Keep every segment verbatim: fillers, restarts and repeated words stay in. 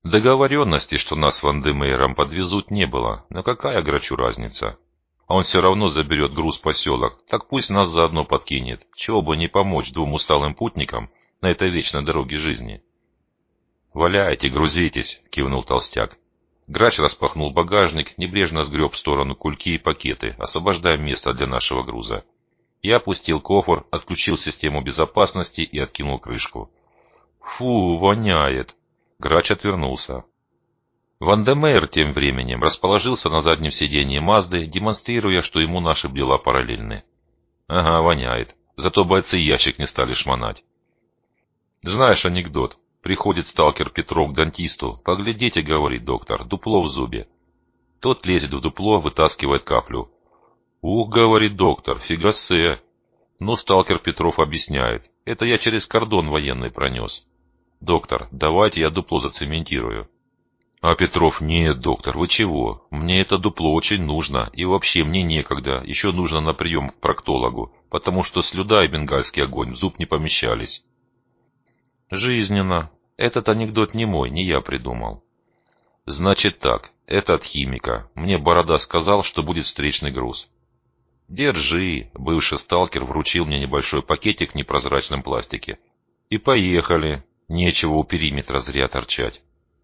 Договоренности, что нас с Вандемейром подвезут, не было, но какая Грачу разница? Он все равно заберет груз в поселок, так пусть нас заодно подкинет, чего бы не помочь двум усталым путникам на этой вечной дороге жизни. «Валяйте, грузитесь», — кивнул толстяк. Грач распахнул багажник, небрежно сгреб в сторону кульки и пакеты, освобождая место для нашего груза. Я опустил кофр, отключил систему безопасности и откинул крышку. «Фу, воняет!» Грач отвернулся. Вандемейр тем временем расположился на заднем сиденье Мазды, демонстрируя, что ему наши дела параллельны. «Ага, воняет. Зато бойцы ящик не стали шмонать». «Знаешь анекдот? Приходит сталкер Петров к дантисту. «Поглядите, — говорит доктор, — дупло в зубе». Тот лезет в дупло, вытаскивает каплю. «Ух, — говорит доктор, — фигасе». Ну, сталкер Петров объясняет. «Это я через кордон военный пронес». «Доктор, давайте я дупло зацементирую». А Петров: «Нет, доктор, вы чего? Мне это дупло очень нужно, и вообще мне некогда, еще нужно на прием к проктологу, потому что слюда и бенгальский огонь в зуб не помещались». Жизненно. Этот анекдот не мой, не я придумал. Значит так, это от химика. Мне Борода сказал, что будет встречный груз. Держи. Бывший сталкер вручил мне небольшой пакетик в непрозрачном пластике. И поехали. Нечего у периметра зря торчать.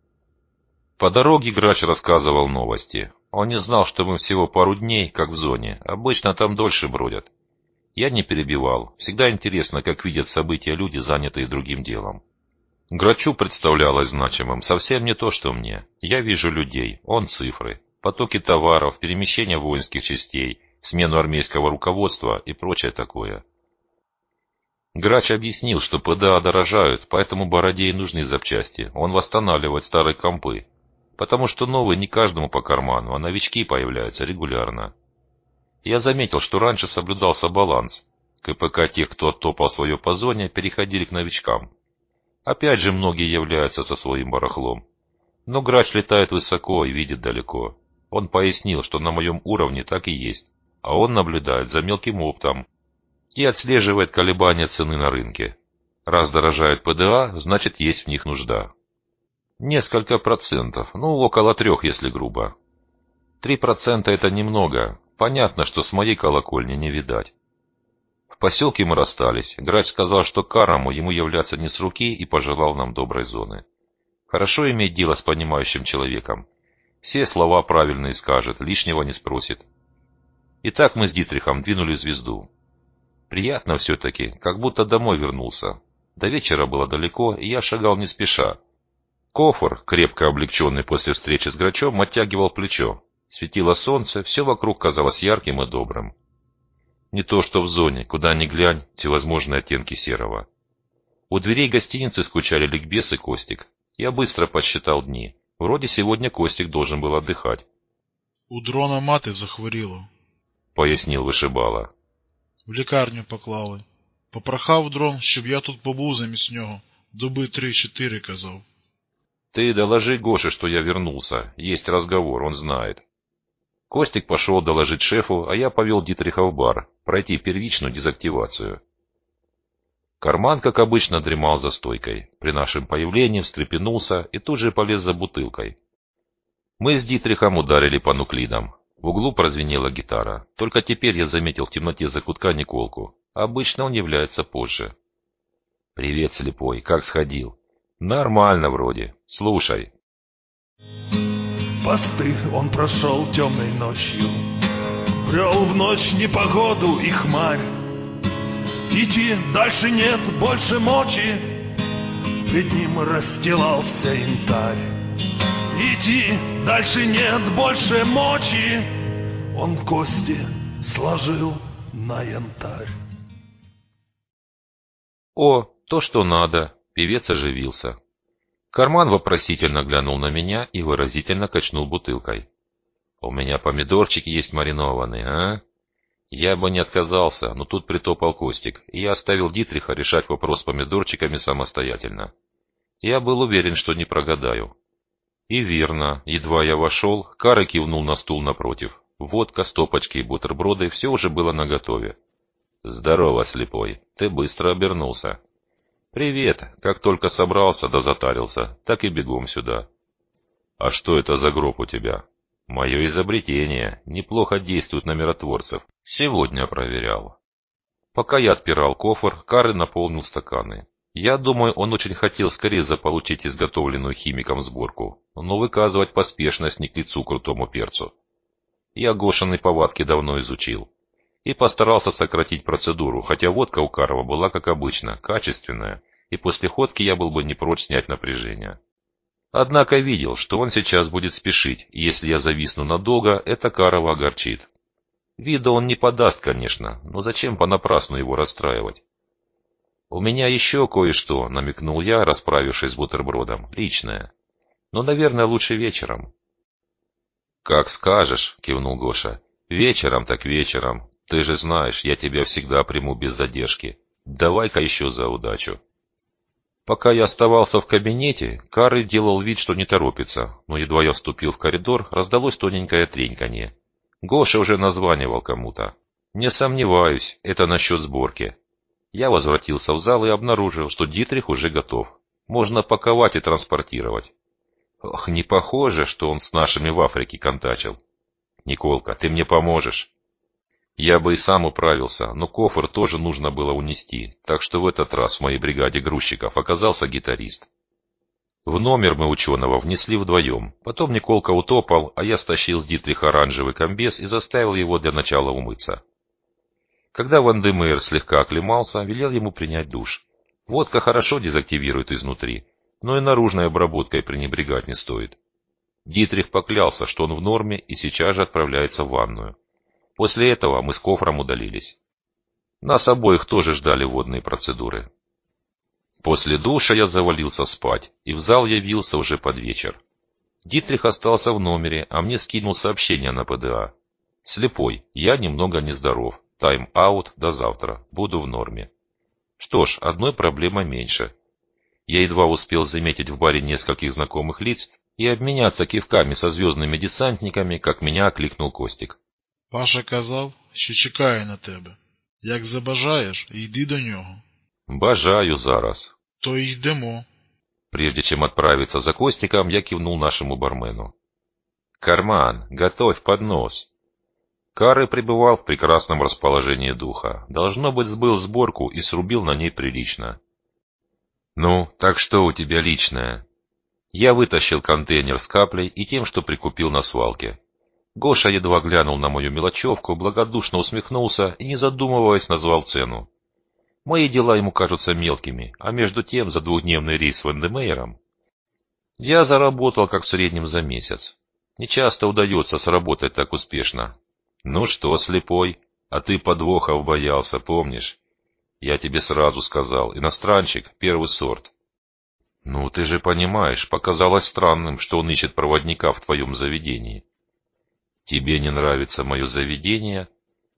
По дороге Грач рассказывал новости. Он не знал, что мы всего пару дней, как в зоне. Обычно там дольше бродят. Я не перебивал. Всегда интересно, как видят события люди, занятые другим делом. Грачу представлялось значимым совсем не то, что мне. Я вижу людей, он цифры, потоки товаров, перемещение воинских частей, смену армейского руководства и прочее такое. Грач объяснил, что ПДА дорожают, поэтому Бороде и нужны запчасти. Он восстанавливает старые компы, потому что новые не каждому по карману, а новички появляются регулярно. Я заметил, что раньше соблюдался баланс. КПК тех, кто оттопал свое по зоне, переходили к новичкам. Опять же, многие являются со своим барахлом. Но Грач летает высоко и видит далеко. Он пояснил, что на моем уровне так и есть, а он наблюдает за мелким оптом и отслеживает колебания цены на рынке. Раз дорожают ПДА, значит, есть в них нужда. Несколько процентов, ну, около трех, если грубо. Три процента это немного. Понятно, что с моей колокольни не видать. В поселке мы расстались. Грач сказал, что Карому ему являться не с руки, и пожелал нам доброй зоны. Хорошо иметь дело с понимающим человеком. Все слова правильные скажет, лишнего не спросит. Итак, мы с Дитрихом двинули в Звезду. Приятно все-таки, как будто домой вернулся. До вечера было далеко, и я шагал не спеша. Кофр, крепко облегченный после встречи с Грачом, оттягивал плечо. Светило солнце, все вокруг казалось ярким и добрым. Не то что в зоне, куда ни глянь, всевозможные оттенки серого. У дверей гостиницы скучали ликбез и Костик. Я быстро подсчитал дни. Вроде сегодня Костик должен был отдыхать. У дрона мати захворіло, пояснил вишибала. В лікарню поклали. Попрохав дрон, щоб я тут побув замість нього. Доби три-чотири, казав. Ты доложи Гоше, что я вернулся. Есть разговор, он знает. Костик пошел доложить шефу, а я повел Дитриха в бар, пройти первичную дезактивацию. Карман, как обычно, дремал за стойкой. При нашем появлении встрепенулся и тут же полез за бутылкой. Мы с Дитрихом ударили по нуклидам. В углу прозвенела гитара. Только теперь я заметил в темноте закутка Николку. Обычно он является позже. «Привет, слепой, как сходил?» «Нормально вроде. Слушай». Посты он прошел темной ночью, брел в ночь непогоду и хмарь. Идти дальше нет больше мочи, пред ним расстилался янтарь. Идти дальше нет больше мочи, он кости сложил на янтарь. О, то, что надо. Певец оживился. Карман вопросительно глянул на меня и выразительно качнул бутылкой. «У меня помидорчики есть маринованные, а?» Я бы не отказался, но тут притопал Костик, и я оставил Дитриха решать вопрос с помидорчиками самостоятельно. Я был уверен, что не прогадаю. И верно, едва я вошел, Кара кивнул на стул напротив. Водка, стопочки и бутерброды, все уже было наготове. «Здорово, слепой, ты быстро обернулся». «Привет, как только собрался да затарился, так и бегом сюда. «А что это за гроб у тебя?» «Мое изобретение. Неплохо действует на миротворцев. Сегодня проверял». Пока я отпирал кофр, Кары наполнил стаканы. Я думаю, он очень хотел скорее заполучить изготовленную химиком сборку, но выказывать поспешность не к лицу крутому перцу. Я Гошины повадки давно изучил и постарался сократить процедуру, хотя водка у Карова была, как обычно, качественная, и после ходки я был бы не прочь снять напряжение. Однако видел, что он сейчас будет спешить, и если я зависну надолго, это Карова огорчит. Вида он не подаст, конечно, но зачем понапрасну его расстраивать? «У меня еще кое-что», — намекнул я, расправившись с бутербродом, — «личное. Но, наверное, лучше вечером». «Как скажешь», — кивнул Гоша. «Вечером так вечером. Ты же знаешь, я тебя всегда приму без задержки. Давай-ка еще за удачу». Пока я оставался в кабинете, Кары делал вид, что не торопится, но едва я вступил в коридор, раздалось тоненькое треньканье. Гоша уже названивал кому-то. Не сомневаюсь, это насчет сборки. Я возвратился в зал и обнаружил, что Дитрих уже готов. Можно паковать и транспортировать. Ох, не похоже, что он с нашими в Африке контачил. «Николка, ты мне поможешь?» Я бы и сам управился, но кофр тоже нужно было унести, так что в этот раз в моей бригаде грузчиков оказался гитарист. В номер мы ученого внесли вдвоем. Потом Николка утопал, а я стащил с Дитриха оранжевый комбез и заставил его для начала умыться. Когда Ван-де-Мейер слегка оклемался, велел ему принять душ. Водка хорошо дезактивирует изнутри, но и наружной обработкой пренебрегать не стоит. Дитрих поклялся, что он в норме и сейчас же отправляется в ванную. После этого мы с кофром удалились. Нас обоих тоже ждали водные процедуры. После душа я завалился спать, и в зал явился уже под вечер. Дитрих остался в номере, а мне скинул сообщение на ПДА. «Слепой, я немного нездоров. Тайм-аут до завтра. Буду в норме». Что ж, одной проблемой меньше. Я едва успел заметить в баре нескольких знакомых лиц и обменяться кивками со звездными десантниками, как меня окликнул Костик. Паша казав, що чекає на тебе. Як забажаєш, йди до нього. Бажаю зараз. То й йдемо. Прежде чем отправиться за Костиком, я кивнул нашему бармену. «Карман, готовь поднос». Кары пребывал в прекрасном расположении духа. Должно быть, сбыл сборку и срубил на ней прилично. «Ну, так что у тебя личное?» Я вытащил контейнер с каплей и тем, что прикупил на свалке. Гоша едва глянул на мою мелочевку, благодушно усмехнулся и, не задумываясь, назвал цену. Мои дела ему кажутся мелкими, а между тем за двухдневный рейс с Ван-де-Мейером я заработал как в среднем за месяц. Нечасто удается сработать так успешно. «Ну что, слепой, а ты подвохов боялся, помнишь? Я тебе сразу сказал, иностранчик, первый сорт». «Ну, ты же понимаешь, показалось странным, что он ищет проводника в твоем заведении». «Тебе не нравится мое заведение?»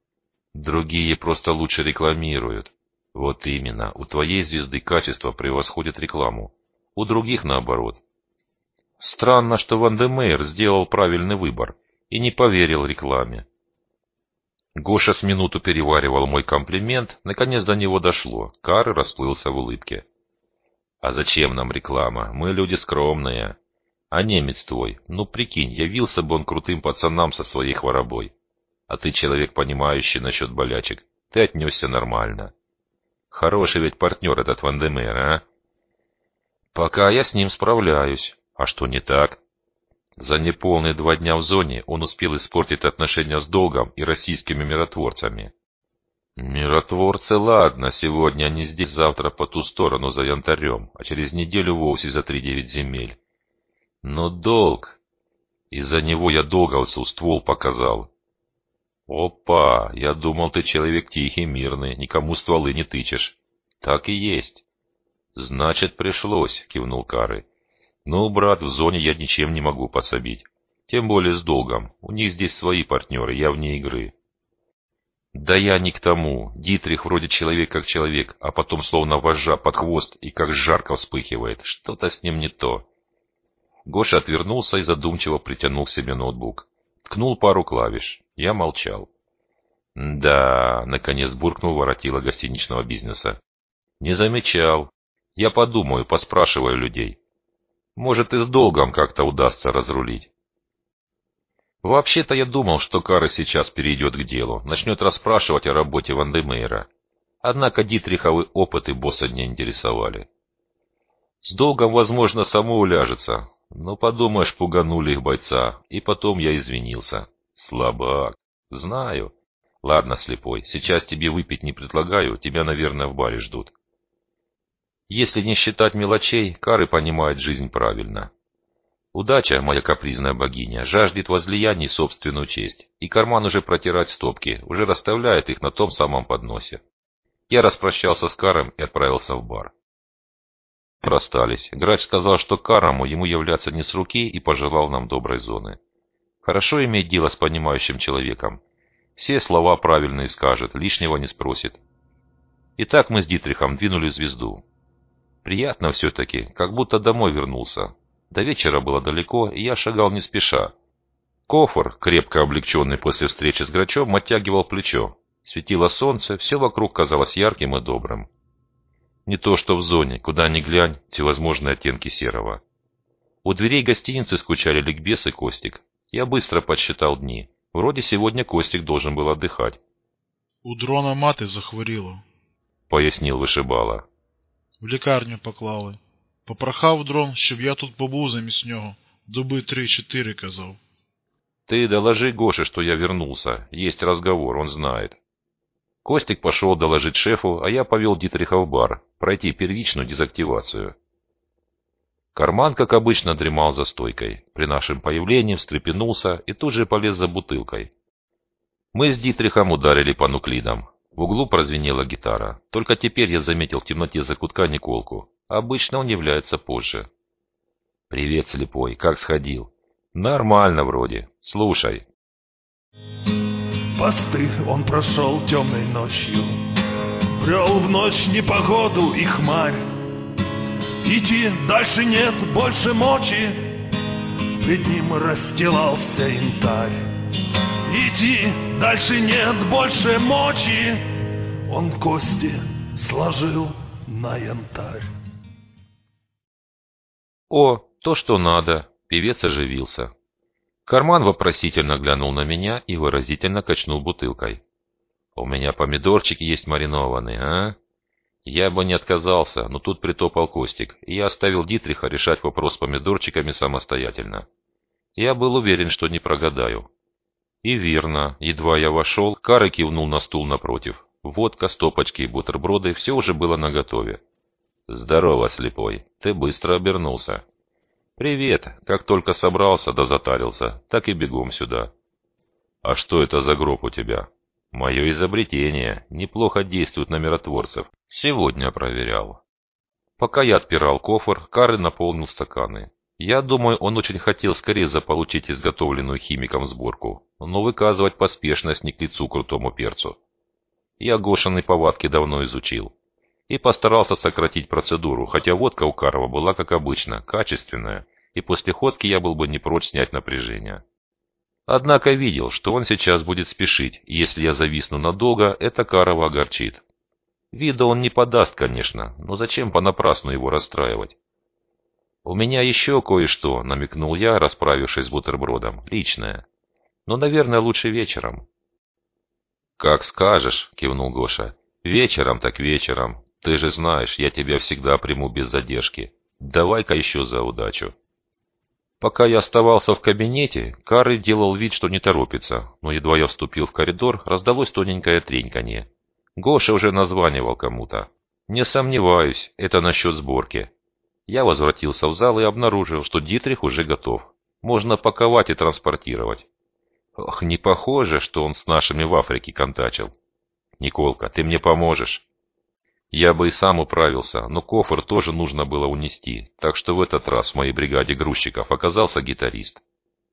«Другие просто лучше рекламируют». «Вот именно, у твоей звезды качество превосходит рекламу, у других наоборот». Странно, что Ван-де-Мейер сделал правильный выбор и не поверил рекламе. Гоша с минуту переваривал мой комплимент, наконец до него дошло, Кары расплылся в улыбке. «А зачем нам реклама? Мы люди скромные. А немец твой, ну прикинь, явился бы он крутым пацанам со своей хворобой. А ты человек, понимающий насчет болячек, ты отнесся нормально. Хороший ведь партнер этот Ван-де-Мейер, а?» «Пока я с ним справляюсь. А что не так?» За неполные два дня в зоне он успел испортить отношения с долгом и российскими миротворцами. «Миротворцы, ладно, сегодня они здесь, завтра по ту сторону за янтарем, а через неделю вовсе за три девять земель. Но долг... Из-за него я долговцу ствол показал». «Опа, я думал, ты человек тихий, мирный, никому стволы не тычешь». «Так и есть». «Значит, пришлось», — кивнул Кары. «Ну, брат, в зоне я ничем не могу пособить. Тем более с долгом. У них здесь свои партнеры, я вне игры». «Да я не к тому. Дитрих вроде человек как человек, а потом словно вожжа под хвост и как жарко вспыхивает. Что-то с ним не то». Гоша отвернулся и задумчиво притянул к себе ноутбук. Ткнул пару клавиш. Я молчал. «Да», — наконец буркнул воротило гостиничного бизнеса. «Не замечал. Я подумаю, поспрашиваю людей». Может, и с долгом как-то удастся разрулить. Вообще-то я думал, что Кара сейчас перейдет к делу, начнет расспрашивать о работе Вандемейра. Однако Дитриховы опыты босса не интересовали. С долгом, возможно, само уляжется, но, подумаешь, пуганули их бойца, и потом я извинился. Слабак. Знаю. Ладно, слепой, сейчас тебе выпить не предлагаю, тебя, наверное, в баре ждут. Если не считать мелочей, Кары понимает жизнь правильно. Удача, моя капризная богиня, жаждет возлияний в собственную честь, и карман уже протирать стопки, уже расставляет их на том самом подносе. Я распрощался с Каром и отправился в бар. Расстались. Грач сказал, что Карому ему являться не с руки, и пожелал нам доброй зоны. Хорошо иметь дело с понимающим человеком. Все слова правильные скажет, лишнего не спросит. Итак, мы с Дитрихом двинули в Звезду. Приятно все-таки, как будто домой вернулся. До вечера было далеко, и я шагал не спеша. Кофр, крепко облегченный после встречи с Грачом, оттягивал плечо. Светило солнце, все вокруг казалось ярким и добрым. Не то что в зоне, куда ни глянь, всевозможные оттенки серого. У дверей гостиницы скучали ликбез и Костик. Я быстро подсчитал дни. Вроде сегодня Костик должен был отдыхать. У дрона мати захворіло, Пояснил вишибала. в лікарню поклали. Попрохав дрон, щоб я тут побув замість нього. Доби три-чотири казав. Ты доложи Гоше, что я вернулся. Есть разговор, он знает. Костик пошел доложить шефу, а я повел Дитриха в бар, пройти первичную дезактивацию. Карман, как обычно, дремал за стойкой. При нашем появлении встрепенулся и тут же полез за бутылкой. Мы с Дитрихом ударили по нуклидам. В углу прозвенела гитара. Только теперь я заметил в темноте закутка Николку. Обычно он является позже. «Привет, слепой, как сходил?» «Нормально вроде. Слушай». Посты он прошел темной ночью, брел в ночь непогоду и хмарь. Идти дальше нет больше мочи, пред ним расстилался янтарь. Идти дальше нет больше мочи, он кости сложил на янтарь. «О, то, что надо!» Певец оживился. Карман вопросительно глянул на меня и выразительно качнул бутылкой. «У меня помидорчики есть маринованные, а?» Я бы не отказался, но тут притопал Костик, и я оставил Дитриха решать вопрос с помидорчиками самостоятельно. Я был уверен, что не прогадаю. И верно, едва я вошел, Кара кивнул на стул напротив. Водка, стопочки и бутерброды, все уже было наготове. «Здорово, слепой, ты быстро обернулся». «Привет, как только собрался да затарился, так и бегом сюда». «А что это за гроб у тебя?» «Мое изобретение, неплохо действует на миротворцев. Сегодня проверял». Пока я отпирал кофр, Кары наполнил стаканы. Я думаю, он очень хотел скорее заполучить изготовленную химиком сборку, но выказывать поспешность не к лицу крутому перцу. Я Гошиной повадки давно изучил. И постарался сократить процедуру, хотя водка у Карова была, как обычно, качественная, и после ходки я был бы не прочь снять напряжение. Однако видел, что он сейчас будет спешить, и если я зависну надолго, это Карова огорчит. Вида он не подаст, конечно, но зачем понапрасну его расстраивать? «У меня еще кое-что», — намекнул я, расправившись с бутербродом, — «личное. Но, наверное, лучше вечером». «Как скажешь», — кивнул Гоша. «Вечером так вечером. Ты же знаешь, я тебя всегда приму без задержки. Давай-ка еще за удачу». Пока я оставался в кабинете, Кары делал вид, что не торопится, но едва я вступил в коридор, раздалось тоненькое треньканье. Гоша уже названивал кому-то. Не сомневаюсь, это насчет сборки. Я возвратился в зал и обнаружил, что Дитрих уже готов. Можно паковать и транспортировать. Ох, не похоже, что он с нашими в Африке контачил. «Николка, ты мне поможешь?» Я бы и сам управился, но кофр тоже нужно было унести, так что в этот раз в моей бригаде грузчиков оказался гитарист.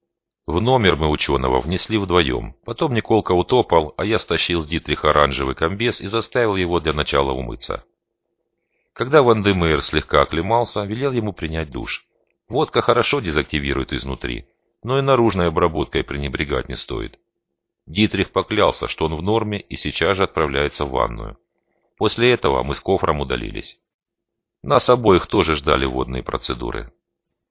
В номер мы ученого внесли вдвоем, потом Николка утопал, а я стащил с Дитриха оранжевый комбез и заставил его для начала умыться. Когда Вандемейр слегка оклемался, велел ему принять душ. Водка хорошо дезактивирует изнутри, но и наружной обработкой пренебрегать не стоит. Дитрих поклялся, что он в норме и сейчас же отправляется в ванную. После этого мы с кофром удалились. Нас обоих тоже ждали водные процедуры.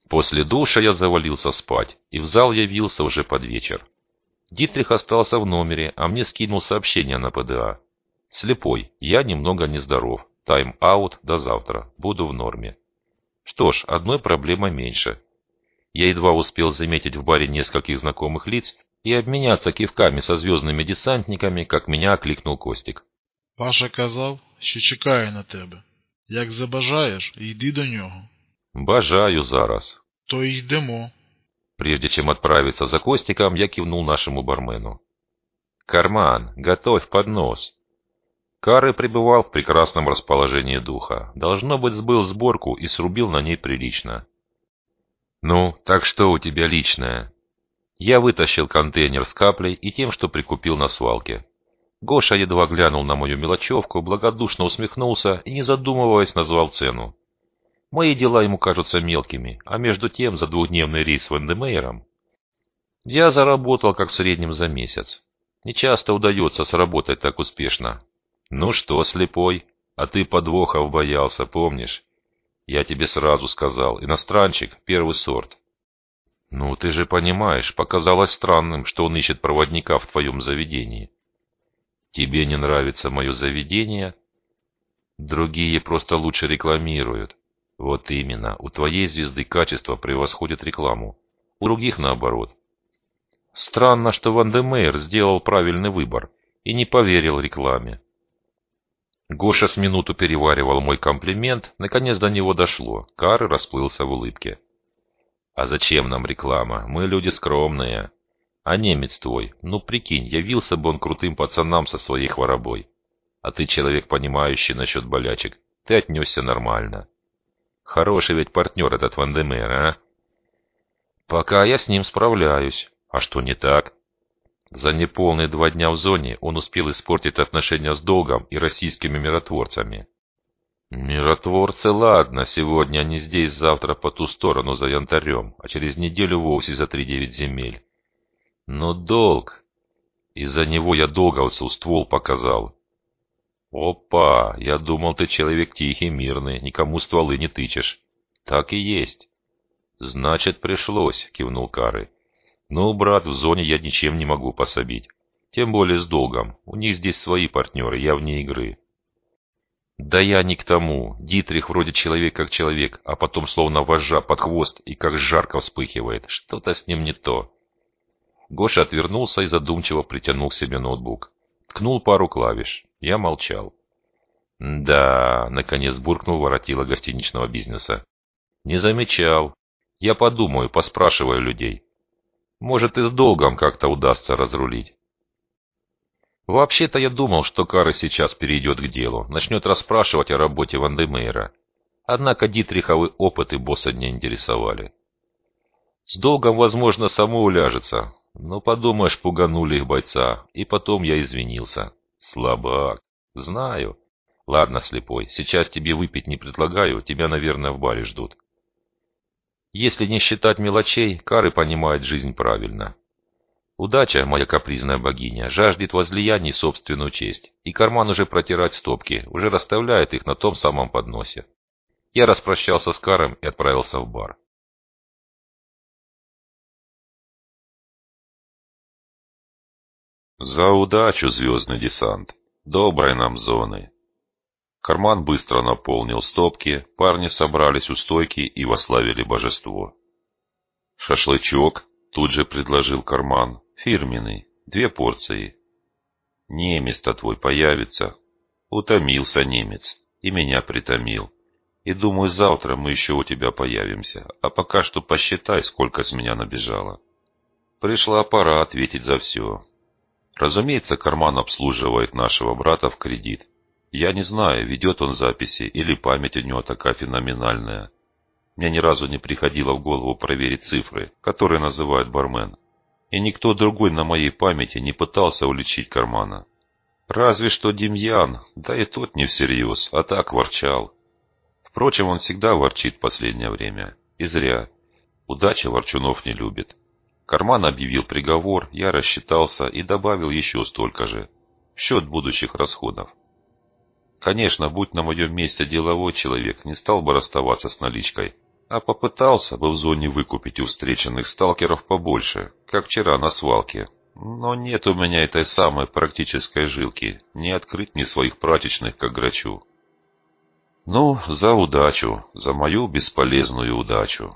После душа я завалился спать, и в зал явился уже под вечер. Дитрих остался в номере, а мне скинул сообщение на ПДА. «Слепой, я немного нездоров. Тайм-аут до завтра. Буду в норме». Что ж, одной проблемой меньше. Я едва успел заметить в баре нескольких знакомых лиц и обменяться кивками со звездными десантниками, как меня окликнул Костик. Паша казав, що чекає на тебе. Як забажаєш, йди до нього. «Бажаю зараз». То й йдемо. Прежде чем отправиться за Костиком, я кивнул нашему бармену. «Карман, готовь поднос». Кары пребывал в прекрасном расположении духа. Должно быть, сбыл сборку и срубил на ней прилично. «Ну, так что у тебя личное?» Я вытащил контейнер с каплей и тем, что прикупил на свалке. Гоша едва глянул на мою мелочевку, благодушно усмехнулся и, не задумываясь, назвал цену. Мои дела ему кажутся мелкими, а между тем за двухдневный рейс с Вандемейером я заработал как в среднем за месяц. Не часто удается сработать так успешно. «Ну что, слепой, а ты подвохов боялся, помнишь? Я тебе сразу сказал, иностранчик, первый сорт». «Ну, ты же понимаешь, показалось странным, что он ищет проводника в твоем заведении». «Тебе не нравится мое заведение?» «Другие просто лучше рекламируют». «Вот именно, у твоей звезды качество превосходит рекламу, у других наоборот». Странно, что Вандемейер сделал правильный выбор и не поверил рекламе. Гоша с минуту переваривал мой комплимент, наконец до него дошло, Кары расплылся в улыбке. «А зачем нам реклама? Мы люди скромные. А немец твой, ну прикинь, явился бы он крутым пацанам со своей хворобой. А ты человек, понимающий насчет болячек, ты отнесся нормально. Хороший ведь партнер этот Вандемейер, а?» «Пока я с ним справляюсь. А что не так?» За неполные два дня в зоне он успел испортить отношения с долгом и российскими миротворцами. «Миротворцы, ладно, сегодня они здесь, завтра по ту сторону за янтарем, а через неделю вовсе за три девять земель. Но долг... Из-за него я долговцу ствол показал». «Опа, я думал, ты человек тихий, мирный, никому стволы не тычешь». «Так и есть». «Значит, пришлось», — кивнул Кары. «Ну, брат, в зоне я ничем не могу пособить. Тем более с долгом. У них здесь свои партнеры, я вне игры». «Да я не к тому. Дитрих вроде человек как человек, а потом словно вожжа под хвост и как жарко вспыхивает. Что-то с ним не то». Гоша отвернулся и задумчиво притянул к себе ноутбук. Ткнул пару клавиш. Я молчал. «Да», — наконец буркнул воротило гостиничного бизнеса. «Не замечал. Я подумаю, поспрашиваю людей. Может, и с долгом как-то удастся разрулить». Вообще-то я думал, что Кары сейчас перейдет к делу, начнет расспрашивать о работе Вандемейера. Однако Дитриховы опыты босса не интересовали. С долгом, возможно, само уляжется. Но подумаешь, пуганули их бойца, и потом я извинился. Слабак. Знаю. Ладно, слепой, сейчас тебе выпить не предлагаю, тебя, наверное, в баре ждут. Если не считать мелочей, Кары понимает жизнь правильно. Удача, моя капризная богиня, жаждет возлияний в собственную честь, и карман уже протирать стопки, уже расставляет их на том самом подносе. Я распрощался с Каром и отправился в бар. За удачу, звездный десант. Доброй нам зоны. Карман быстро наполнил стопки, парни собрались у стойки и восславили божество. «Шашлычок», — тут же предложил Карман, — «фирменный, две порции». «Немец-то твой появится». Утомился немец, и меня притомил. И думаю, завтра мы еще у тебя появимся, а пока что посчитай, сколько с меня набежало. Пришла пора ответить за все. Разумеется, Карман обслуживает нашего брата в кредит. Я не знаю, ведет он записи или память у него такая феноменальная. Мне ни разу не приходило в голову проверить цифры, которые называет бармен. И никто другой на моей памяти не пытался уличить Кармана. Разве что Демьян, да и тот не всерьез, а так ворчал. Впрочем, он всегда ворчит в последнее время. И зря. Удача ворчунов не любит. Карман объявил приговор, я рассчитался и добавил еще столько же. В счет будущих расходов. Конечно, будь на моем месте деловой человек, не стал бы расставаться с наличкой, А попытался бы в зоне выкупить у встреченных сталкеров побольше, как вчера на свалке. Но нет у меня этой самой практической жилки, не открыть мне своих прачечных, как грачу. Ну, за удачу, за мою бесполезную удачу.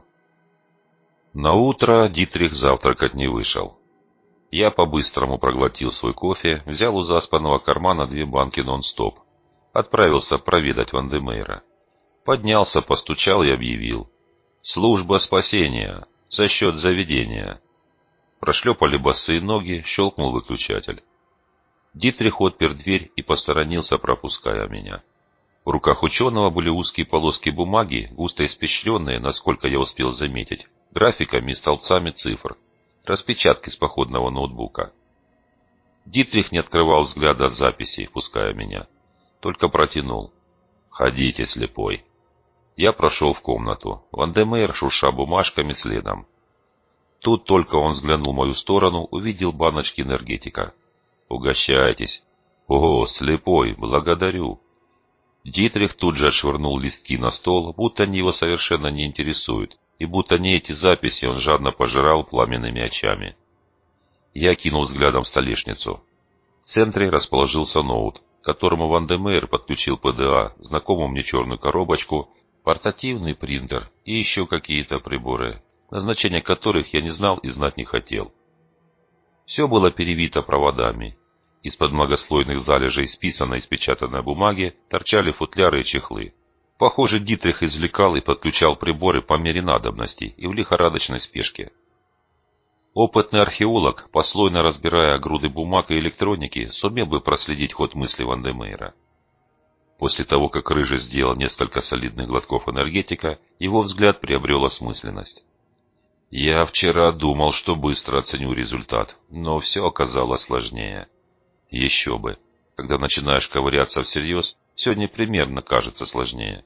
Наутро Дитрих завтракать не вышел. Я по-быстрому проглотил свой кофе, взял у заспанного кармана две банки нон-стоп. Отправился проведать Вандемейра. Поднялся, постучал и объявил: «Служба спасения! За счет заведения!» Прошлепали босые ноги, щелкнул выключатель. Дитрих отпер дверь и посторонился, пропуская меня. В руках ученого были узкие полоски бумаги, густо испещренные, насколько я успел заметить, графиками и столбцами цифр. Распечатки с походного ноутбука. Дитрих не открывал взгляда от записей, впуская меня. Только протянул: «Ходите, слепой». Я прошел в комнату. Вандемейр, шурша бумажками, следом. Тут только он взглянул в мою сторону, увидел баночки энергетика. «Угощайтесь». «О, слепой, благодарю». Дитрих тут же отшвырнул листки на стол, будто они его совершенно не интересуют, и будто не эти записи он жадно пожирал пламенными очами. Я кинул взглядом в столешницу. В центре расположился ноут, к которому Вандемейр подключил пэ дэ а, знакомую мне черную коробочку, портативный принтер и еще какие-то приборы, назначения которых я не знал и знать не хотел. Все было перевито проводами. Из-под многослойных залежей списанной и спечатанной бумаги торчали футляры и чехлы. Похоже, Дитрих извлекал и подключал приборы по мере надобности и в лихорадочной спешке. Опытный археолог, послойно разбирая груды бумаг и электроники, сумел бы проследить ход мысли Вандемейра. После того, как Рыжий сделал несколько солидных глотков энергетика, его взгляд приобрел осмысленность. «Я вчера думал, что быстро оценю результат, но все оказалось сложнее». Еще бы. Когда начинаешь ковыряться всерьез, все непременно кажется сложнее.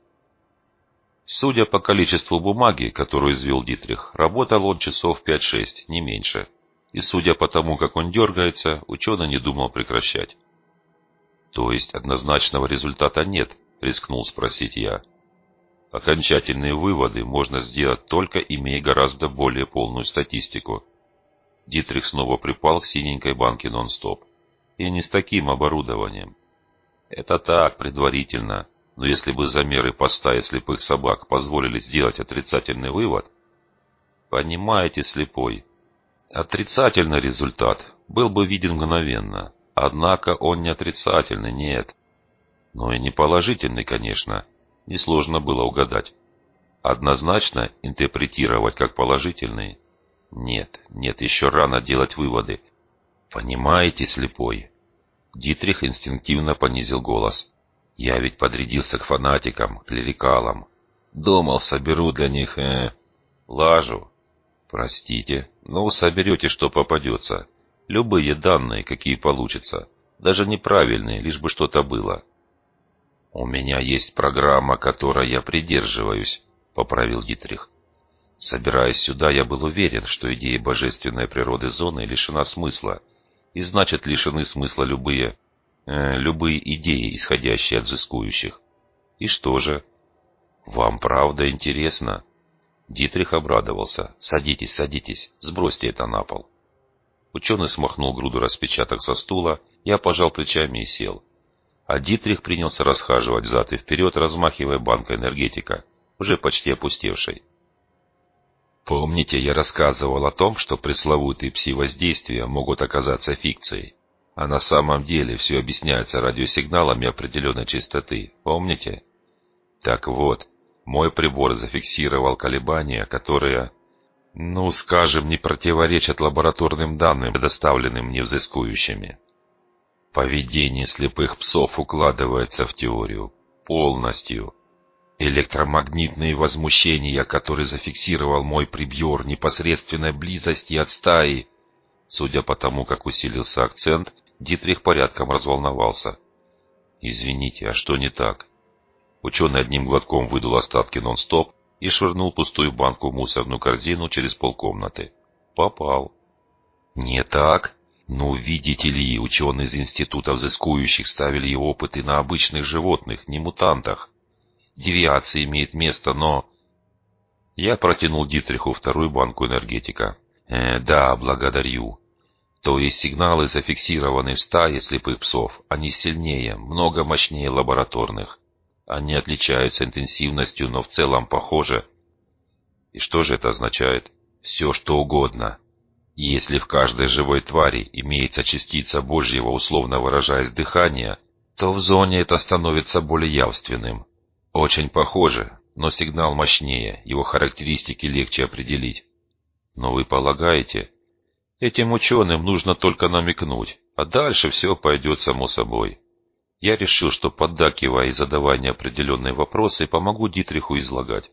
Судя по количеству бумаги, которую извел Дитрих, работал он часов пять-шесть, не меньше. И судя по тому, как он дергается, ученый не думал прекращать. То есть однозначного результата нет, рискнул спросить я. Окончательные выводы можно сделать, только имея гораздо более полную статистику. Дитрих снова припал к синенькой банке нон-стоп. И не с таким оборудованием. Это так, предварительно, но если бы замеры по стае слепых собак позволили сделать отрицательный вывод... Понимаете, слепой, отрицательный результат был бы виден мгновенно, однако он не отрицательный, нет. Но и не положительный, конечно, несложно было угадать. Однозначно интерпретировать как положительный? Нет, нет, еще рано делать выводы. Понимаете, слепой? Дитрих инстинктивно понизил голос. Я ведь подрядился к фанатикам, клерикалам. Думал, соберу для них, э, лажу. Простите, но вы соберете, что попадется. Любые данные, какие получатся. Даже неправильные, лишь бы что-то было. У меня есть программа, которой я придерживаюсь, поправил Дитрих. Собираясь сюда, я был уверен, что идея божественной природы зоны лишена смысла. И значит, лишены смысла любые, э, любые идеи, исходящие от взыскующих. И что же? Вам правда интересно? Дитрих обрадовался. Садитесь, садитесь, сбросьте это на пол. Ученый смахнул груду распечаток со стула, я пожал плечами и сел. А Дитрих принялся расхаживать взад и вперед, размахивая банкой энергетика, уже почти опустевшей. Помните, я рассказывал о том, что пресловутые пси-воздействия могут оказаться фикцией, а на самом деле все объясняется радиосигналами определенной частоты, помните? Так вот, мой прибор зафиксировал колебания, которые, ну, скажем, не противоречат лабораторным данным, предоставленным мне взыскующими. Поведение слепых псов укладывается в теорию полностью. Электромагнитные возмущения, которые зафиксировал мой прибор непосредственной близости от стаи. Судя по тому, как усилился акцент, Дитрих порядком разволновался. Извините, а что не так? Ученый одним глотком выдул остатки нон-стоп и швырнул пустую банку в мусорную корзину через полкомнаты. Попал. Не так? Ну, видите ли, ученые из института взыскующих ставили опыты на обычных животных, не мутантах. Девиация имеет место, но... Я протянул Дитриху вторую банку энергетика. Э, да, благодарю. То есть сигналы, зафиксированные в стае слепых псов, они сильнее, много мощнее лабораторных. Они отличаются интенсивностью, но в целом похожи. И что же это означает? Все, что угодно. Если в каждой живой твари имеется частица Божьего, условно выражаясь, дыхания, то в зоне это становится более явственным. Очень похоже, но сигнал мощнее, его характеристики легче определить. Но вы полагаете, этим ученым нужно только намекнуть, а дальше все пойдет само собой. Я решил, что поддакивая и задавая неопределенные вопросы, помогу Дитриху излагать.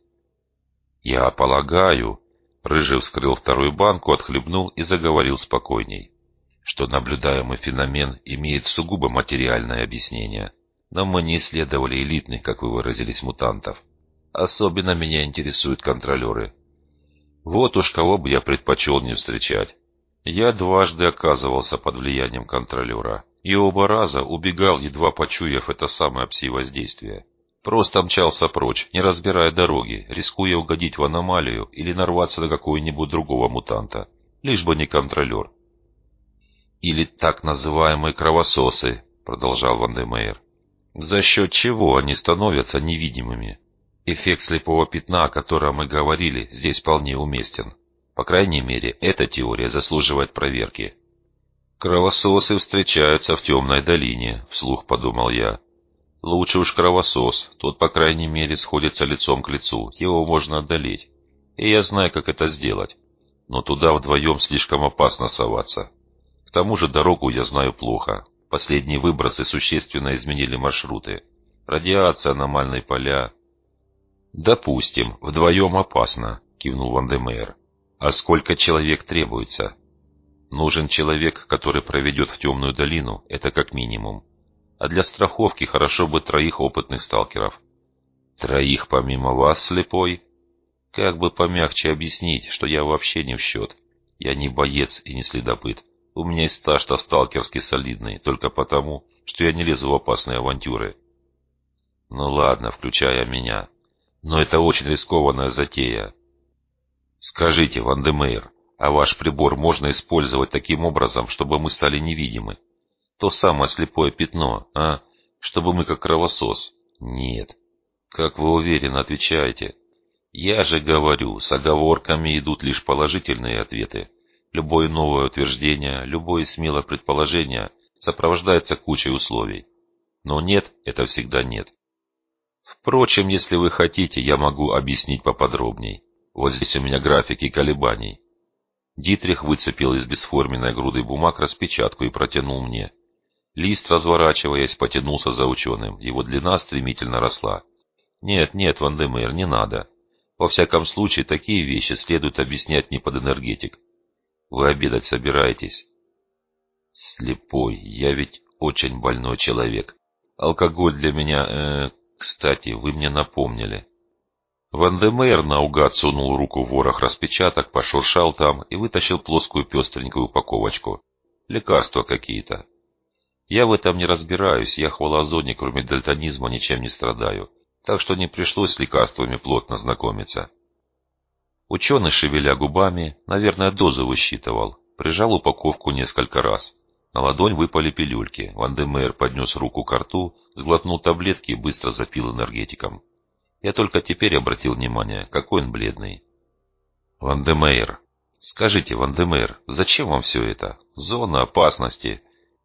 Я полагаю... Рыжий вскрыл вторую банку, отхлебнул и заговорил спокойней, что наблюдаемый феномен имеет сугубо материальное объяснение. Но мы не исследовали элитных, как вы выразились, мутантов. Особенно меня интересуют контролеры. Вот уж кого бы я предпочел не встречать. Я дважды оказывался под влиянием контролера, и оба раза убегал, едва почуяв это самое пси-воздействие. Просто мчался прочь, не разбирая дороги, рискуя угодить в аномалию или нарваться на какого-нибудь другого мутанта, лишь бы не контролер. «Или так называемые кровососы», — продолжал Ван-де-Мейер. «За счет чего они становятся невидимыми? Эффект слепого пятна, о котором мы говорили, здесь вполне уместен. По крайней мере, эта теория заслуживает проверки». «Кровососы встречаются в темной долине», — вслух подумал я. Лучше уж кровосос, тот, по крайней мере, сходится лицом к лицу, его можно одолеть. И я знаю, как это сделать. Но туда вдвоем слишком опасно соваться. К тому же дорогу я знаю плохо. Последние выбросы существенно изменили маршруты. Радиация, аномальные поля. «Допустим, вдвоем опасно», — кивнул Ван-де-Мейер. «А сколько человек требуется?» «Нужен человек, который проведет в темную долину, это как минимум. А для страховки хорошо бы троих опытных сталкеров». «Троих помимо вас, слепой?» «Как бы помягче объяснить, что я вообще не в счет. Я не боец и не следопыт. У меня и стаж-то сталкерский солидный, только потому, что я не лезу в опасные авантюры». «Ну ладно, включая меня. Но это очень рискованная затея». «Скажите, Ван-де-Мейер, а ваш прибор можно использовать таким образом, чтобы мы стали невидимы? То самое слепое пятно, а? Чтобы мы как кровосос?» «Нет». «Как вы уверенно отвечаете?» «Я же говорю, с оговорками идут лишь положительные ответы. Любое новое утверждение, любое смелое предположение сопровождается кучей условий. Но нет — это всегда нет. Впрочем, если вы хотите, я могу объяснить поподробней. Вот здесь у меня графики колебаний». Дитрих выцепил из бесформенной груды бумаг распечатку и протянул мне. Лист, разворачиваясь, потянулся за ученым. Его длина стремительно росла. «Нет, нет, Ван-де-Мейер, не надо. Во всяком случае, такие вещи следует объяснять не под энергетик. Вы обедать собираетесь?» «Слепой, я ведь очень больной человек. Алкоголь для меня... Э, кстати, вы мне напомнили». Ван-де-Мейер наугад сунул руку в ворох распечаток, пошуршал там и вытащил плоскую пестренькую упаковочку. Лекарства какие-то. Я в этом не разбираюсь, я хвалазоне, кроме дальтонизма, ничем не страдаю, так что не пришлось с лекарствами плотно знакомиться. Ученый, шевеля губами, наверное, дозу высчитывал, прижал упаковку несколько раз. На ладонь выпали пилюльки. Ван-де-Мейер поднес руку к рту, сглотнул таблетки и быстро запил энергетиком. Я только теперь обратил внимание, какой он бледный. «Ван-де-Мейер, скажите, Ван-де-Мейер, зачем вам все это? Зона опасности».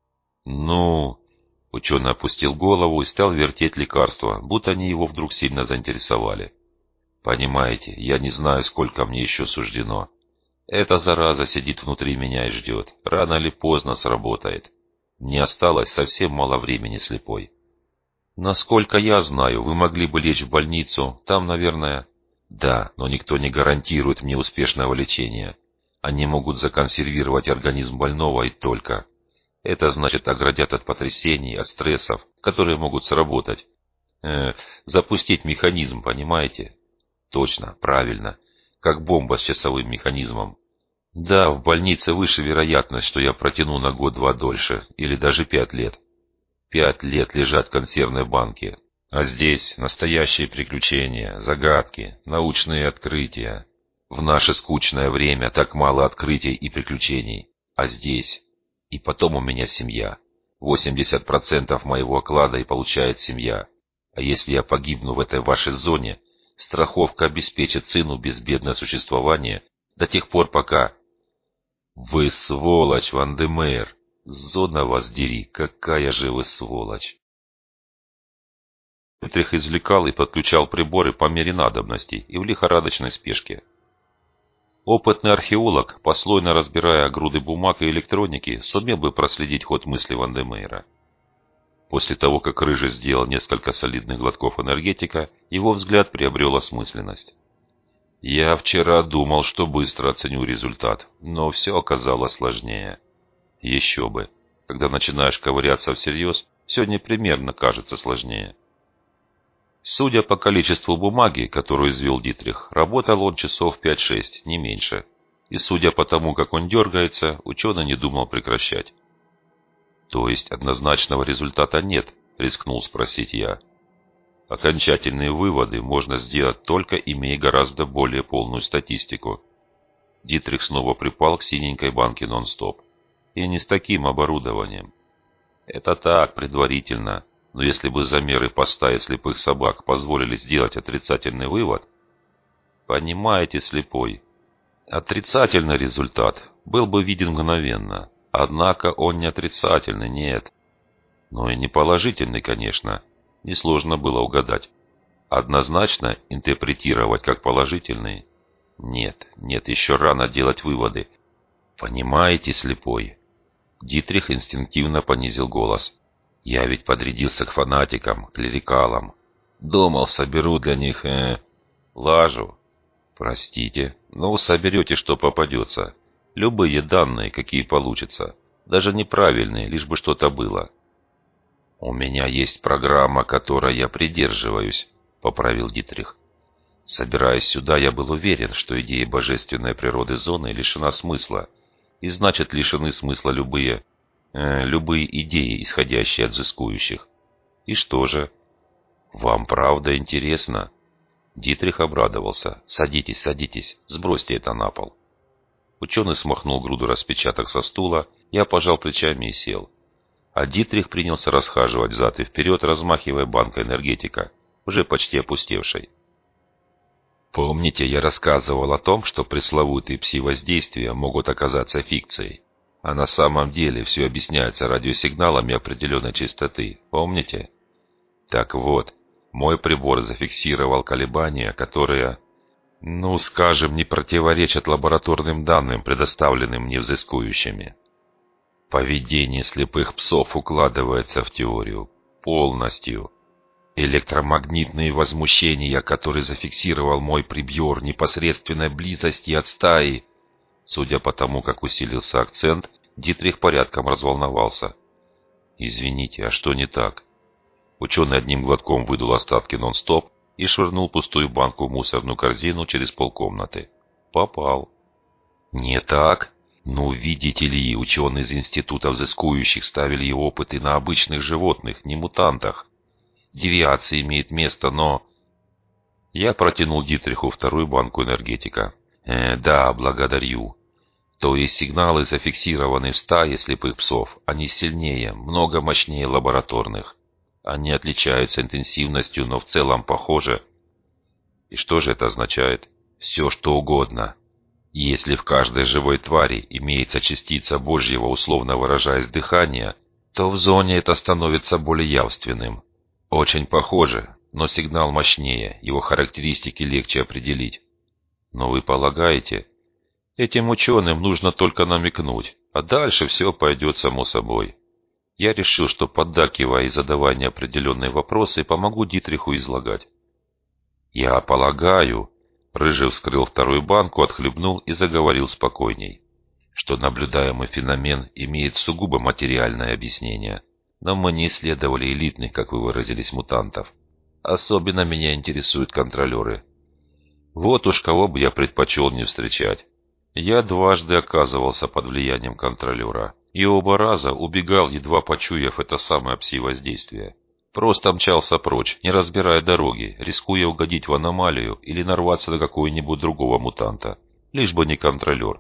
«Ну...» Ученый опустил голову и стал вертеть лекарства, будто они его вдруг сильно заинтересовали. «Понимаете, я не знаю, сколько мне еще суждено. Эта зараза сидит внутри меня и ждет. Рано или поздно сработает. Мне осталось совсем мало времени, слепой. Насколько я знаю, вы могли бы лечь в больницу. Там, наверное...» «Да, но никто не гарантирует мне успешного лечения. Они могут законсервировать организм больного и только. Это значит, оградят от потрясений, от стрессов, которые могут сработать. Э, запустить механизм, понимаете?» «Точно, правильно. Как бомба с часовым механизмом. Да, в больнице выше вероятность, что я протяну на год-два дольше, или даже пять лет. Пять лет лежать в консервной банке. А здесь настоящие приключения, загадки, научные открытия. В наше скучное время так мало открытий и приключений. А здесь... И потом у меня семья. восемьдесят процентов моего оклада и получает семья. А если я погибну в этой вашей зоне, страховка обеспечит сыну безбедное существование до тех пор, пока... Вы сволочь, Ван-де-Мейер! Зона вас дери, какая же вы сволочь! Дитрих извлекал и подключал приборы по мере надобности и в лихорадочной спешке. Опытный археолог, послойно разбирая груды бумаг и электроники, сумел бы проследить ход мысли Ван-де-Мейера. После того, как Рыжий сделал несколько солидных глотков энергетика, его взгляд приобрел осмысленность. «Я вчера думал, что быстро оценю результат, но все оказалось сложнее. Еще бы. Когда начинаешь ковыряться всерьез, все непременно кажется сложнее». Судя по количеству бумаги, которую извел Дитрих, работал он часов пять-шесть, не меньше. И судя по тому, как он дергается, ученый не думал прекращать. «То есть однозначного результата нет?» — рискнул спросить я. «Окончательные выводы можно сделать, только имея гораздо более полную статистику». Дитрих снова припал к синенькой банке нон-стоп. «И не с таким оборудованием». «Это так, предварительно. Но если бы замеры по стае слепых собак позволили сделать отрицательный вывод...» «Понимаете, слепой, отрицательный результат был бы виден мгновенно. Однако он не отрицательный, нет. Но и не положительный, конечно. Несложно было угадать. Однозначно интерпретировать как положительный? Нет, нет, еще рано делать выводы. Понимаете, слепой?» Дитрих инстинктивно понизил голос. «Я ведь подрядился к фанатикам, клерикалам. Думал, соберу для них, э, лажу. Простите, но вы соберете, что попадется. Любые данные, какие получатся. Даже неправильные, лишь бы что-то было». «У меня есть программа, которой я придерживаюсь», — поправил Дитрих. «Собираясь сюда, я был уверен, что идея божественной природы зоны лишена смысла, и значит лишены смысла любые... Э, любые идеи, исходящие от взыскующих. И что же? Вам правда интересно?» Дитрих обрадовался. «Садитесь, садитесь, сбросьте это на пол». Ученый смахнул груду распечаток со стула, я пожал плечами и сел. А Дитрих принялся расхаживать взад и вперед, размахивая банкой энергетика, уже почти опустевшей. «Помните, я рассказывал о том, что пресловутые пси-воздействия могут оказаться фикцией? А на самом деле все объясняется радиосигналами определенной частоты, помните? Так вот, мой прибор зафиксировал колебания, которые, ну, скажем, не противоречат лабораторным данным, предоставленным мне взыскующими. Поведение слепых псов укладывается в теорию полностью. Электромагнитные возмущения, которые зафиксировал мой прибор непосредственной близости от стаи». Судя по тому, как усилился акцент, Дитрих порядком разволновался. «Извините, а что не так?» Ученый одним глотком выдул остатки нон-стоп и швырнул пустую банку в мусорную корзину через полкомнаты. «Попал». «Не так? Ну, видите ли, ученые из Института взыскующих ставили опыты на обычных животных, не мутантах. Девиация имеет место, но...» Я протянул Дитриху вторую банку энергетика. Э, да, благодарю. То есть сигналы, зафиксированные в стае слепых псов, они сильнее, много мощнее лабораторных. Они отличаются интенсивностью, но в целом похожи. И что же это означает? Все, что угодно. Если в каждой живой твари имеется частица Божьего, условно выражаясь, дыхания, то в зоне это становится более явственным. Очень похоже, но сигнал мощнее, его характеристики легче определить. Но вы полагаете, этим ученым нужно только намекнуть, а дальше все пойдет само собой. Я решил, что поддакивая и задавая неопределенные вопросы, помогу Дитриху излагать. «Я полагаю», — Рыжий вскрыл вторую банку, отхлебнул и заговорил спокойней, «что наблюдаемый феномен имеет сугубо материальное объяснение, но мы не исследовали элитных, как вы выразились, мутантов. Особенно меня интересуют контролеры. Вот уж кого бы я предпочел не встречать. Я дважды оказывался под влиянием контролера, и оба раза убегал, едва почуяв это самое пси-воздействие. Просто мчался прочь, не разбирая дороги, рискуя угодить в аномалию или нарваться на какого-нибудь другого мутанта, лишь бы не контролер.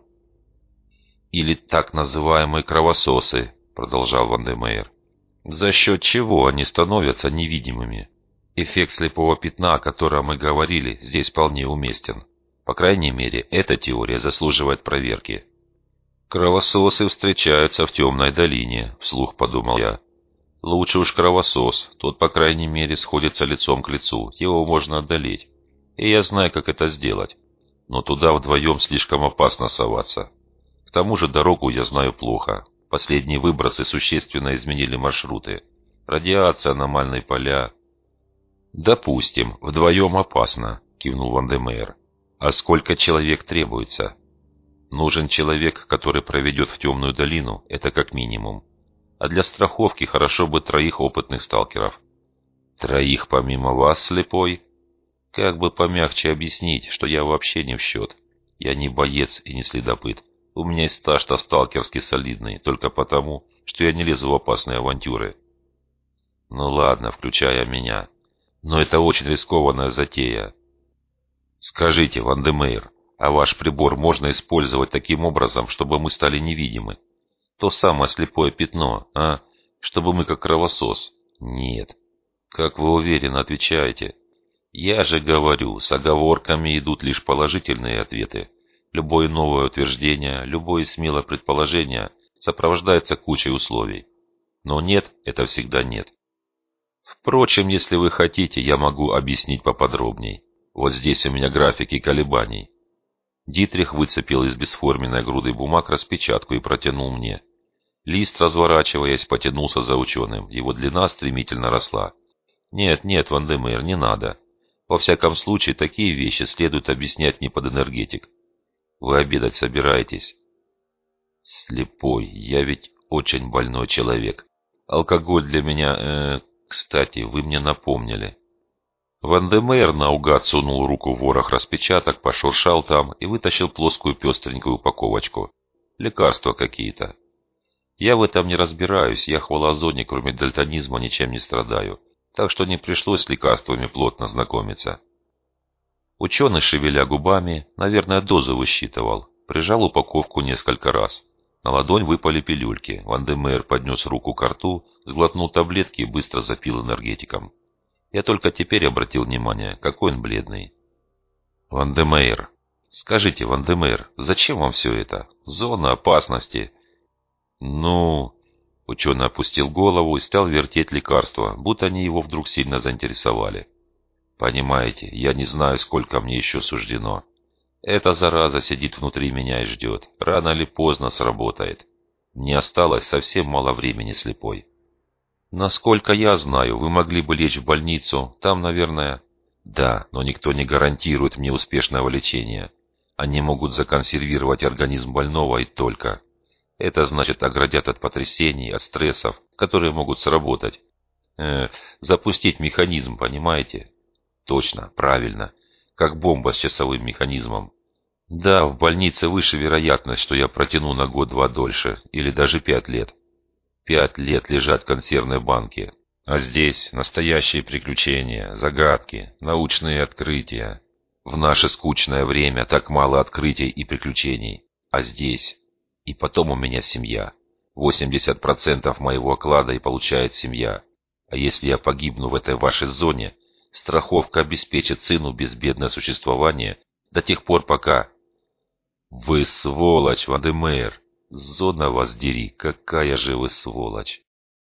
«Или так называемые кровососы», — продолжал Ван-де-Мейер. «За счет чего они становятся невидимыми? Эффект слепого пятна, о котором мы говорили, здесь вполне уместен. По крайней мере, эта теория заслуживает проверки». «Кровососы встречаются в темной долине», — вслух подумал я. «Лучше уж кровосос, тот, по крайней мере, сходится лицом к лицу, его можно одолеть. И я знаю, как это сделать. Но туда вдвоем слишком опасно соваться. К тому же дорогу я знаю плохо. Последние выбросы существенно изменили маршруты. Радиация, аномальные поля». «Допустим, вдвоем опасно», — кивнул Ван-де-Мейер. «А сколько человек требуется?» «Нужен человек, который проведет в темную долину, это как минимум. А для страховки хорошо бы троих опытных сталкеров». «Троих помимо вас, слепой?» «Как бы помягче объяснить, что я вообще не в счет. Я не боец и не следопыт. У меня и стаж-то сталкерский солидный, только потому, что я не лезу в опасные авантюры». «Ну ладно, включая меня. Но это очень рискованная затея». «Скажите, Ван-де-Мейер, а ваш прибор можно использовать таким образом, чтобы мы стали невидимы? То самое слепое пятно, а? Чтобы мы как кровосос?» «Нет». «Как вы уверенно отвечаете?» «Я же говорю, с оговорками идут лишь положительные ответы. Любое новое утверждение, любое смелое предположение сопровождается кучей условий. Но нет – это всегда нет. Впрочем, если вы хотите, я могу объяснить поподробней. Вот здесь у меня графики колебаний». Дитрих выцепил из бесформенной груды бумаг распечатку и протянул мне. Лист, разворачиваясь, потянулся за ученым. Его длина стремительно росла. «Нет, нет, Ван-де-Мейер, не надо. Во всяком случае, такие вещи следует объяснять не под энергетик. Вы обедать собираетесь?» «Слепой, я ведь очень больной человек. Алкоголь для меня... Э, кстати, вы мне напомнили». Ван-де-Мейер наугад сунул руку в ворох распечаток, пошуршал там и вытащил плоскую пестренькую упаковочку. Лекарства какие-то. Я в этом не разбираюсь, я хвалазоне, кроме дальтонизма, ничем не страдаю. Так что не пришлось с лекарствами плотно знакомиться. Ученый, шевеля губами, наверное, дозу высчитывал. Прижал упаковку несколько раз. На ладонь выпали пилюльки. Ван-де-Мейер поднес руку к рту, сглотнул таблетки и быстро запил энергетиком. Я только теперь обратил внимание, какой он бледный. «Ван-де-Мейер, скажите, Ван-де-Мейер, зачем вам все это? Зона опасности». «Ну...» Ученый опустил голову и стал вертеть лекарства, будто они его вдруг сильно заинтересовали. «Понимаете, я не знаю, сколько мне еще суждено. Эта зараза сидит внутри меня и ждет. Рано или поздно сработает. Мне осталось совсем мало времени, слепой. Насколько я знаю, вы могли бы лечь в больницу. Там, наверное... Да, но никто не гарантирует мне успешного лечения. Они могут законсервировать организм больного и только. Это значит оградят от потрясений, от стрессов, которые могут сработать. Э, запустить механизм, понимаете? Точно, правильно. Как бомба с часовым механизмом. Да, в больнице выше вероятность, что я протяну на год-два дольше, или даже пять лет. Пять лет лежат в консервной банке. А здесь настоящие приключения, загадки, научные открытия. В наше скучное время так мало открытий и приключений. А здесь... И потом у меня семья. восемьдесят процентов моего оклада и получает семья. А если я погибну в этой вашей зоне, страховка обеспечит сыну безбедное существование до тех пор, пока... Вы сволочь, Ван-де-Мейер! Зона вас дери, какая же вы сволочь!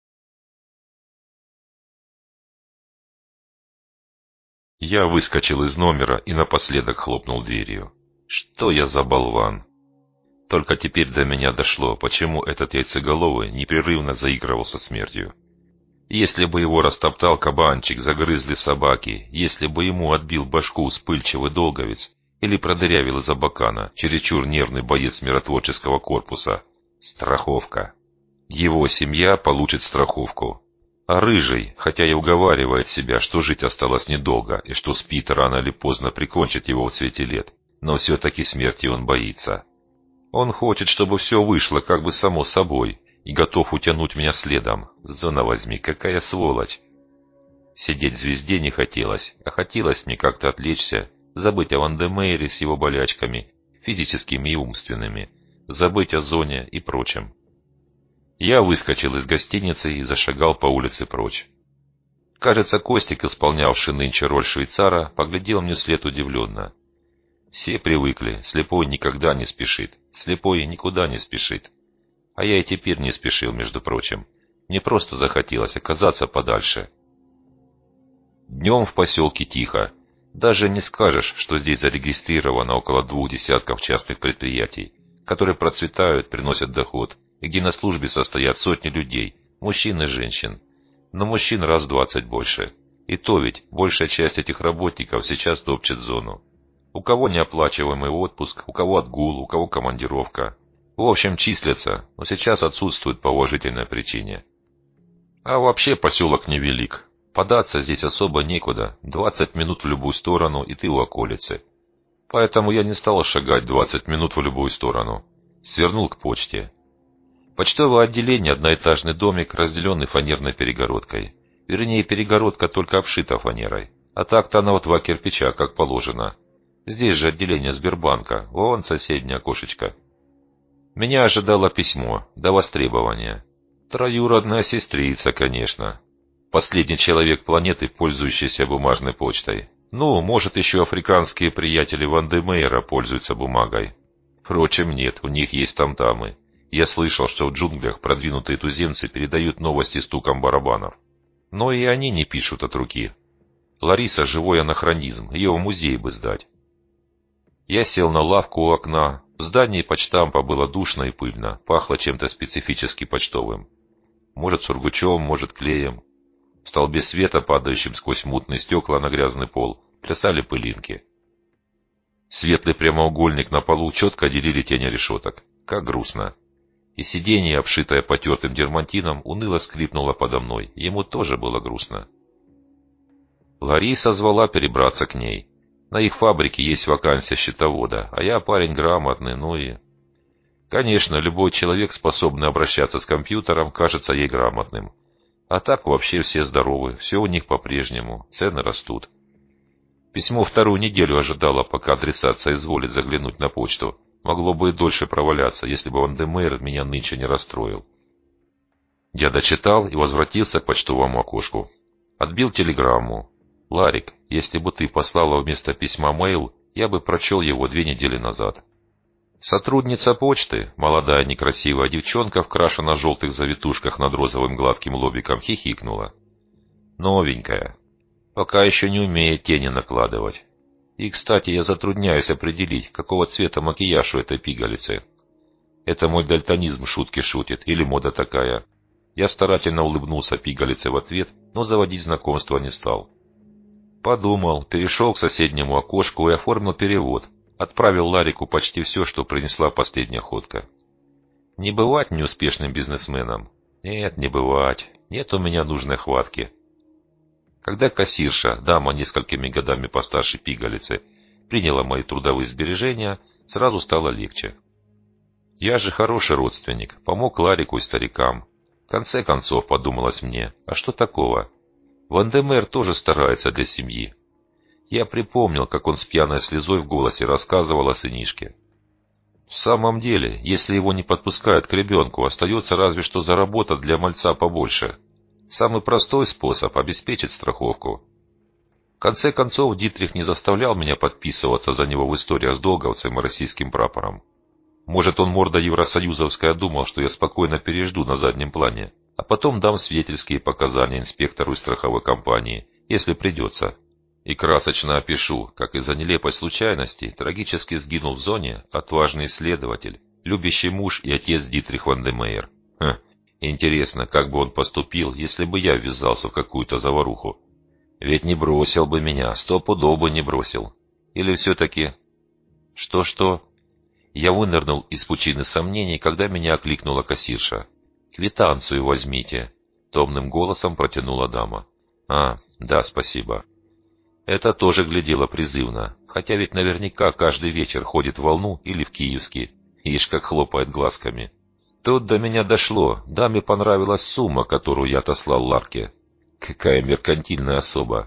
Я выскочил из номера и напоследок хлопнул дверью. Что я за болван? Только теперь до меня дошло, почему этот яйцеголовый непрерывно заигрывал со смертью. Если бы его растоптал кабанчик, загрызли собаки, если бы ему отбил башку вспыльчивый долговец или продырявил из абакана чересчур нервный боец миротворческого корпуса. Страховка. Его семья получит страховку. А рыжий, хотя и уговаривает себя, что жить осталось недолго и что спит рано или поздно прикончит его в цвете лет, но все-таки смерти он боится. Он хочет, чтобы все вышло как бы само собой, и готов утянуть меня следом. Зона возьми, какая сволочь! Сидеть в звезде не хотелось, а хотелось мне как-то отвлечься, забыть о Вандемейре с его болячками, физическими и умственными, забыть о зоне и прочем. Я выскочил из гостиницы и зашагал по улице прочь. Кажется, Костик, исполнявший нынче роль швейцара, поглядел мне вслед удивленно. Все привыкли, слепой никогда не спешит, слепой никуда не спешит. А я и теперь не спешил, между прочим. Мне просто захотелось оказаться подальше. Днем в поселке тихо. Даже не скажешь, что здесь зарегистрировано около двух десятков частных предприятий, которые процветают, приносят доход, и где на службе состоят сотни людей, мужчин и женщин. Но мужчин раз в двадцать больше. И то ведь большая часть этих работников сейчас топчет зону. У кого неоплачиваемый отпуск, у кого отгул, у кого командировка. В общем, числятся, но сейчас отсутствуют по уважительной причине. А вообще поселок невелик. Податься здесь особо некуда, двадцать минут в любую сторону, и ты у околицы. Поэтому я не стал шагать двадцать минут в любую сторону. Свернул к почте. Почтовое отделение — одноэтажный домик, разделенный фанерной перегородкой. Вернее, перегородка только обшита фанерой. А так-то она вот два кирпича, как положено. Здесь же отделение Сбербанка, вон соседнее окошечко. Меня ожидало письмо, до востребования. Троюродная сестрица, конечно. Последний человек планеты, пользующийся бумажной почтой. Ну, может, еще африканские приятели Вандемейра пользуются бумагой. Впрочем, нет, у них есть тамтамы. Я слышал, что в джунглях продвинутые туземцы передают новости стуком барабанов. Но и они не пишут от руки. Лариса — живой анахронизм, ее в музей бы сдать. Я сел на лавку у окна. В здании почтампа было душно и пыльно, пахло чем-то специфически почтовым. Может, сургучом, может, клеем. В столбе света, падающем сквозь мутные стекла на грязный пол, плясали пылинки. Светлый прямоугольник на полу четко делили тени решеток. Как грустно. И сиденье, обшитое потертым дермантином, уныло скрипнуло подо мной. Ему тоже было грустно. Лариса звала перебраться к ней. На их фабрике есть вакансия счетовода, а я парень грамотный, ну и... Конечно, любой человек, способный обращаться с компьютером, кажется ей грамотным. А так вообще все здоровы, все у них по-прежнему, цены растут. Письмо вторую неделю ожидало, пока адресация изволит заглянуть на почту. Могло бы и дольше проваляться, если бы Вандемейр меня нынче не расстроил. Я дочитал и возвратился к почтовому окошку. Отбил телеграмму. «Ларик, если бы ты послала вместо письма мейл, я бы прочел его две недели назад». Сотрудница почты, молодая некрасивая девчонка в крашено-желтых завитушках над розовым гладким лобиком, хихикнула. «Новенькая. Пока еще не умеет тени накладывать. И, кстати, я затрудняюсь определить, какого цвета макияж у этой пигалицы. Это мой дальтонизм шутки шутит, или мода такая». Я старательно улыбнулся пигалице в ответ, но заводить знакомство не стал. Подумал, перешел к соседнему окошку и оформил перевод. Отправил Ларику почти все, что принесла последняя ходка. Не бывать неуспешным бизнесменом. Нет, не бывать. Нет у меня нужной хватки. Когда кассирша, дама несколькими годами постарше пигалицы, приняла мои трудовые сбережения, сразу стало легче. Я же хороший родственник, помог Ларику и старикам. В конце концов, подумалось мне, а что такого? Вандемейр тоже старается для семьи. Я припомнил, как он с пьяной слезой в голосе рассказывал о сынишке. В самом деле, если его не подпускают к ребенку, остается разве что заработать для мальца побольше. Самый простой способ — обеспечить страховку. В конце концов, Дитрих не заставлял меня подписываться за него в историях с долговцем и российским прапором. Может, он морда евросоюзовская думал, что я спокойно пережду на заднем плане, а потом дам свидетельские показания инспектору из страховой компании, если придется. И красочно опишу, как из-за нелепой случайности трагически сгинул в зоне отважный исследователь, любящий муж и отец Дитрих Вандемейр. Хм, интересно, как бы он поступил, если бы я ввязался в какую-то заваруху. Ведь не бросил бы меня, стопудово бы не бросил. Или все-таки... Что-что? Я вынырнул из пучины сомнений, когда меня окликнула кассирша. «Квитанцию возьмите», — томным голосом протянула дама. «А, да, спасибо». Это тоже глядело призывно, хотя ведь наверняка каждый вечер ходит в Волну или в Киевский, ишь как хлопает глазками. Тут до меня дошло, даме понравилась сумма, которую я отослал Ларке. Какая меркантильная особа.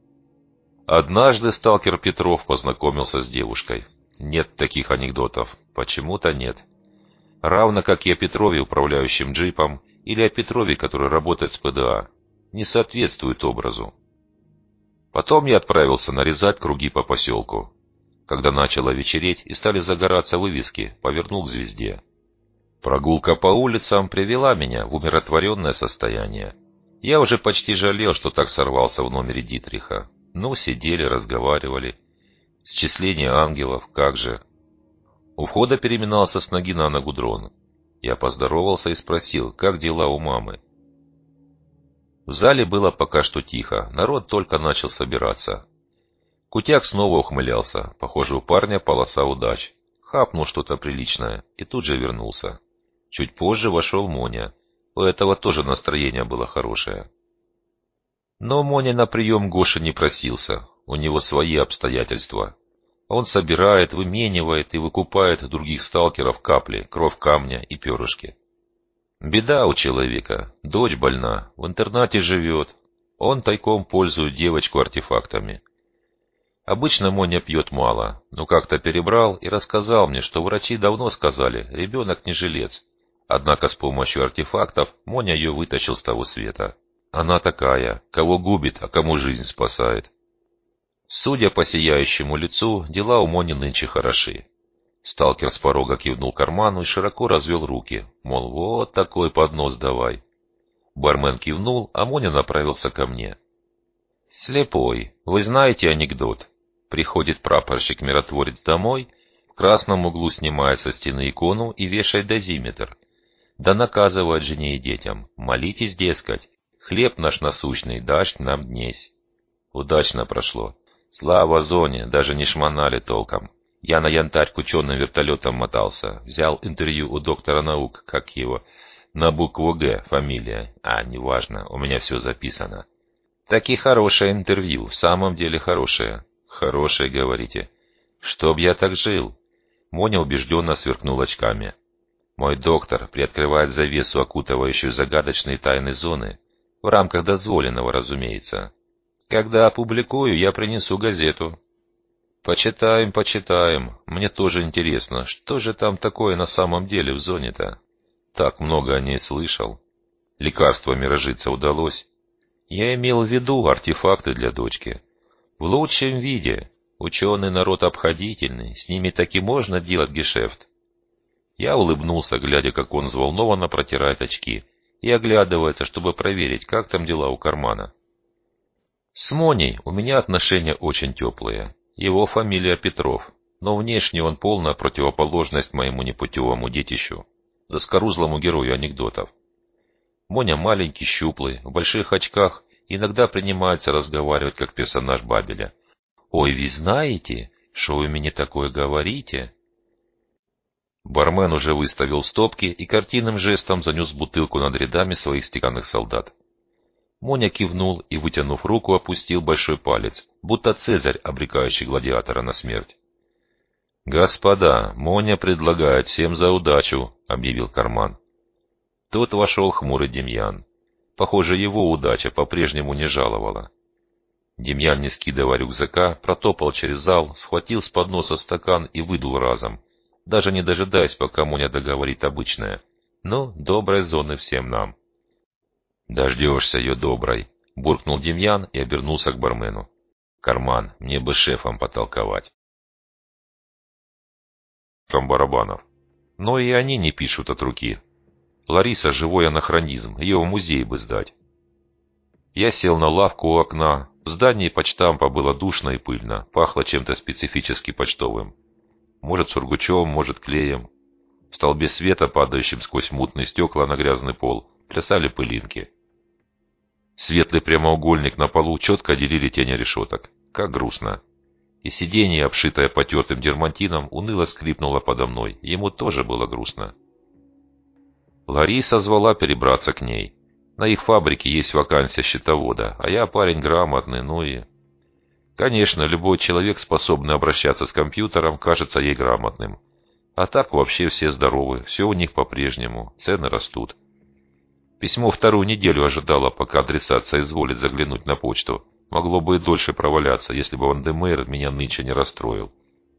Однажды сталкер Петров познакомился с девушкой. Нет таких анекдотов. Почему-то нет. Равно как и о Петрове, управляющем джипом, или о Петрове, который работает с ПДА. Не соответствует образу. Потом я отправился нарезать круги по поселку. Когда начало вечереть и стали загораться вывески, повернул к звезде. Прогулка по улицам привела меня в умиротворенное состояние. Я уже почти жалел, что так сорвался в номере Дитриха. Ну, сидели, разговаривали. Счисление ангелов, как же. У входа переминался с ноги на ногу дрон. Я поздоровался и спросил, как дела у мамы. В зале было пока что тихо, народ только начал собираться. Кутяк снова ухмылялся, похоже, у парня полоса удач. Хапнул что-то приличное и тут же вернулся. Чуть позже вошел Моня. У этого тоже настроение было хорошее. Но Моня на прием Гоши не просился, у него свои обстоятельства. Он собирает, выменивает и выкупает других сталкеров капли, кровь камня и перышки. Беда у человека, дочь больна, в интернате живет. Он тайком пользует девочку артефактами. Обычно Моня пьет мало, но как-то перебрал и рассказал мне, что врачи давно сказали, ребенок не жилец. Однако с помощью артефактов Моня ее вытащил с того света. Она такая, кого губит, а кому жизнь спасает. Судя по сияющему лицу, дела у Мони нынче хороши. Сталкер с порога кивнул карману и широко развел руки, мол, вот такой поднос давай. Бармен кивнул, а Моня направился ко мне. «Слепой, вы знаете анекдот? Приходит прапорщик-миротворец домой, в красном углу снимает со стены икону и вешает дозиметр. Да наказывает жене и детям, молитесь, дескать, хлеб наш насущный дашь нам днесь». Удачно прошло. Слава зоне, даже не шмонали толком. Я на янтарь к ученым вертолетом мотался, взял интервью у доктора наук, как его, на букву «Г» фамилия, а, неважно, у меня все записано. Таки хорошее интервью, в самом деле хорошее. Хорошее, говорите. Чтоб я так жил. Моня убежденно сверкнул очками. Мой доктор приоткрывает завесу, окутывающую загадочные тайны зоны, в рамках дозволенного, разумеется. Когда опубликую, я принесу газету. Почитаем, почитаем. Мне тоже интересно, что же там такое на самом деле в зоне-то? Так много о ней слышал. Лекарствами разжиться удалось. Я имел в виду артефакты для дочки. В лучшем виде. Ученый народ обходительный, с ними таки можно делать гешефт. Я улыбнулся, глядя, как он взволнованно протирает очки и оглядывается, чтобы проверить, как там дела у кармана. С Моней у меня отношения очень теплые. Его фамилия Петров, но внешне он полная противоположность моему непутевому детищу, заскорузлому герою анекдотов. Моня маленький, щуплый, в больших очках, иногда принимается разговаривать как персонаж Бабеля. «Ой, вы знаете, что вы мне такое говорите?» Бармен уже выставил стопки и картинным жестом занес бутылку над рядами своих стеклянных солдат. Моня кивнул и, вытянув руку, опустил большой палец, будто Цезарь, обрекающий гладиатора на смерть. «Господа, Моня предлагает всем за удачу», — объявил Карман. Тут вошел хмурый Демьян. Похоже, его удача по-прежнему не жаловала. Демьян, не скидывая рюкзака, протопал через зал, схватил с подноса стакан и выдул разом, даже не дожидаясь, пока Моня договорит обычное. «Ну, доброй зоны всем нам». «Дождешься ее доброй», — буркнул Демьян и обернулся к бармену. «Карман, мне бы шефом потолковать». Там барабанов. Но и они не пишут от руки. Лариса — живой анахронизм, ее в музей бы сдать. Я сел на лавку у окна. В здании почтампа было душно и пыльно, пахло чем-то специфически почтовым. Может, сургучом, может, клеем. В столбе света, падающем сквозь мутные стекла на грязный пол, плясали пылинки. Светлый прямоугольник на полу четко делили тени решеток. Как грустно. И сиденье, обшитое потертым дермантином, уныло скрипнуло подо мной. Ему тоже было грустно. Лариса звала перебраться к ней. На их фабрике есть вакансия счетовода, а я парень грамотный, ну и... Конечно, любой человек, способный обращаться с компьютером, кажется ей грамотным. А так вообще все здоровы, все у них по-прежнему, цены растут. Письмо вторую неделю ожидало, пока адресат соизволит заглянуть на почту. Могло бы и дольше проваляться, если бы Ван-де-Мейер меня нынче не расстроил.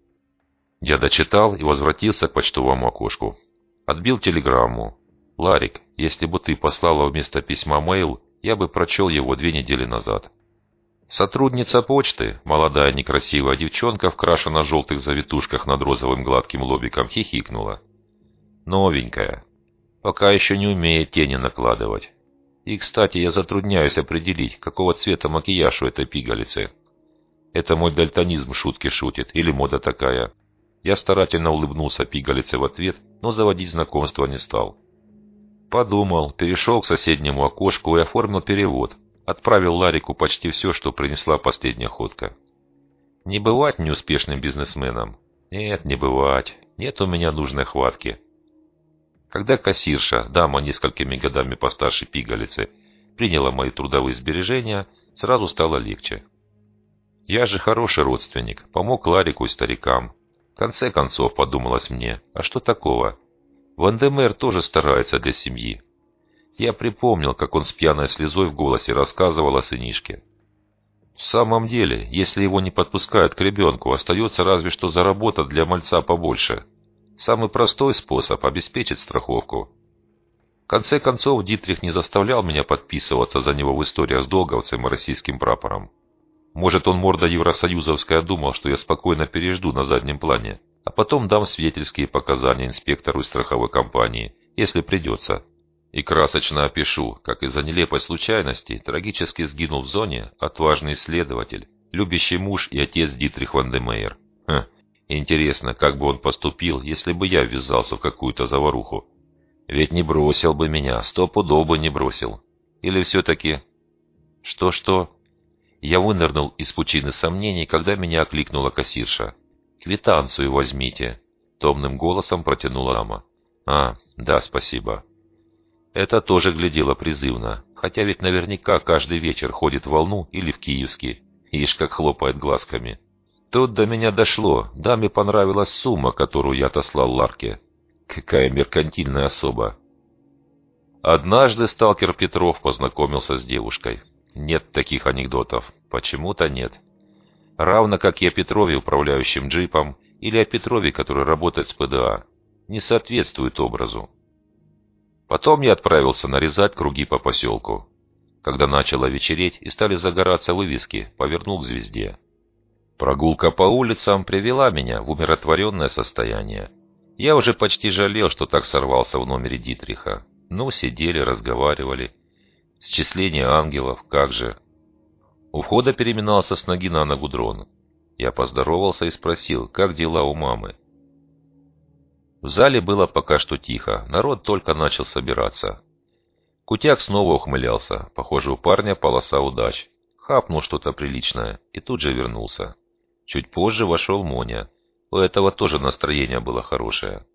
Я дочитал и возвратился к почтовому окошку. Отбил телеграмму. «Ларик, если бы ты послала вместо письма мейл, я бы прочел его две недели назад». Сотрудница почты, молодая некрасивая девчонка в крашено-желтых завитушках над розовым гладким лобиком, хихикнула. «Новенькая. Пока еще не умеет тени накладывать. И, кстати, я затрудняюсь определить, какого цвета макияж у этой пигалицы. Это мой дальтонизм шутки шутит, или мода такая». Я старательно улыбнулся пигалице в ответ, но заводить знакомство не стал. Подумал, перешел к соседнему окошку и оформил перевод. Отправил Ларику почти все, что принесла последняя ходка. Не бывать неуспешным бизнесменом. Нет, не бывать. Нет у меня нужной хватки. Когда кассирша, дама несколькими годами постарше пигалицы, приняла мои трудовые сбережения, сразу стало легче. Я же хороший родственник, помог Ларику и старикам. В конце концов, подумалось мне, а что такого? Ван-де-Мейер тоже старается для семьи. Я припомнил, как он с пьяной слезой в голосе рассказывал о сынишке. В самом деле, если его не подпускают к ребенку, остается разве что заработать для мальца побольше. Самый простой способ – обеспечить страховку. В конце концов, Дитрих не заставлял меня подписываться за него в историях с долговцем и российским прапором. Может, он морда евросоюзовская думал, что я спокойно пережду на заднем плане, а потом дам свидетельские показания инспектору из страховой компании, если придется. И красочно опишу, как из-за нелепой случайности трагически сгинул в зоне отважный исследователь, любящий муж и отец Дитрих Ван-де-Мейер. Хм, интересно, как бы он поступил, если бы я ввязался в какую-то заваруху. Ведь не бросил бы меня, стопудово бы не бросил. Или все-таки... Что-что? Я вынырнул из пучины сомнений, когда меня окликнула кассирша. «Квитанцию возьмите», — томным голосом протянула дама. «А, да, спасибо». Это тоже глядело призывно, хотя ведь наверняка каждый вечер ходит в Волну или в Киевский. Ишь, как хлопает глазками. Тут до меня дошло, даме понравилась сумма, которую я отослал Ларке. Какая меркантильная особа. Однажды сталкер Петров познакомился с девушкой. Нет таких анекдотов. Почему-то нет. Равно как и о Петрове, управляющем джипом, или о Петрове, который работает с ПДА. Не соответствует образу. Потом я отправился нарезать круги по поселку. Когда начало вечереть и стали загораться вывески, повернул к звезде. Прогулка по улицам привела меня в умиротворенное состояние. Я уже почти жалел, что так сорвался в номере Дитриха. Ну, сидели, разговаривали. Счисление ангелов, как же. У входа переминался с ноги на ногу дрон. Я поздоровался и спросил, как дела у мамы. В зале было пока что тихо, народ только начал собираться. Кутяк снова ухмылялся, похоже, у парня полоса удач. Хапнул что-то приличное и тут же вернулся. Чуть позже вошел Моня. У этого тоже настроение было хорошее.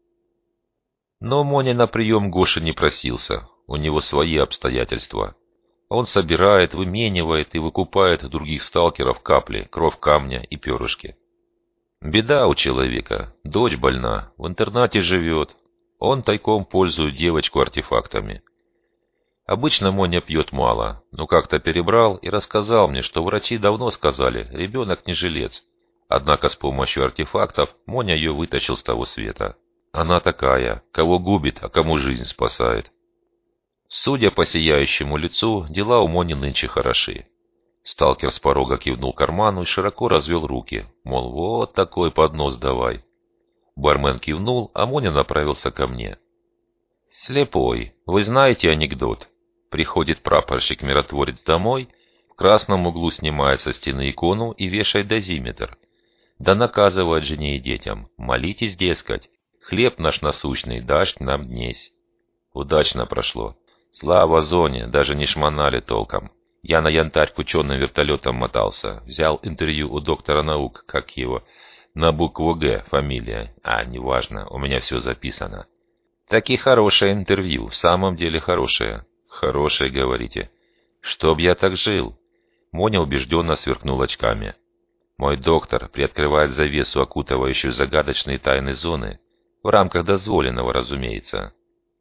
Но Моня на прием Гоши не просился. У него свои обстоятельства. Он собирает, выменивает и выкупает других сталкеров капли, кровь камня и перышки. Беда у человека. Дочь больна, в интернате живет. Он тайком пользует девочку артефактами. Обычно Моня пьет мало, но как-то перебрал и рассказал мне, что врачи давно сказали, ребенок не жилец. Однако с помощью артефактов Моня ее вытащил с того света. Она такая, кого губит, а кому жизнь спасает. Судя по сияющему лицу, дела у Мони нынче хороши. Сталкер с порога кивнул карману и широко развел руки, мол, вот такой поднос давай. Бармен кивнул, а Моня направился ко мне. «Слепой, вы знаете анекдот? Приходит прапорщик-миротворец домой, в красном углу снимает со стены икону и вешает дозиметр. Да наказывает жене и детям, молитесь, дескать, хлеб наш насущный дашь нам днесь». Удачно прошло. Слава зоне, даже не шмонали толком. Я на Янтарь к ученым вертолетом мотался. Взял интервью у доктора наук, как его, на букву «Г» фамилия. А, неважно, у меня все записано. Таки хорошее интервью, в самом деле хорошее. Хорошее, говорите. Чтоб я так жил. Моня убежденно сверкнул очками. Мой доктор приоткрывает завесу, окутывающую загадочные тайны зоны. В рамках дозволенного, разумеется.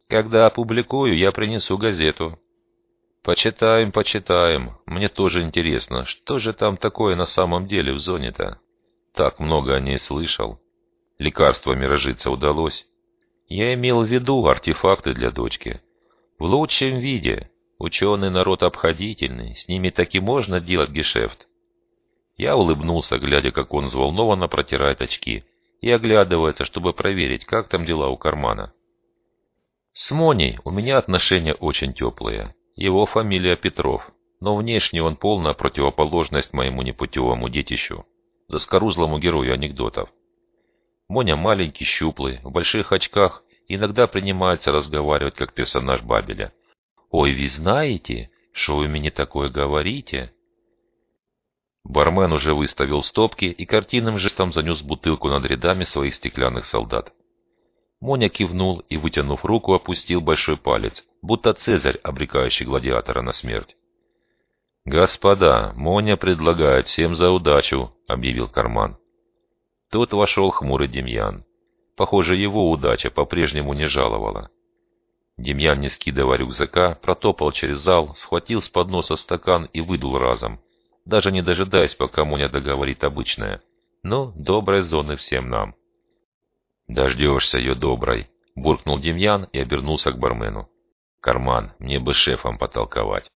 Когда опубликую, я принесу газету. Почитаем, почитаем. Мне тоже интересно, что же там такое на самом деле в зоне-то? Так много о ней слышал. Лекарствами разжиться удалось. Я имел в виду артефакты для дочки. В лучшем виде. Ученый народ обходительный, с ними таки можно делать гешефт. Я улыбнулся, глядя, как он взволнованно протирает очки и оглядывается, чтобы проверить, как там дела у Кармана. С Моней у меня отношения очень теплые. Его фамилия Петров, но внешне он полная противоположность моему непутевому детищу, заскорузлому герою анекдотов. Моня маленький, щуплый, в больших очках, иногда принимается разговаривать, как персонаж Бабеля. «Ой, вы знаете, что вы мне такое говорите?» Бармен уже выставил стопки и картинным жестом занес бутылку над рядами своих стеклянных солдат. Моня кивнул и, вытянув руку, опустил большой палец, будто Цезарь, обрекающий гладиатора на смерть. «Господа, Моня предлагает всем за удачу», — объявил Карман. Тут вошел хмурый Демьян. Похоже, его удача по-прежнему не жаловала. Демьян, не скидывая рюкзака, протопал через зал, схватил с подноса стакан и выдул разом, даже не дожидаясь, пока Моня договорит обычное. «Ну, доброй зоны всем нам». «Дождешься ее доброй», — буркнул Демьян и обернулся к бармену. «Карман, мне бы с шефом потолковать».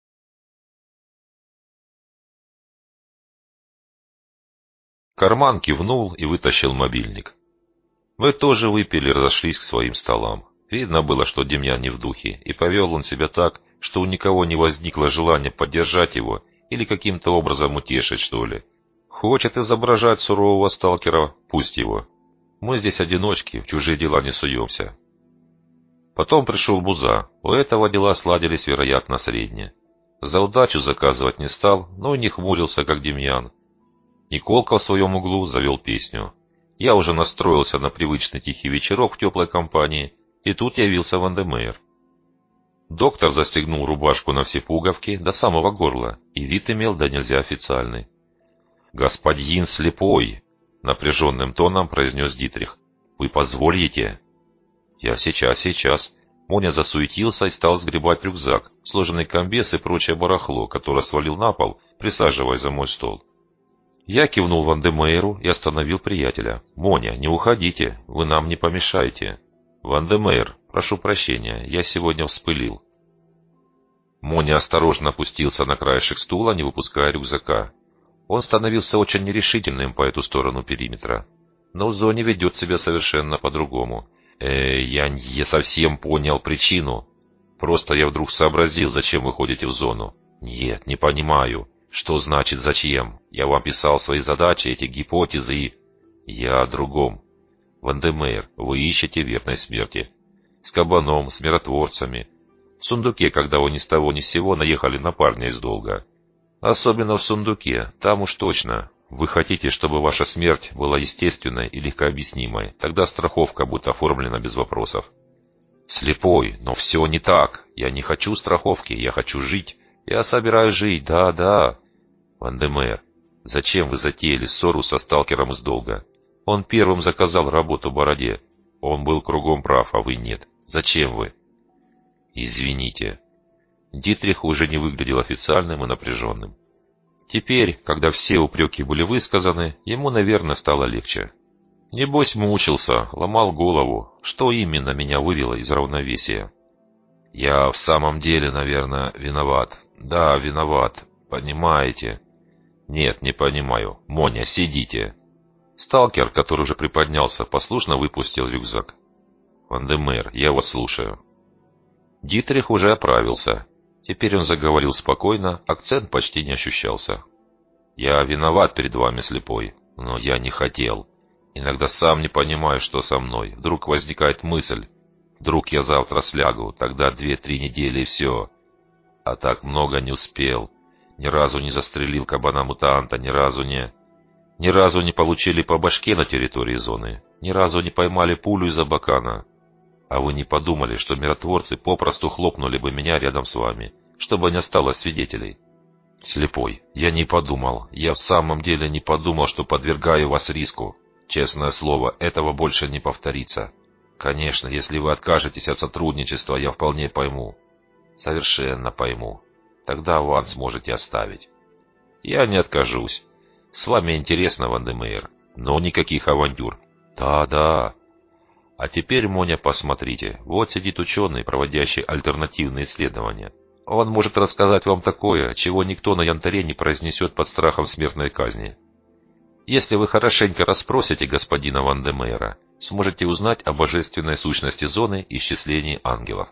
Карман кивнул и вытащил мобильник. Мы тоже выпили и разошлись к своим столам. Видно было, что Демьян не в духе, и повел он себя так, что у никого не возникло желания поддержать его или каким-то образом утешить, что ли. Хочет изображать сурового сталкера, пусть его. Мы здесь одиночки, в чужие дела не суемся. Потом пришел Буза. У этого дела сладились, вероятно, средне. За удачу заказывать не стал, но и не хмурился, как Демьян. Николка в своем углу завел песню. Я уже настроился на привычный тихий вечерок в теплой компании, и тут явился Вандемейр. Доктор застегнул рубашку на все пуговки до самого горла, и вид имел да нельзя официальный. «Господин слепой!» — напряженным тоном произнес Дитрих. «Вы позволите?» «Я сейчас, сейчас». Моня засуетился и стал сгребать рюкзак, сложенный комбез и прочее барахло, которое свалил на пол, присаживаясь за мой стол. Я кивнул Вандемейру и остановил приятеля. «Моня, не уходите, вы нам не помешаете». «Вандемейр, прошу прощения, я сегодня вспылил». Моня осторожно опустился на краешек стула, не выпуская рюкзака. Он становился очень нерешительным по эту сторону периметра. Но в зоне ведет себя совершенно по-другому. «Э, я не совсем понял причину. Просто я вдруг сообразил, зачем вы ходите в зону». «Нет, не понимаю. Что значит зачем? Я вам писал свои задачи, эти гипотезы и...» «Я о другом. Вандемейр, вы ищете верной смерти. С кабаном, с миротворцами. В сундуке, когда вы ни с того ни с сего наехали на парня из долга. Особенно в сундуке, там уж точно. Вы хотите, чтобы ваша смерть была естественной и легкообъяснимой. Тогда страховка будет оформлена без вопросов». «Слепой, но все не так. Я не хочу страховки, я хочу жить. Я собираюсь жить, да-да». «Вандемейр, зачем вы затеяли ссору со сталкером из долга? Он первым заказал работу Бороде. Он был кругом прав, а вы нет. Зачем вы?» «Извините». Дитрих уже не выглядел официальным и напряженным. Теперь, когда все упреки были высказаны, ему, наверное, стало легче. Небось, мучился, ломал голову, что именно меня вывело из равновесия. «Я в самом деле, наверное, виноват. Да, виноват. Понимаете?» «Нет, не понимаю. Моня, сидите». Сталкер, который уже приподнялся, послушно выпустил рюкзак. «Вандемейр, я вас слушаю». Дитрих уже оправился. Теперь он заговорил спокойно, акцент почти не ощущался. «Я виноват перед вами, слепой, но я не хотел. Иногда сам не понимаю, что со мной. Вдруг возникает мысль. Вдруг я завтра слягу, тогда две-три недели и все. А так много не успел. Ни разу не застрелил кабана-мутанта, ни разу не... Ни разу не получили по башке на территории зоны. Ни разу не поймали пулю из абакана. А вы не подумали, что миротворцы попросту хлопнули бы меня рядом с вами, чтобы не осталось свидетелей?» «Слепой, я не подумал. Я в самом деле не подумал, что подвергаю вас риску. Честное слово, этого больше не повторится. Конечно, если вы откажетесь от сотрудничества, я вполне пойму. Совершенно пойму. Тогда аванс можете оставить. Я не откажусь. С вами интересно, Ван-де-Мейер, но никаких авантюр. Да-да. А теперь, Моня, посмотрите. Вот сидит ученый, проводящий альтернативные исследования. Он может рассказать вам такое, чего никто на Янтаре не произнесет под страхом смертной казни. Если вы хорошенько расспросите господина Ван-де-Мейера, сможете узнать о божественной сущности зоны исчислений ангелов.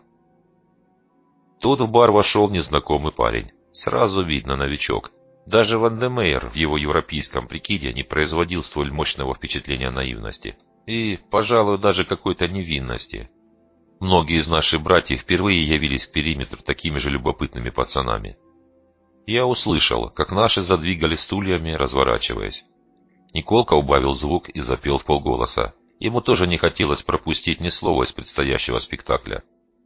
Тут в бар вошел незнакомый парень. Сразу видно, новичок. Даже Ван-де-Мейер в его европейском прикиде не производил столь мощного впечатления наивности. И, пожалуй, даже какой-то невинности. Многие из наших братьев впервые явились к периметру такими же любопытными пацанами. Я услышал, как наши задвигали стульями, разворачиваясь. Николка убавил звук и запел вполголоса. Ему тоже не хотелось пропустить ни слова из предстоящего спектакля.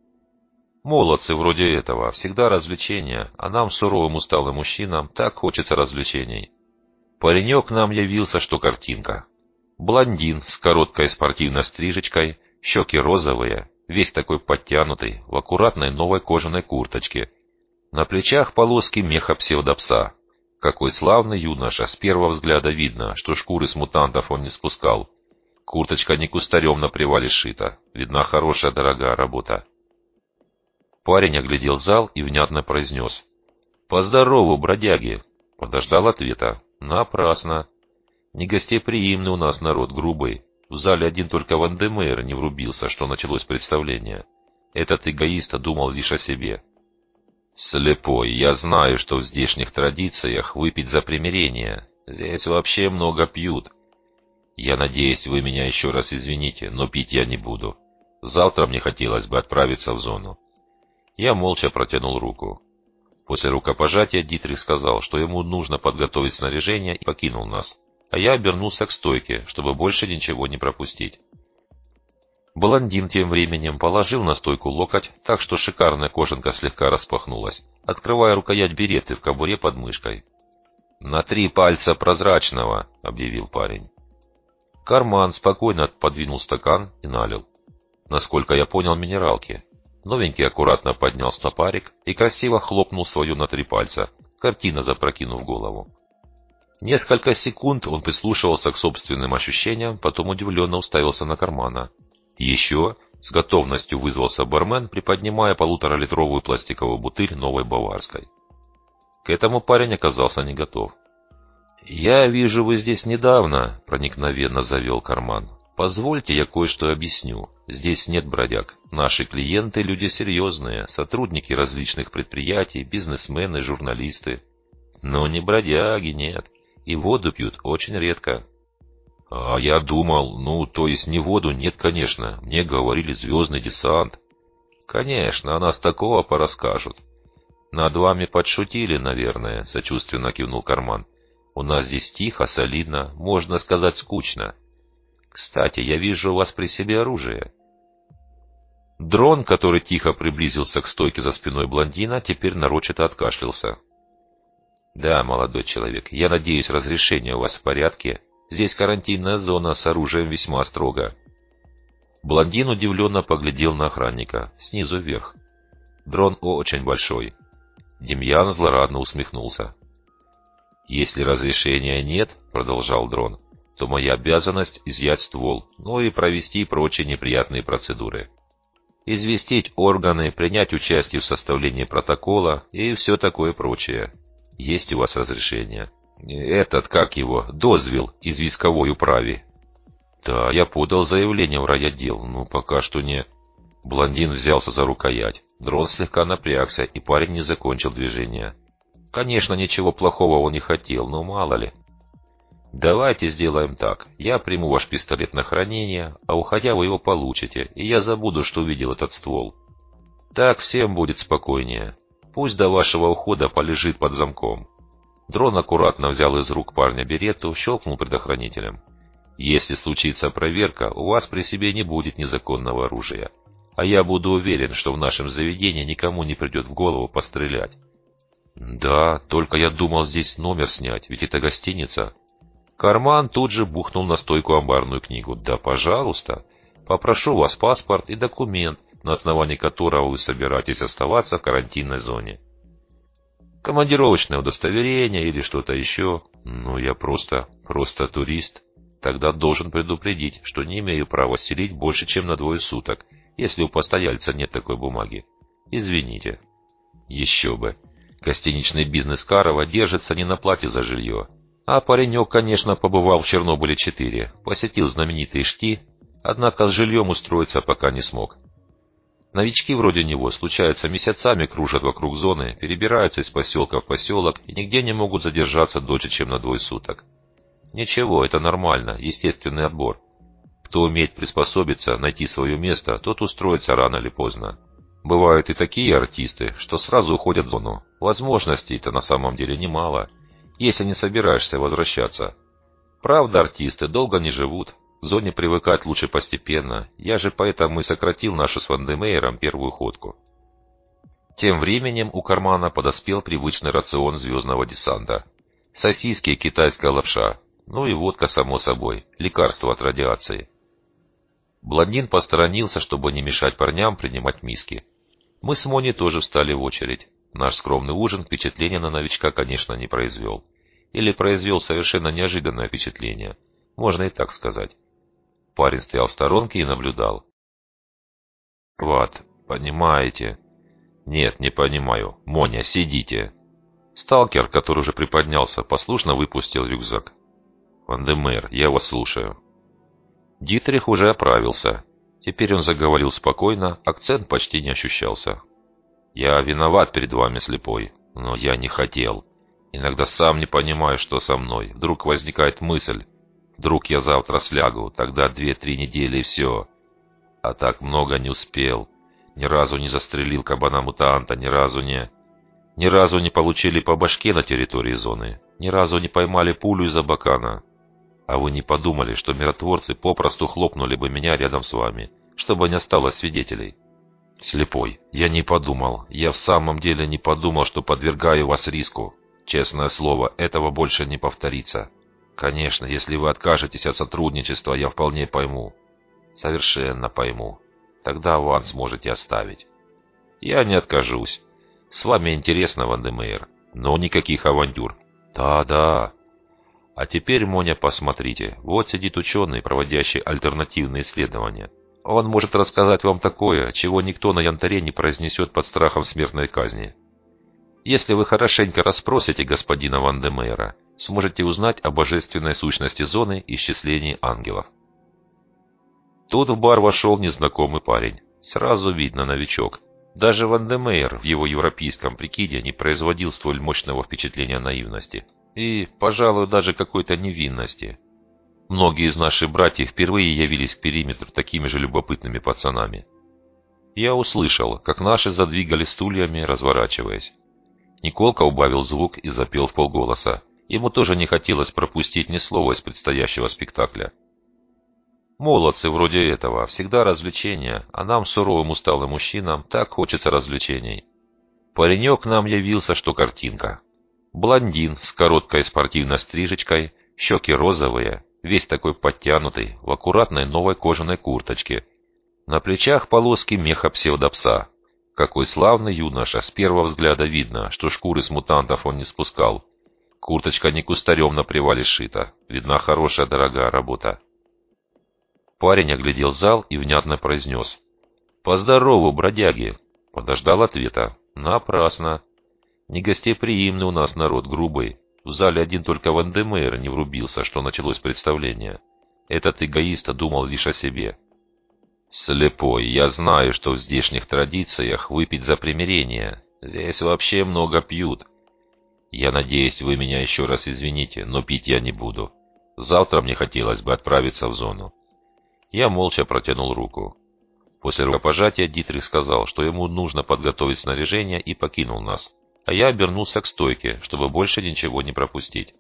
Молодцы вроде этого, всегда развлечения, а нам, суровым усталым мужчинам, так хочется развлечений. Паренек нам явился, что картинка. Блондин с короткой спортивной стрижечкой, щеки розовые, весь такой подтянутый, в аккуратной новой кожаной курточке. На плечах полоски меха псевдопса. Какой славный юноша, с первого взгляда видно, что шкуры с мутантов он не спускал. Курточка не кустарем на привале сшита, видна хорошая дорогая работа. Парень оглядел зал и внятно произнес: «Поздорову, бродяги!» Подождал ответа. Напрасно. Негостеприимный у нас народ, грубый. В зале один только Ван-де-Мейер не врубился, что началось представление. Этот эгоист думал лишь о себе. «Слепой, я знаю, что в здешних традициях выпить за примирение. Здесь вообще много пьют. Я надеюсь, вы меня еще раз извините, но пить я не буду. Завтра мне хотелось бы отправиться в зону». Я молча протянул руку. После рукопожатия Дитрих сказал, что ему нужно подготовить снаряжение, и покинул нас. А я обернулся к стойке, чтобы больше ничего не пропустить. Блондин тем временем положил на стойку локоть, так что шикарная кожанка слегка распахнулась, открывая рукоять береты в кобуре под мышкой. «На три пальца прозрачного», — объявил парень. Карман спокойно подвинул стакан и налил. Насколько я понял, минералки. Новенький аккуратно поднял стопарик и красиво хлопнул свою на три пальца, картина запрокинув голову. Несколько секунд он прислушивался к собственным ощущениям, потом удивленно уставился на Кармана. «Еще?» — с готовностью вызвался бармен, приподнимая полуторалитровую пластиковую бутыль новой баварской. К этому парень оказался не готов. «Я вижу, вы здесь недавно», — проникновенно завел Карман. «Позвольте, я кое-что объясню. Здесь нет бродяг. Наши клиенты — люди серьезные, сотрудники различных предприятий, бизнесмены, журналисты. Но не бродяги, нет. И воду пьют очень редко». «А я думал, ну, то есть не воду, нет, конечно. Мне говорили звездный десант». «Конечно, о нас такого порасскажут». «Над вами подшутили, наверное», — сочувственно кивнул Карман. «У нас здесь тихо, солидно, можно сказать, скучно. Кстати, я вижу у вас при себе оружие». Дрон, который тихо приблизился к стойке за спиной блондина, теперь нарочито откашлялся. «Да, молодой человек, я надеюсь, разрешение у вас в порядке. Здесь карантинная зона, с оружием весьма строго». Блондин удивленно поглядел на охранника, снизу вверх. Дрон очень большой. Демьян злорадно усмехнулся. «Если разрешения нет, — продолжал Дрон, — то моя обязанность изъять ствол, ну и провести прочие неприятные процедуры. Известить органы, принять участие в составлении протокола и все такое прочее. Есть у вас разрешение? Этот, как его, дозвел из войсковой управы». «Да, я подал заявление в райотдел, но пока что не...» Блондин взялся за рукоять. Дрон слегка напрягся, и парень не закончил движение. Конечно, ничего плохого он не хотел, но мало ли. «Давайте сделаем так. Я приму ваш пистолет на хранение, а уходя вы его получите, и я забуду, что увидел этот ствол. Так всем будет спокойнее. Пусть до вашего ухода полежит под замком». Дрон аккуратно взял из рук парня берету, щелкнул предохранителем. «Если случится проверка, у вас при себе не будет незаконного оружия. А я буду уверен, что в нашем заведении никому не придет в голову пострелять». «Да, только я думал здесь номер снять, ведь это гостиница». Карман тут же бухнул на стойку амбарную книгу. «Да, пожалуйста. Попрошу вас паспорт и документ, на основании которого вы собираетесь оставаться в карантинной зоне. Командировочное удостоверение или что-то еще. Ну, я просто, просто турист. Тогда должен предупредить, что не имею права селить больше, чем на двое суток, если у постояльца нет такой бумаги. Извините. Еще бы. Гостиничный бизнес Карова держится не на плате за жилье. А паренек, конечно, побывал в Чернобыле четыре, посетил знаменитые Шти, однако с жильем устроиться пока не смог. Новички вроде него случаются месяцами, кружат вокруг зоны, перебираются из поселка в поселок и нигде не могут задержаться дольше, чем на двое суток. Ничего, это нормально, естественный отбор. Кто умеет приспособиться, найти свое место, тот устроится рано или поздно. Бывают и такие артисты, что сразу уходят в зону. Возможностей-то на самом деле немало, если не собираешься возвращаться. Правда, артисты долго не живут. В зоне привыкать лучше постепенно. Я же поэтому и сократил нашу с Вандемейером первую ходку. Тем временем у кармана подоспел привычный рацион звездного десанта. Сосиски и китайская лапша. Ну и водка, само собой. Лекарство от радиации. Блондин посторонился, чтобы не мешать парням принимать миски. Мы с Мони тоже встали в очередь. Наш скромный ужин впечатления на новичка, конечно, не произвел. Или произвел совершенно неожиданное впечатление. Можно и так сказать. Парень стоял в сторонке и наблюдал. «Вот, понимаете?» «Нет, не понимаю. Моня, сидите!» Сталкер, который уже приподнялся, послушно выпустил рюкзак. «Вандемейр, я вас слушаю». Дитрих уже оправился. Теперь он заговорил спокойно, акцент почти не ощущался. «Я виноват перед вами, слепой, но я не хотел. Иногда сам не понимаю, что со мной. Вдруг возникает мысль. Вдруг я завтра слягу, тогда две-три недели и все. А так много не успел. Ни разу не застрелил кабана-мутанта, ни разу не... Ни разу не получили по башке на территории зоны. Ни разу не поймали пулю из абакана. А вы не подумали, что миротворцы попросту хлопнули бы меня рядом с вами, чтобы не осталось свидетелей?» «Слепой, я не подумал. Я в самом деле не подумал, что подвергаю вас риску. Честное слово, этого больше не повторится. Конечно, если вы откажетесь от сотрудничества, я вполне пойму. Совершенно пойму. Тогда аванс можете оставить. Я не откажусь. С вами интересно, Вандемейер, но никаких авантюр. Да-да. А теперь, Моня, посмотрите. Вот сидит ученый, проводящий альтернативные исследования. Он может рассказать вам такое, чего никто на Янтаре не произнесет под страхом смертной казни. Если вы хорошенько расспросите господина Вандемейера, сможете узнать о божественной сущности зоны и исчислении ангелов. Тут в бар вошел незнакомый парень. Сразу видно, новичок. Даже Вандемейер в его европейском прикиде не производил столь мощного впечатления наивности. И, пожалуй, даже какой-то невинности. Многие из наших братьев впервые явились к периметру такими же любопытными пацанами. Я услышал, как наши задвигали стульями, разворачиваясь. Николка убавил звук и запел вполголоса. Ему тоже не хотелось пропустить ни слова из предстоящего спектакля. Молодцы вроде этого, всегда развлечения, а нам, суровым усталым мужчинам, так хочется развлечений. Паренек к нам явился, что картинка. Блондин с короткой спортивной стрижечкой, щеки розовые, весь такой подтянутый, в аккуратной новой кожаной курточке. На плечах полоски меха псевдопса. Какой славный юноша, с первого взгляда видно, что шкуры с мутантов он не спускал. Курточка не кустарем на привале сшита, видна хорошая дорогая работа. Парень оглядел зал и внятно произнес: «Поздорову, бродяги!» Подождал ответа. Напрасно. Негостеприимный у нас народ, грубый. В зале один только Вандемейер не врубился, что началось представление. Этот эгоист думал лишь о себе. «Слепой, я знаю, что в здешних традициях выпить за примирение. Здесь вообще много пьют. Я надеюсь, вы меня еще раз извините, но пить я не буду. Завтра мне хотелось бы отправиться в зону». Я молча протянул руку. После рукопожатия Дитрих сказал, что ему нужно подготовить снаряжение, и покинул нас. А я обернулся к стойке, чтобы больше ничего не пропустить.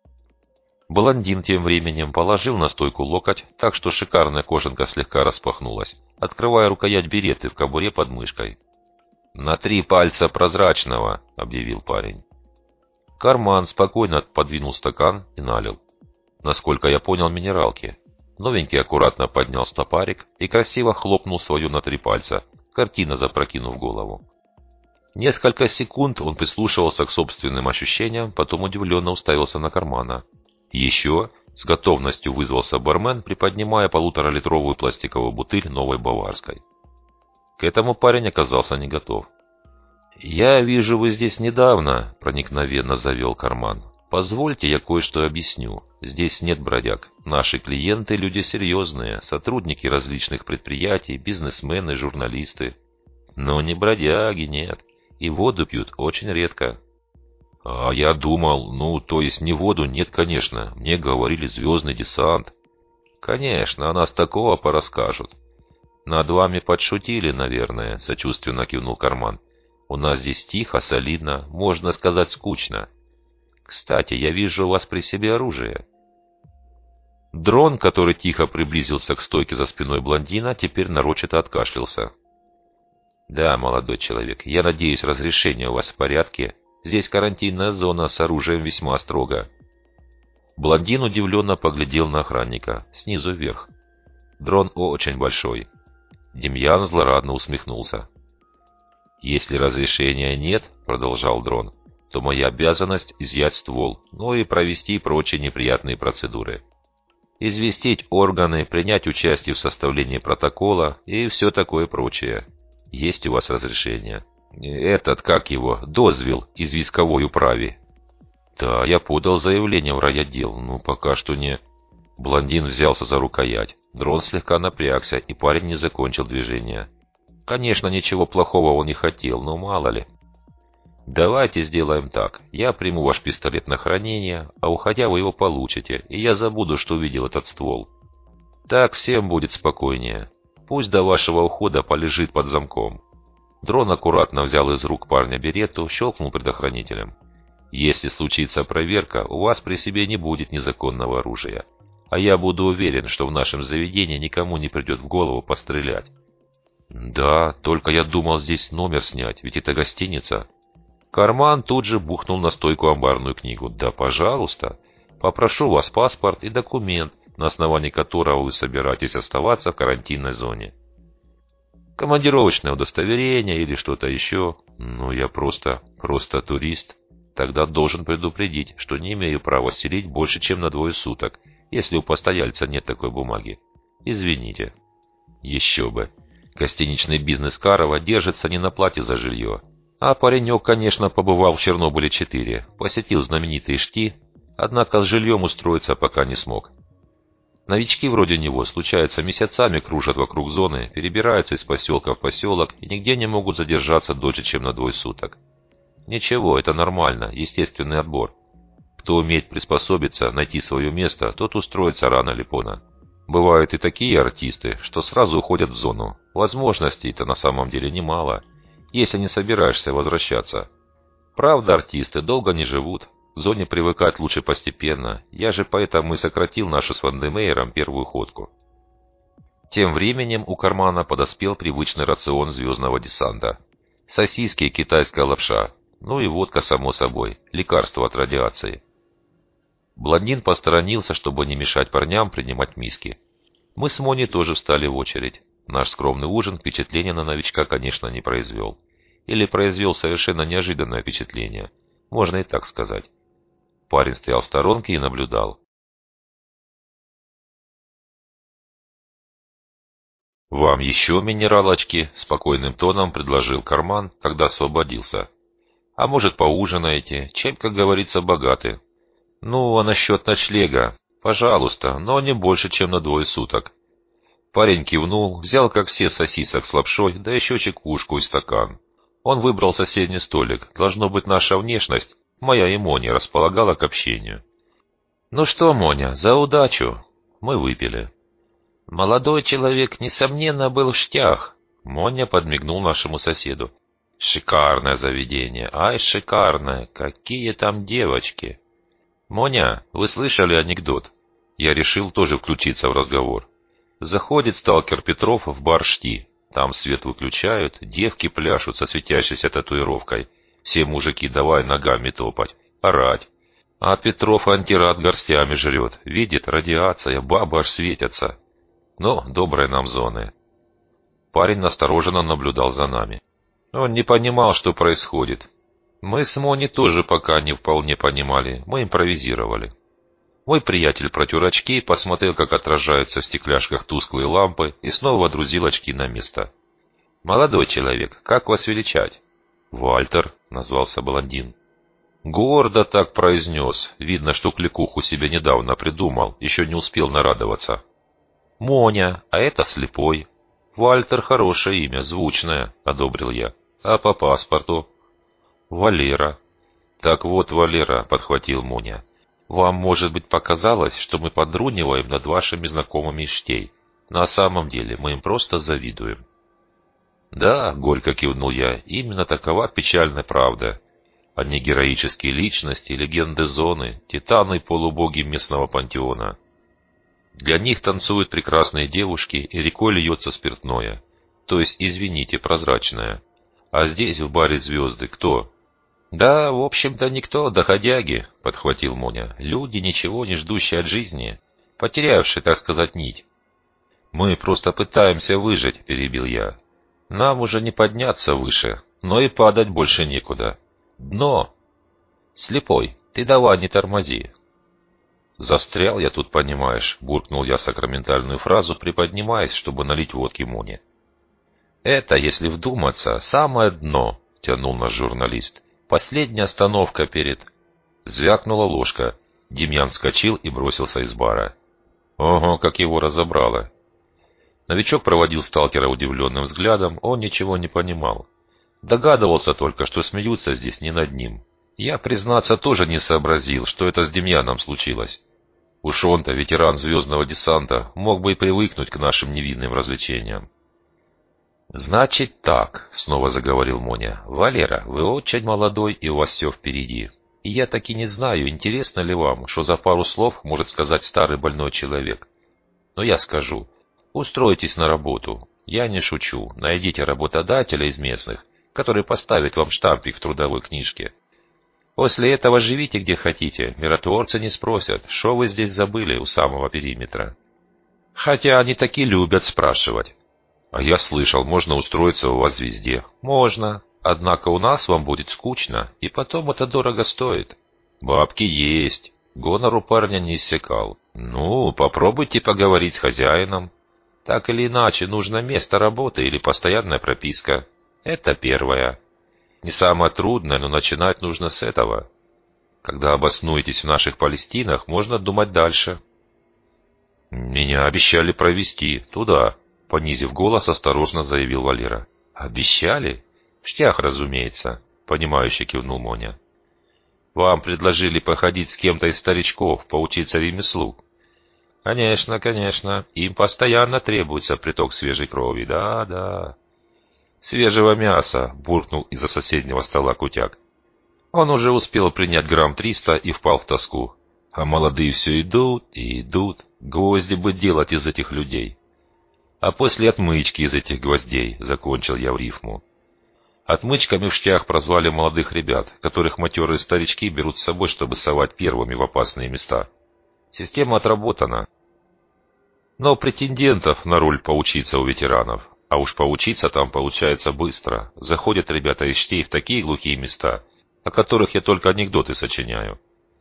Блондин тем временем положил на стойку локоть, так что шикарная кожанка слегка распахнулась, открывая рукоять береты в кобуре под мышкой. «На три пальца прозрачного», — объявил парень. Карман спокойно подвинул стакан и налил. Насколько я понял, минералки. Новенький аккуратно поднял стопарик и красиво хлопнул свою на три пальца, картина запрокинув голову. Несколько секунд он прислушивался к собственным ощущениям, потом удивленно уставился на Кармана. «Еще?» — с готовностью вызвался бармен, приподнимая полуторалитровую пластиковую бутыль новой баварской. К этому парень оказался не готов. «Я вижу, вы здесь недавно», — проникновенно завел Карман. «Позвольте, я кое-что объясню. Здесь нет бродяг. Наши клиенты — люди серьезные, сотрудники различных предприятий, бизнесмены, журналисты. Но не бродяги, нет. И воду пьют очень редко». «А я думал, ну, то есть не воду, нет, конечно. Мне говорили звездный десант». «Конечно, о нас такого порасскажут». «Над вами подшутили, наверное», — сочувственно кивнул Карман. «У нас здесь тихо, солидно, можно сказать, скучно. Кстати, я вижу у вас при себе оружие». Дрон, который тихо приблизился к стойке за спиной блондина, теперь нарочито откашлялся. «Да, молодой человек, я надеюсь, разрешение у вас в порядке. Здесь карантинная зона, с оружием весьма строго». Блондин удивленно поглядел на охранника, снизу вверх. «Дрон очень большой». Демьян злорадно усмехнулся. «Если разрешения нет, — продолжал Дрон, — то моя обязанность изъять ствол, ну и провести прочие неприятные процедуры. Известить органы, принять участие в составлении протокола и все такое прочее. Есть у вас разрешение? Этот, как его, дозвел из войсковой управы». «Да, я подал заявление в райотдел, но пока что не...» Блондин взялся за рукоять. Дрон слегка напрягся, и парень не закончил движение. Конечно, ничего плохого он не хотел, но мало ли. «Давайте сделаем так. Я приму ваш пистолет на хранение, а уходя вы его получите, и я забуду, что увидел этот ствол. Так всем будет спокойнее. Пусть до вашего ухода полежит под замком». Дрон аккуратно взял из рук парня беретту, щелкнул предохранителем. «Если случится проверка, у вас при себе не будет незаконного оружия. А я буду уверен, что в нашем заведении никому не придет в голову пострелять». «Да, только я думал здесь номер снять, ведь это гостиница». Карман тут же бухнул на стойку амбарную книгу. «Да, пожалуйста. Попрошу вас паспорт и документ, на основании которого вы собираетесь оставаться в карантинной зоне. Командировочное удостоверение или что-то еще. Ну, я просто, просто турист. Тогда должен предупредить, что не имею права селить больше, чем на двое суток, если у постояльца нет такой бумаги. Извините». Еще бы. Гостиничный бизнес Карова держится не на плате за жилье. А паренек, конечно, побывал в Чернобыле четыре, посетил знаменитые Шти, однако с жильем устроиться пока не смог. Новички вроде него, случается, месяцами кружат вокруг зоны, перебираются из поселка в поселок и нигде не могут задержаться дольше, чем на двое суток. Ничего, это нормально, естественный отбор. Кто умеет приспособиться, найти свое место, тот устроится рано или поздно. Бывают и такие артисты, что сразу уходят в зону. Возможностей-то на самом деле немало, если не собираешься возвращаться. Правда, артисты долго не живут. К зоне привыкать лучше постепенно. Я же поэтому и сократил нашу с Вандемейером первую ходку. Тем временем у Кармана подоспел привычный рацион звездного десанта. Сосиски и китайская лапша. Ну и водка, само собой. Лекарство от радиации. Блондин посторонился, чтобы не мешать парням принимать миски. Мы с Мони тоже встали в очередь. Наш скромный ужин впечатления на новичка, конечно, не произвел. Или произвел совершенно неожиданное впечатление. Можно и так сказать. Парень стоял в сторонке и наблюдал. «Вам еще минералочки?» — спокойным тоном предложил Карман, когда освободился. «А может, поужинаете? Чем, как говорится, богаты?» «Ну, а насчет ночлега? Пожалуйста, но не больше, чем на двое суток». Парень кивнул, взял, как все, сосисок с лапшой, да еще чекушку и стакан. Он выбрал соседний столик. Должно быть, наша внешность, моя и Моня, располагала к общению. «Ну что, Моня, за удачу!» Мы выпили. Молодой человек, несомненно, был в штях. Моня подмигнул нашему соседу. «Шикарное заведение, ай, шикарное! Какие там девочки!» «Моня, вы слышали анекдот?» Я решил тоже включиться в разговор. Заходит сталкер Петров в бар Шти. Там свет выключают, девки пляшут со светящейся татуировкой. Все мужики давай ногами топать, орать. А Петров антирад горстями жрет. Видит, радиация, бабы аж светятся. Но доброй нам зоны. Парень настороженно наблюдал за нами. Он не понимал, что происходит. Мы с Мони тоже пока не вполне понимали. Мы импровизировали. Мой приятель протер очки, посмотрел, как отражаются в стекляшках тусклые лампы, и снова водрузил очки на место. «Молодой человек, как вас величать?» «Вальтер», — назвался блондин. Гордо так произнес. Видно, что кликуху себе недавно придумал, еще не успел нарадоваться. «Моня, а это слепой». «Вальтер — хорошее имя, звучное», — одобрил я. «А по паспорту?» «Валера». «Так вот, Валера», — подхватил Моня. «Вам, может быть, показалось, что мы подруниваем над вашими знакомыми штей. На самом деле мы им просто завидуем». «Да», — горько кивнул я, — «именно такова печальная правда. Они героические личности, легенды зоны, титаны и полубоги местного пантеона. Для них танцуют прекрасные девушки, и рекой льется спиртное. То есть, извините, прозрачное. А здесь, в баре «Звезды», кто?» «Да, в общем-то, никто, доходяги», — подхватил Моня. «Люди, ничего не ждущие от жизни, потерявшие, так сказать, нить». «Мы просто пытаемся выжить», — перебил я. «Нам уже не подняться выше, но и падать больше некуда. Дно! Слепой, ты давай не тормози». «Застрял я тут, понимаешь», — буркнул я сакраментальную фразу, приподнимаясь, чтобы налить водки Моне. «Это, если вдуматься, самое дно», — тянул наш журналист. «Последняя остановка перед...» Звякнула ложка. Демьян вскочил и бросился из бара. Ого, как его разобрало. Новичок проводил сталкера удивленным взглядом, он ничего не понимал. Догадывался только, что смеются здесь не над ним. Я, признаться, тоже не сообразил, что это с Демьяном случилось. Уж он-то, ветеран звездного десанта, мог бы и привыкнуть к нашим невинным развлечениям. «Значит так», — снова заговорил Моня. «Валера, вы очень молодой, и у вас все впереди. И я таки не знаю, интересно ли вам, что за пару слов может сказать старый больной человек. Но я скажу. Устройтесь на работу. Я не шучу. Найдите работодателя из местных, который поставит вам штампик в трудовой книжке. После этого живите где хотите. Миротворцы не спросят, что вы здесь забыли у самого периметра. Хотя они таки любят спрашивать. А я слышал, можно устроиться у вас везде. Можно. Однако у нас вам будет скучно, и потом это дорого стоит. Бабки есть. Гонор у парня не иссякал. Ну, попробуйте поговорить с хозяином. Так или иначе, нужно место работы или постоянная прописка. Это первое. Не самое трудное, но начинать нужно с этого. Когда обоснуетесь в наших Палестинах, можно думать дальше. Меня обещали провести туда. Понизив голос, осторожно заявил Валера. «Обещали? В штях, разумеется», — понимающе кивнул Моня. «Вам предложили походить с кем-то из старичков, поучиться ремеслу». «Конечно, конечно. Им постоянно требуется приток свежей крови. Да, да». «Свежего мяса», — буркнул из-за соседнего стола Кутяк. Он уже успел принять грамм триста и впал в тоску. А молодые все идут и идут. Гвозди бы делать из этих людей. А после отмычки из этих гвоздей, закончил я в рифму. Отмычками в штях прозвали молодых ребят, которых матерые старички берут с собой, чтобы совать первыми в опасные места. Система отработана. Но претендентов на роль поучиться у ветеранов, а уж поучиться там получается быстро, заходят ребята из штей в такие глухие места, о которых я только анекдоты сочиняю.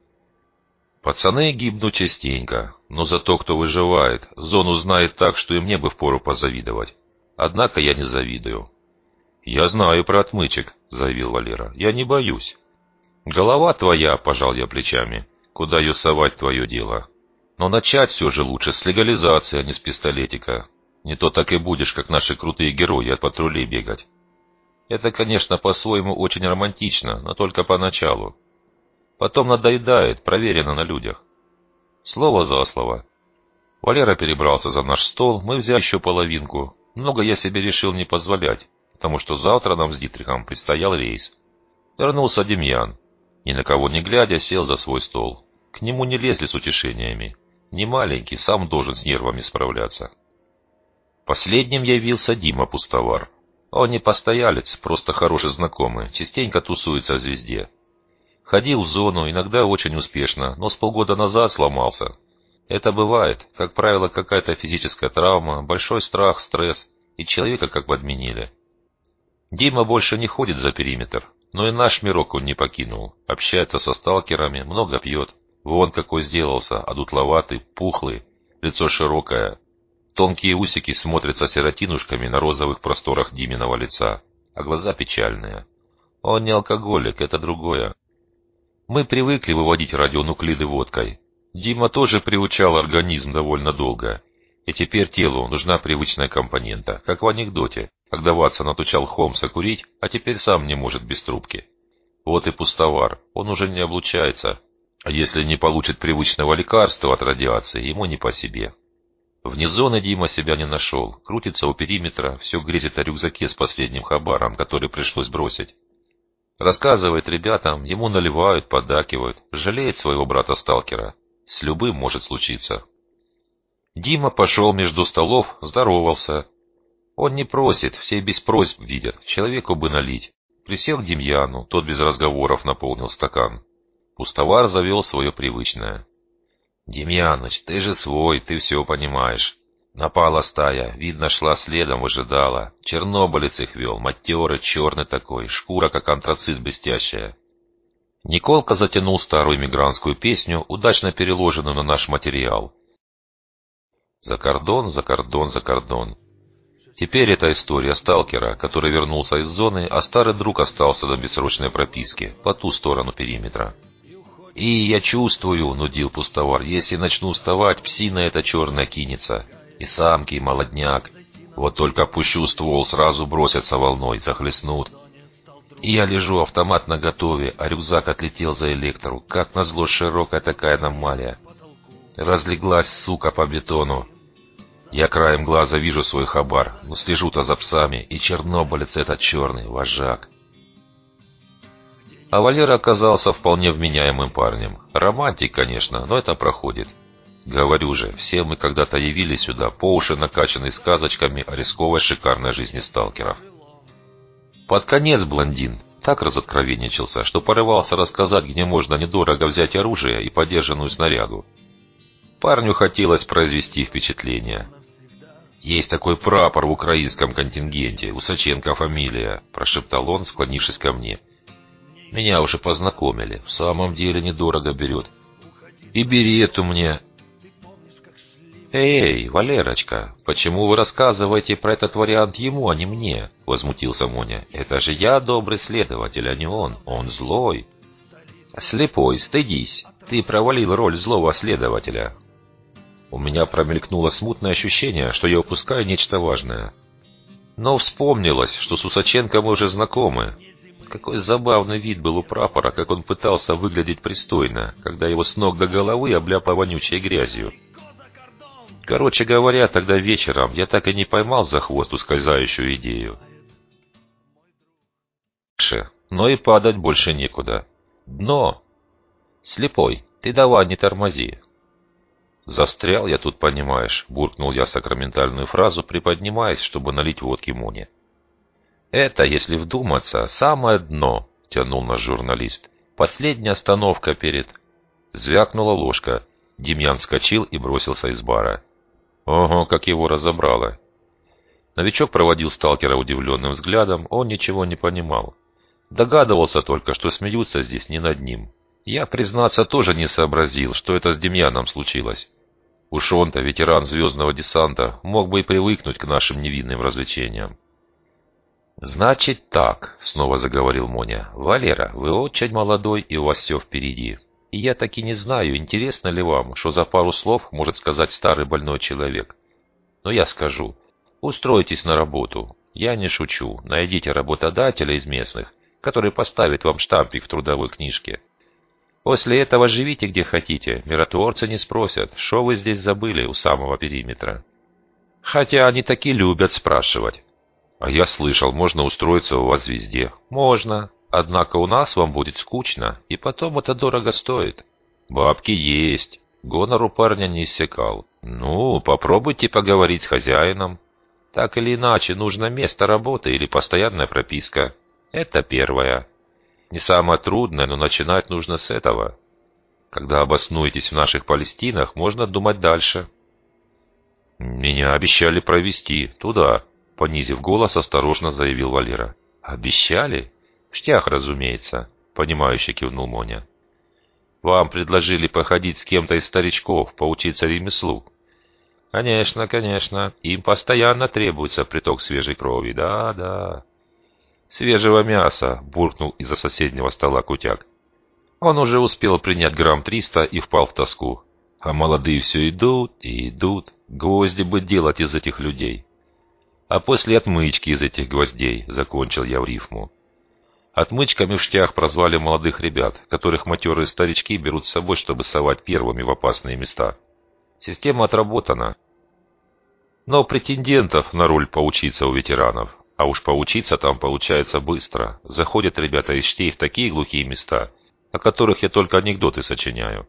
Пацаны гибнут частенько, но зато кто выживает, зону знает так, что и мне бы впору позавидовать. Однако я не завидую. «Я знаю про отмычек», — заявил Валера. «Я не боюсь». «Голова твоя», — пожал я плечами. «Куда ее совать, твое дело. Но начать все же лучше с легализации, а не с пистолетика. Не то так и будешь, как наши крутые герои, от патрулей бегать. Это, конечно, по-своему очень романтично, но только поначалу. Потом надоедает, проверено на людях». Слово за слово. Валера перебрался за наш стол, мы взяли еще половинку. Много я себе решил не позволять, потому что завтра нам с Дитрихом предстоял рейс. Вернулся Демьян. Ни на кого не глядя, сел за свой стол. К нему не лезли с утешениями. Не маленький, сам должен с нервами справляться. Последним явился Дима Пустовар. Он не постоялец, просто хороший знакомый, частенько тусуется в «Звезде». Ходил в зону, иногда очень успешно, но с полгода назад сломался. Это бывает. Как правило, какая-то физическая травма, большой страх, стресс, и человека как подменили. Дима больше не ходит за периметр, но и наш мирок он не покинул. Общается со сталкерами, много пьет. Вон какой сделался, одутловатый, пухлый, лицо широкое. Тонкие усики смотрятся сиротинушками на розовых просторах Диминого лица, а глаза печальные. Он не алкоголик, это другое. Мы привыкли выводить радионуклиды водкой. Дима тоже приучал организм довольно долго. И теперь телу нужна привычная компонента, как в анекдоте, когда Ватсон отучал Холмса курить, а теперь сам не может без трубки. Вот и пустовар, он уже не облучается. А если не получит привычного лекарства от радиации, ему не по себе. Вне зоны Дима себя не нашел, крутится у периметра, все грезит о рюкзаке с последним хабаром, который пришлось бросить. Рассказывает ребятам, ему наливают, поддакивают, жалеет своего брата-сталкера. С любым может случиться. Дима пошел между столов, здоровался. Он не просит, все без просьб видят, человеку бы налить. Присел к Демьяну, тот без разговоров наполнил стакан. Пустовар завел свое привычное. «Демьяныч, ты же свой, ты все понимаешь. Напала стая, видно, шла следом, выжидала. Чернобылец их вел, матерый, черный такой, шкура как антрацит блестящая». Николка затянул старую мигрантскую песню, удачно переложенную на наш материал. За кордон, за кордон, за кордон. Теперь это история сталкера, который вернулся из зоны, а старый друг остался на бессрочной прописке, по ту сторону периметра. «И я чувствую, — нудил пустовар, — если начну уставать, псина эта черная кинется. И самки, и молодняк. Вот только пущу ствол, сразу бросятся волной, захлестнут. И я лежу, автомат наготове, а рюкзак отлетел за электру. Как назло широкая такая аномалия. Разлеглась, сука, по бетону. Я краем глаза вижу свой хабар, но слежу-то за псами, и чернобылец этот черный, вожак». А Валера оказался вполне вменяемым парнем. Романтик, конечно, но это проходит. Говорю же, все мы когда-то явились сюда, по уши накачанные сказочками о рисковой шикарной жизни сталкеров. Под конец блондин так разоткровенничался, что порывался рассказать, где можно недорого взять оружие и подержанную снарягу. Парню хотелось произвести впечатление. «Есть такой прапор в украинском контингенте, Усаченко фамилия», – прошептал он, склонившись ко мне. «Меня уже познакомили, в самом деле недорого берет. И берету мне...» «Эй, Валерочка, почему вы рассказываете про этот вариант ему, а не мне?» – возмутился Моня. «Это же я добрый следователь, а не он. Он злой». «Слепой, стыдись. Ты провалил роль злого следователя». У меня промелькнуло смутное ощущение, что я упускаю нечто важное. Но вспомнилось, что с Усаченко мы уже знакомы. Какой забавный вид был у прапора, как он пытался выглядеть пристойно, когда его с ног до головы обляпало вонючей грязью. Короче говоря, тогда вечером я так и не поймал за хвост ускользающую идею. Но и падать больше некуда. Дно! Слепой, ты давай не тормози. Застрял я тут, понимаешь, буркнул я сакраментальную фразу, приподнимаясь, чтобы налить водки Моне. Это, если вдуматься, самое дно, тянул наш журналист. Последняя остановка перед... Звякнула ложка. Демьян вскочил и бросился из бара. Ого, как его разобрало. Новичок проводил сталкера удивленным взглядом, он ничего не понимал. Догадывался только, что смеются здесь не над ним. Я, признаться, тоже не сообразил, что это с Демьяном случилось. Уж он-то, ветеран звездного десанта, мог бы и привыкнуть к нашим невинным развлечениям. «Значит так», — снова заговорил Моня. «Валера, вы очень молодой, и у вас все впереди. И я таки не знаю, интересно ли вам, что за пару слов может сказать старый больной человек. Но я скажу. Устройтесь на работу. Я не шучу. Найдите работодателя из местных, который поставит вам штампик в трудовой книжке. После этого живите где хотите. Миротворцы не спросят, что вы здесь забыли у самого периметра. Хотя они таки любят спрашивать. А я слышал, можно устроиться у вас везде. Можно. Однако у нас вам будет скучно, и потом это дорого стоит. Бабки есть. Гонор у парня не иссякал. Ну, попробуйте поговорить с хозяином. Так или иначе, нужно место работы или постоянная прописка. Это первое. Не самое трудное, но начинать нужно с этого. Когда обоснуетесь в наших Палестинах, можно думать дальше. Меня обещали провести туда, понизив голос, осторожно заявил Валера. Обещали? В штях, разумеется, понимающе кивнул Моня. Вам предложили походить с кем-то из старичков, поучиться ремеслу. Конечно, конечно, им постоянно требуется приток свежей крови, да, да. Свежего мяса, буркнул из-за соседнего стола Кутяк. Он уже успел принять грамм триста и впал в тоску. А молодые все идут и идут. Гвозди бы делать из этих людей. А после отмычки из этих гвоздей, закончил я в рифму. Отмычками в штях прозвали молодых ребят, которых матерые старички берут с собой, чтобы совать первыми в опасные места. Система отработана. Но претендентов на роль поучиться у ветеранов, а уж поучиться там получается быстро, заходят ребята из штей в такие глухие места, о которых я только анекдоты сочиняю.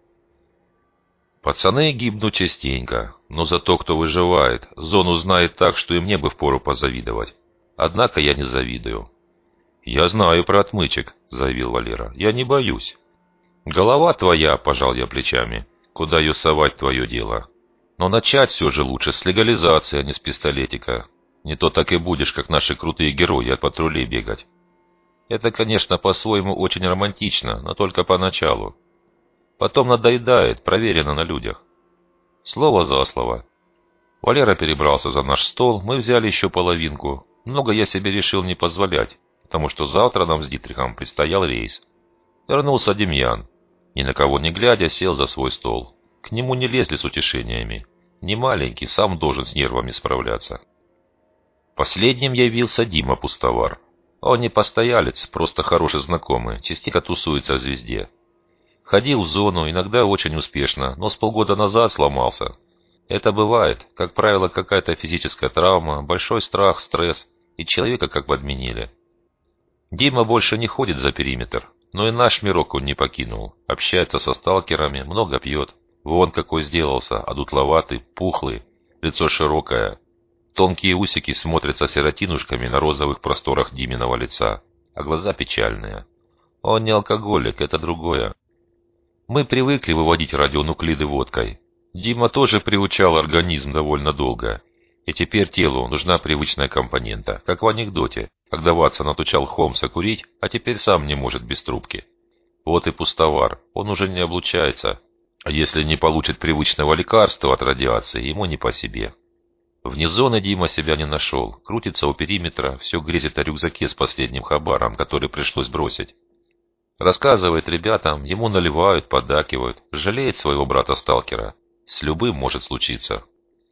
Пацаны гибнут частенько, но зато кто выживает, зону знает так, что и мне бы впору позавидовать. Однако я не завидую. «Я знаю про отмычек», — заявил Валера. «Я не боюсь». «Голова твоя», — пожал я плечами. «Куда ее совать, твое дело. Но начать все же лучше с легализации, а не с пистолетика. Не то так и будешь, как наши крутые герои, от патрулей бегать». Это, конечно, по-своему очень романтично, но только поначалу. Потом надоедает, проверено на людях. Слово за слово. Валера перебрался за наш стол, мы взяли еще половинку. Много я себе решил не позволять, потому что завтра нам с Дитрихом предстоял рейс. Вернулся Демьян. Ни на кого не глядя, сел за свой стол. К нему не лезли с утешениями. Не маленький, сам должен с нервами справляться. Последним явился Дима Пустовар. Он не постоялец, просто хороший знакомый, частенько тусуется в «Звезде». Ходил в зону, иногда очень успешно, но с полгода назад сломался. Это бывает, как правило, какая-то физическая травма, большой страх, стресс, и человека как подменили. Дима больше не ходит за периметр, но и наш мирок он не покинул. Общается со сталкерами, много пьет. Вон какой сделался, одутловатый, пухлый, лицо широкое. Тонкие усики смотрятся сиротинушками на розовых просторах Диминого лица, а глаза печальные. Он не алкоголик, это другое. Мы привыкли выводить радионуклиды водкой. Дима тоже приучал организм довольно долго. И теперь телу нужна привычная компонента, как в анекдоте, когда Ватсон отучал Холмса курить, а теперь сам не может без трубки. Вот и Пустовар, он уже не облучается. А если не получит привычного лекарства от радиации, ему не по себе. Вне зоны Дима себя не нашел, крутится у периметра, все грезит о рюкзаке с последним хабаром, который пришлось бросить. Рассказывает ребятам, ему наливают, поддакивают, жалеет своего брата-сталкера. С любым может случиться.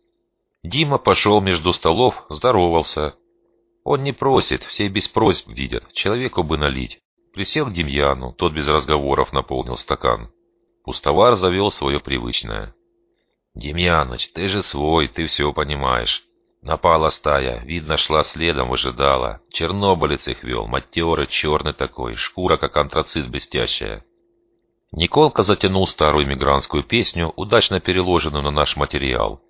Дима пошел между столов, здоровался. Он не просит, все без просьб видят, человеку бы налить. Присел к Демьяну, тот без разговоров наполнил стакан. Пустовар завел свое привычное. «Демьяныч, ты же свой, ты все понимаешь. Напала стая, видно, шла следом, выжидала. Чернобылец их вел, матерый, черный такой, шкура как антрацит блестящая». Николка затянул старую мигрантскую песню, удачно переложенную на наш материал.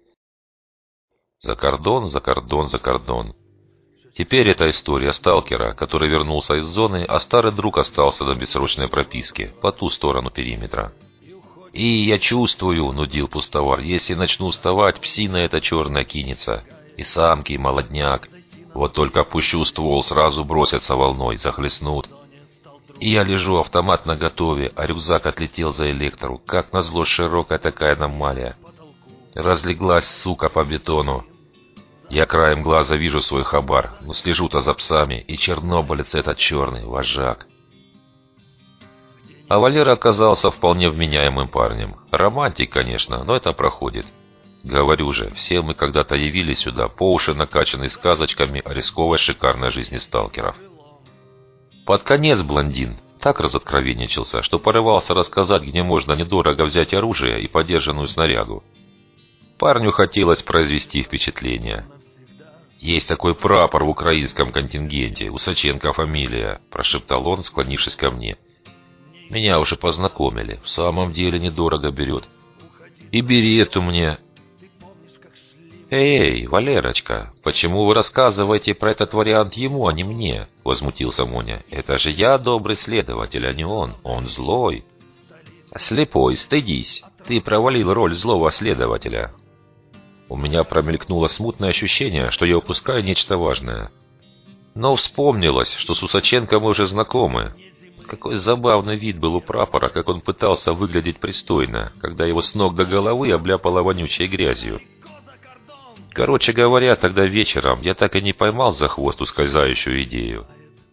«За кордон, за кордон, за кордон». Теперь это история сталкера, который вернулся из зоны, а старый друг остался на бессрочной прописке, по ту сторону периметра. «И я чувствую, — нудил Пустовар, — если начну уставать, псина эта черная кинется. И самки, и молодняк. Вот только опущу ствол, сразу бросятся волной, захлестнут. И я лежу, автомат наготове, а рюкзак отлетел за электру. Как назло широкая такая аномалия. Разлеглась, сука, по бетону. Я краем глаза вижу свой хабар, но слежу-то за псами, и чернобылец этот черный, вожак». А Валера оказался вполне вменяемым парнем. Романтик, конечно, но это проходит. Говорю же, все мы когда-то явились сюда, по уши накачанные сказочками о рисковой шикарной жизни сталкеров. Под конец блондин так разоткровенничался, что порывался рассказать, где можно недорого взять оружие и подержанную снарягу. Парню хотелось произвести впечатление. «Есть такой прапор в украинском контингенте, Усаченко фамилия», – прошептал он, склонившись ко мне. «Меня уже познакомили, в самом деле недорого берет. И берету мне...» «Эй, Валерочка, почему вы рассказываете про этот вариант ему, а не мне?» — возмутился Моня. «Это же я добрый следователь, а не он. Он злой». «Слепой, стыдись. Ты провалил роль злого следователя». У меня промелькнуло смутное ощущение, что я упускаю нечто важное. Но вспомнилось, что с Усаченко мы уже знакомы. Какой забавный вид был у прапора, как он пытался выглядеть пристойно, когда его с ног до головы обляпало вонючей грязью. Короче говоря, тогда вечером я так и не поймал за хвост ускользающую идею.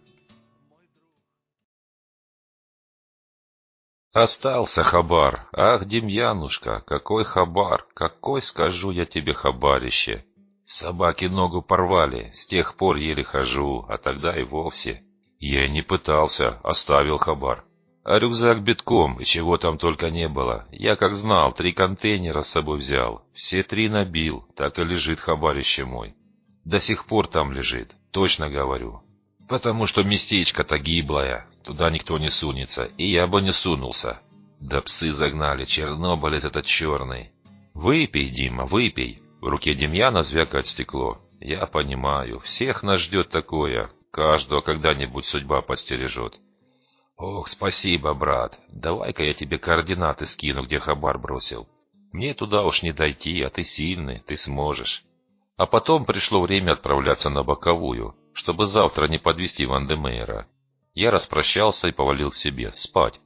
Остался хабар. Ах, Демьянушка, какой хабар, какой, скажу я тебе, хабарище. Собаки ногу порвали, с тех пор еле хожу, а тогда и вовсе. Я и не пытался, оставил хабар. А рюкзак битком, и чего там только не было. Я, как знал, три контейнера с собой взял. Все три набил, так и лежит хабарище мой. До сих пор там лежит, точно говорю. Потому что местечко-то гиблое, туда никто не сунется, и я бы не сунулся. Да псы загнали, Чернобыль этот черный. Выпей, Дима, выпей. В руке Демьяна звякает стекло. Я понимаю, всех нас ждет такое. Каждого когда-нибудь судьба подстережет. Ох, спасибо, брат. Давай-ка я тебе координаты скину, где хабар бросил. Мне туда уж не дойти, а ты сильный, ты сможешь. А потом пришло время отправляться на боковую, чтобы завтра не подвести Ван-де-Мейера. Я распрощался и повалил к себе спать.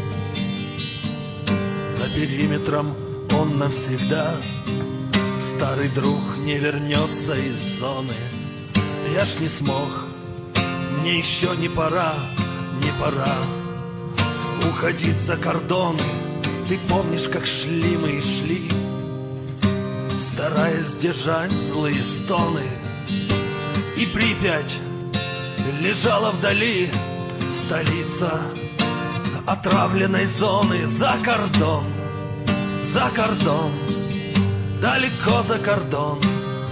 За периметром он навсегда. Старый друг не вернется из зоны. Я ж не смог, мне еще не пора, не пора уходить за кордоны. Ты помнишь, как шли мы и шли, стараясь держать злые стоны. И Припять лежала вдали, столица отравленной зоны. За кордон, за кордон, далеко за кордон,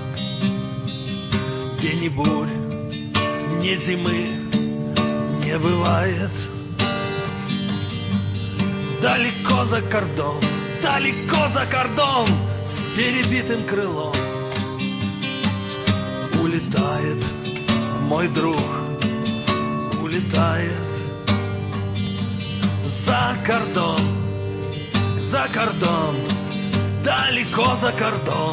где ни бурь, ни зимы не бывает. Далеко за кордон, далеко за кордон, с перебитым крылом улетает мой друг, улетает за кордон, за кордон, далеко за кордон,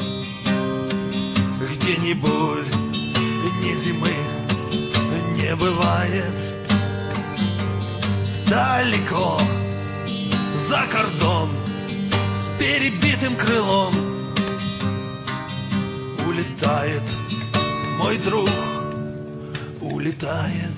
где ни бурь, ни зимы не бывает. Далеко за кордон, с перебитым крылом улетает мой друг, улетает.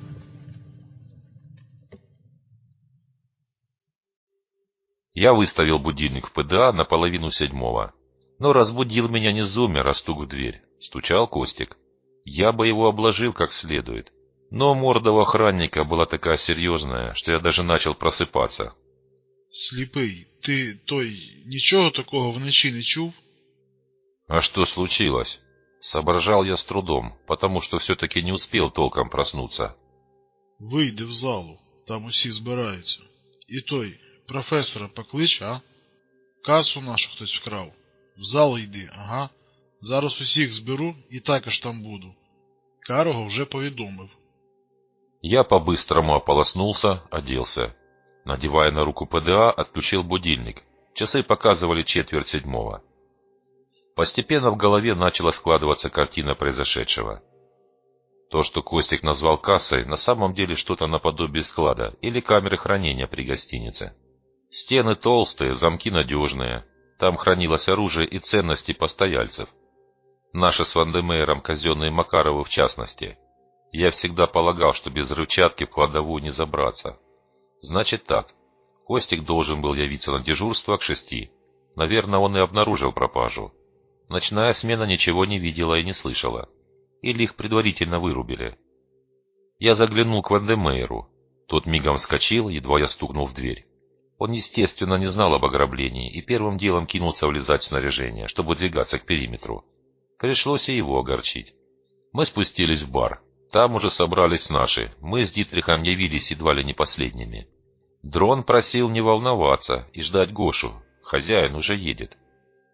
Я выставил будильник в ПДА на половину седьмого. Но разбудил меня не зумер, а стук в дверь. Стучал Костик. Я бы его обложил как следует. Но морда у охранника была такая серьезная, что я даже начал просыпаться. Сліпий, ти той нічого такого вночі не чув? А что случилось? Соображал я с трудом, потому что все-таки не успел толком проснуться. Вийди в залу, там усі збираються. І той, професора поклич, а? Касу нашу хтось вкрав. В зал йди, ага. Зараз усіх зберу і також там буду. Карого вже повідомив. Я по-быстрому ополоснулся, оделся. Надевая на руку ПДА, отключил будильник. Часы показывали четверть седьмого. Постепенно в голове начала складываться картина произошедшего. То, что Костик назвал кассой, на самом деле что-то наподобие склада или камеры хранения при гостинице. Стены толстые, замки надежные. Там хранилось оружие и ценности постояльцев. Наши с Ван-де-Мейером казенные Макаровы в частности. Я всегда полагал, что без взрывчатки в кладовую не забраться. Значит так. Костик должен был явиться на дежурство к шести. Наверное, он и обнаружил пропажу. Ночная смена ничего не видела и не слышала. Или их предварительно вырубили. Я заглянул к Ван-де-Мейеру. Тот мигом вскочил, едва я стукнул в дверь. Он, естественно, не знал об ограблении и первым делом кинулся влезать в снаряжение, чтобы двигаться к периметру. Пришлось и его огорчить. Мы спустились в бар. Там уже собрались наши. Мы с Дитрихом явились едва ли не последними. Дрон просил не волноваться и ждать Гошу. Хозяин уже едет.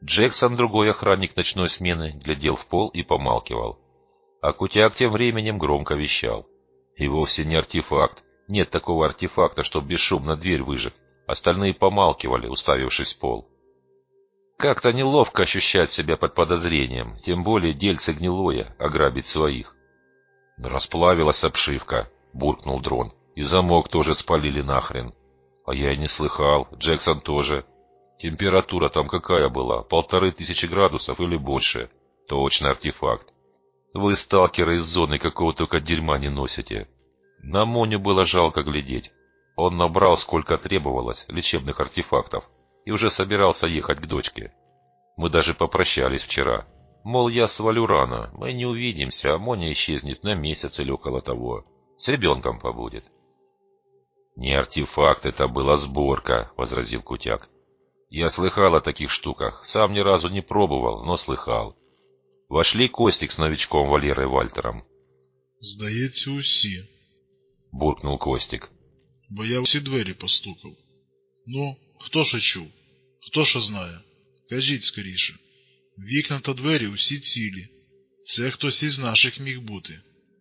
Джексон, другой охранник ночной смены, глядел в пол и помалкивал. А Кутяк тем временем громко вещал. И вовсе не артефакт. Нет такого артефакта, чтоб бесшумно дверь выжег. Остальные помалкивали, уставившись в пол. Как-то неловко ощущать себя под подозрением, тем более дельце гнилое, ограбить своих. «Расплавилась обшивка», — буркнул Дрон. «И замок тоже спалили нахрен». «А я и не слыхал. Джексон тоже. Температура там какая была? Полторы тысячи градусов или больше? Точно артефакт. Вы, сталкеры, из зоны какого только дерьма не носите». На Моню было жалко глядеть. Он набрал, сколько требовалось, лечебных артефактов, и уже собирался ехать к дочке. Мы даже попрощались вчера. Мол, я свалю рано, мы не увидимся, а Моня исчезнет на месяц или около того. С ребенком побудет. «Не артефакт, это была сборка», — возразил Кутяк. «Я слыхал о таких штуках, сам ни разу не пробовал, но слыхал». Вошли Костик с новичком Валерой Вальтером. «Здається, усі», — буркнул Костик. «бо я всі двері постукав. Ну, хто що чув? Хто що знає? Кажіть скоріше. Вікна та двері усі цілі. Це хтось із наших міг бути».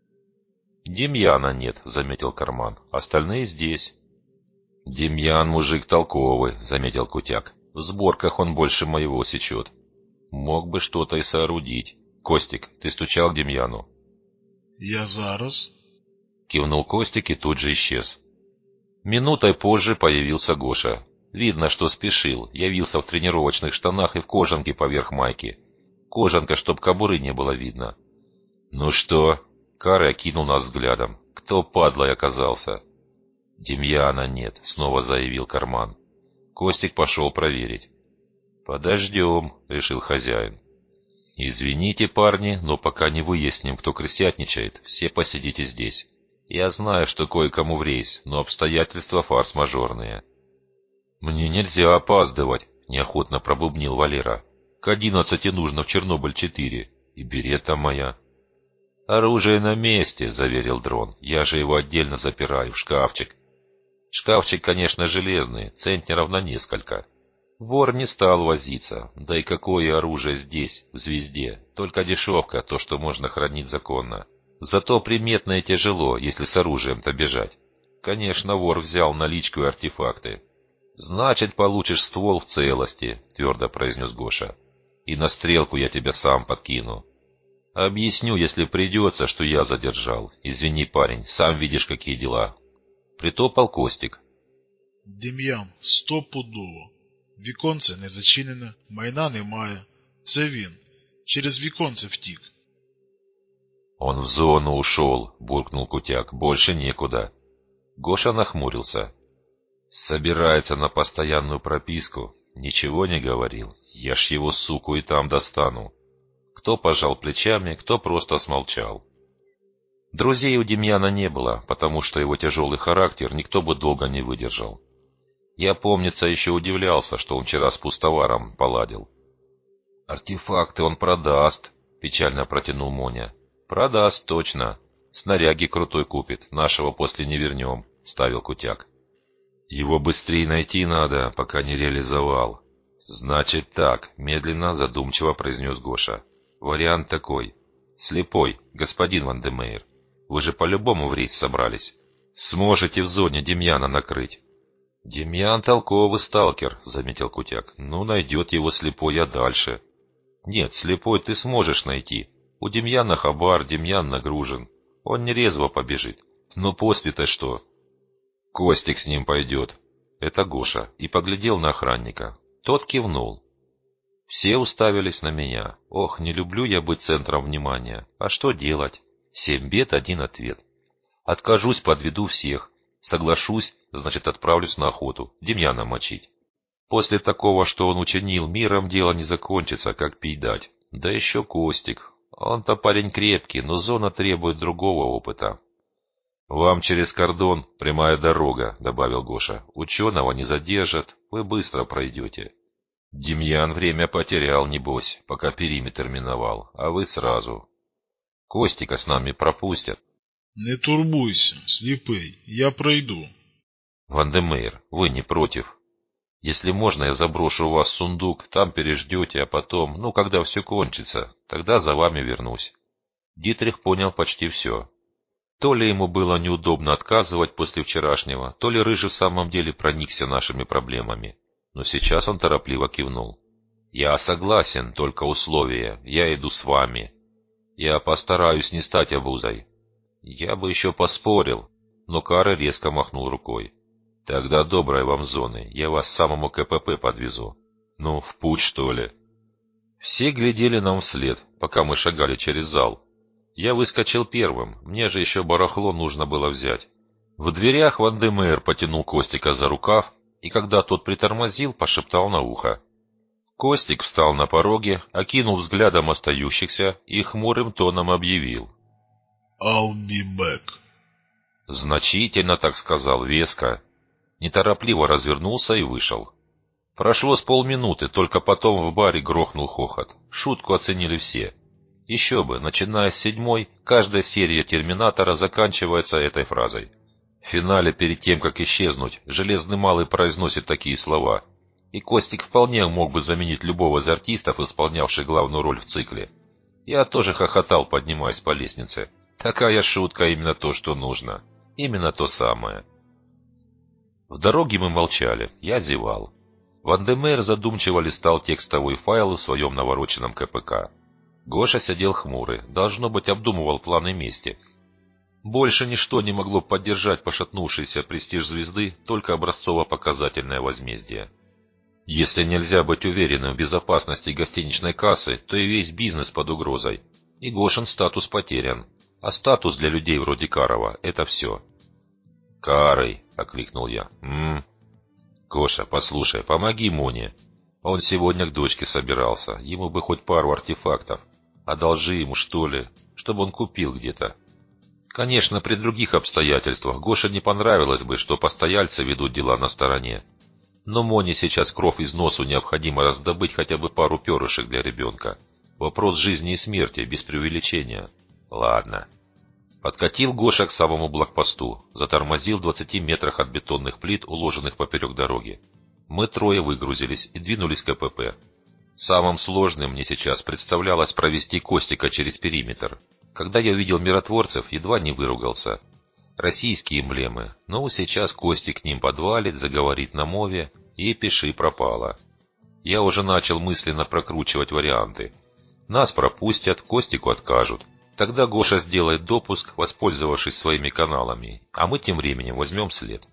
«Демьяна нет», — заметил Карман. «Остальные здесь». «Демьян мужик толковый», — заметил Кутяк. «В сборках он больше моего сечет. Мог бы что-то и соорудить. Костик, ты стучал к Демьяну?» «Я зараз», — кивнул Костик и тут же исчез. Минутой позже появился Гоша. Видно, что спешил, явился в тренировочных штанах и в кожанке поверх майки. Кожанка, чтоб кобуры не было видно. «Ну что?» — Карый окинул нас взглядом. «Кто падлой оказался?» «Демьяна нет», — снова заявил Карман. Костик пошел проверить. «Подождем», — решил хозяин. «Извините, парни, но пока не выясним, кто крысятничает, все посидите здесь. Я знаю, что кое-кому в рейс, но обстоятельства форс-мажорные». «Мне нельзя опаздывать», — неохотно пробубнил Валера. «К одиннадцати нужно в Чернобыль-четыре, и берета моя». «Оружие на месте», — заверил Дрон. «Я же его отдельно запираю в шкафчик». Шкафчик, конечно, железный, центнеров на несколько. Вор не стал возиться, да и какое оружие здесь, в Звезде, только дешевка, то, что можно хранить законно. Зато приметно и тяжело, если с оружием-то бежать. Конечно, вор взял наличку и артефакты. «Значит, получишь ствол в целости», — твердо произнес Гоша. «И на стрелку я тебя сам подкину. Объясню, если придется, что я задержал. Извини, парень, сам видишь, какие дела». Притопал Костик. «Дем'ян, стопудово. Віконце не зачинене, майна немає. Це він. Через віконце втік». «Он в зону ушел», — буркнул Кутяк. «Больше некуда». Гоша нахмурился. «Собирается на постоянную прописку. Ничего не говорил. Я ж его, суку, и там достану». Кто пожал плечами, кто просто смолчал. Друзей у Демьяна не было, потому что его тяжелый характер никто бы долго не выдержал. Я, помнится, еще удивлялся, что он вчера с пустоваром поладил. «Артефакты он продаст», — печально протянул Моня. «Продаст, точно. Снаряги крутой купит, нашего после не вернем», — ставил Кутяк. «Его быстрее найти надо, пока не реализовал». «Значит так», — медленно, задумчиво произнес Гоша. «Вариант такой. Слепой, господин Ван де Мейер. Вы же по-любому в рейс собрались. Сможете в зоне Демьяна накрыть». «Демьян толковый сталкер», — заметил Кутяк. «Ну, найдет его слепой, а дальше?» «Нет, слепой ты сможешь найти. У Демьяна хабар, Демьян нагружен. Он не резво побежит. Но после-то что?» «Костик с ним пойдет». Это Гоша. И поглядел на охранника. Тот кивнул. Все уставились на меня. Ох, не люблю я быть центром внимания. А что делать? Семь бед, один ответ. Откажусь, подведу всех. Соглашусь, значит, отправлюсь на охоту. Демьяна мочить. После такого, что он учинил, миром дело не закончится, как пить дать. Да еще Костик. Он-то парень крепкий, но зона требует другого опыта. «Вам через кордон прямая дорога», — добавил Гоша. «Ученого не задержат, вы быстро пройдете». «Демьян время потерял, небось, пока периметр миновал, а вы сразу. Костика с нами пропустят». «Не турбуйся, сліпий, я пройду». «Ван де Мейер, вы не против?» Если можно, я заброшу у вас сундук, там переждете, а потом, ну, когда все кончится, тогда за вами вернусь». Дитрих понял почти все. То ли ему было неудобно отказывать после вчерашнего, то ли Рыжий в самом деле проникся нашими проблемами. Но сейчас он торопливо кивнул. «Я согласен, только условие. Я иду с вами. Я постараюсь не стать обузой». Я бы еще поспорил, но Кара резко махнул рукой. «Тогда доброй вам зоны, я вас к самому КПП подвезу». «Ну, в путь, что ли?» Все глядели нам вслед, пока мы шагали через зал. Я выскочил первым, мне же еще барахло нужно было взять. В дверях Ван-де-Мейер потянул Костика за рукав, и когда тот притормозил, пошептал на ухо. Костик встал на пороге, окинул взглядом остающихся и хмурым тоном объявил: «I'll be back». Значительно, так сказал, веско. Неторопливо развернулся и вышел. Прошло с полминуты, только потом в баре грохнул хохот. Шутку оценили все. Еще бы, начиная с седьмой, каждая серия «Терминатора» заканчивается этой фразой. В финале, перед тем, как исчезнуть, Железный Малый произносит такие слова. И Костик вполне мог бы заменить любого из артистов, исполнявших главную роль в цикле. Я тоже хохотал, поднимаясь по лестнице. Такая шутка именно то, что нужно. Именно то самое. В дороге мы молчали, я зевал. Ван-де-Мейер задумчиво листал текстовый файл в своем навороченном КПК. Гоша сидел хмурый, должно быть, обдумывал планы мести. Больше ничто не могло поддержать пошатнувшийся престиж звезды, только образцово-показательное возмездие. Если нельзя быть уверенным в безопасности гостиничной кассы, то и весь бизнес под угрозой. И Гошин статус потерян. А статус для людей вроде Карова – это все. «Карый!» – окликнул я. «М-м-м. Гоша, послушай, помоги Моне. Он сегодня к дочке собирался, ему бы хоть пару артефактов. Одолжи ему, что ли, чтобы он купил где-то». Конечно, при других обстоятельствах Гоше не понравилось бы, что постояльцы ведут дела на стороне. Но Моне сейчас кровь из носу необходимо раздобыть хотя бы пару перышек для ребенка. Вопрос жизни и смерти, без преувеличения. Ладно. Подкатил Гоша к самому блокпосту, затормозил в двадцати метрах от бетонных плит, уложенных поперек дороги. Мы трое выгрузились и двинулись к КПП. Самым сложным мне сейчас представлялось провести Костика через периметр. Когда я увидел миротворцев, едва не выругался. Российские эмблемы, но сейчас Костик к ним подвалит, заговорит на мове, и пиши пропало. Я уже начал мысленно прокручивать варианты. Нас пропустят, Костику откажут. Тогда Гоша сделает допуск, воспользовавшись своими каналами, а мы тем временем возьмем след.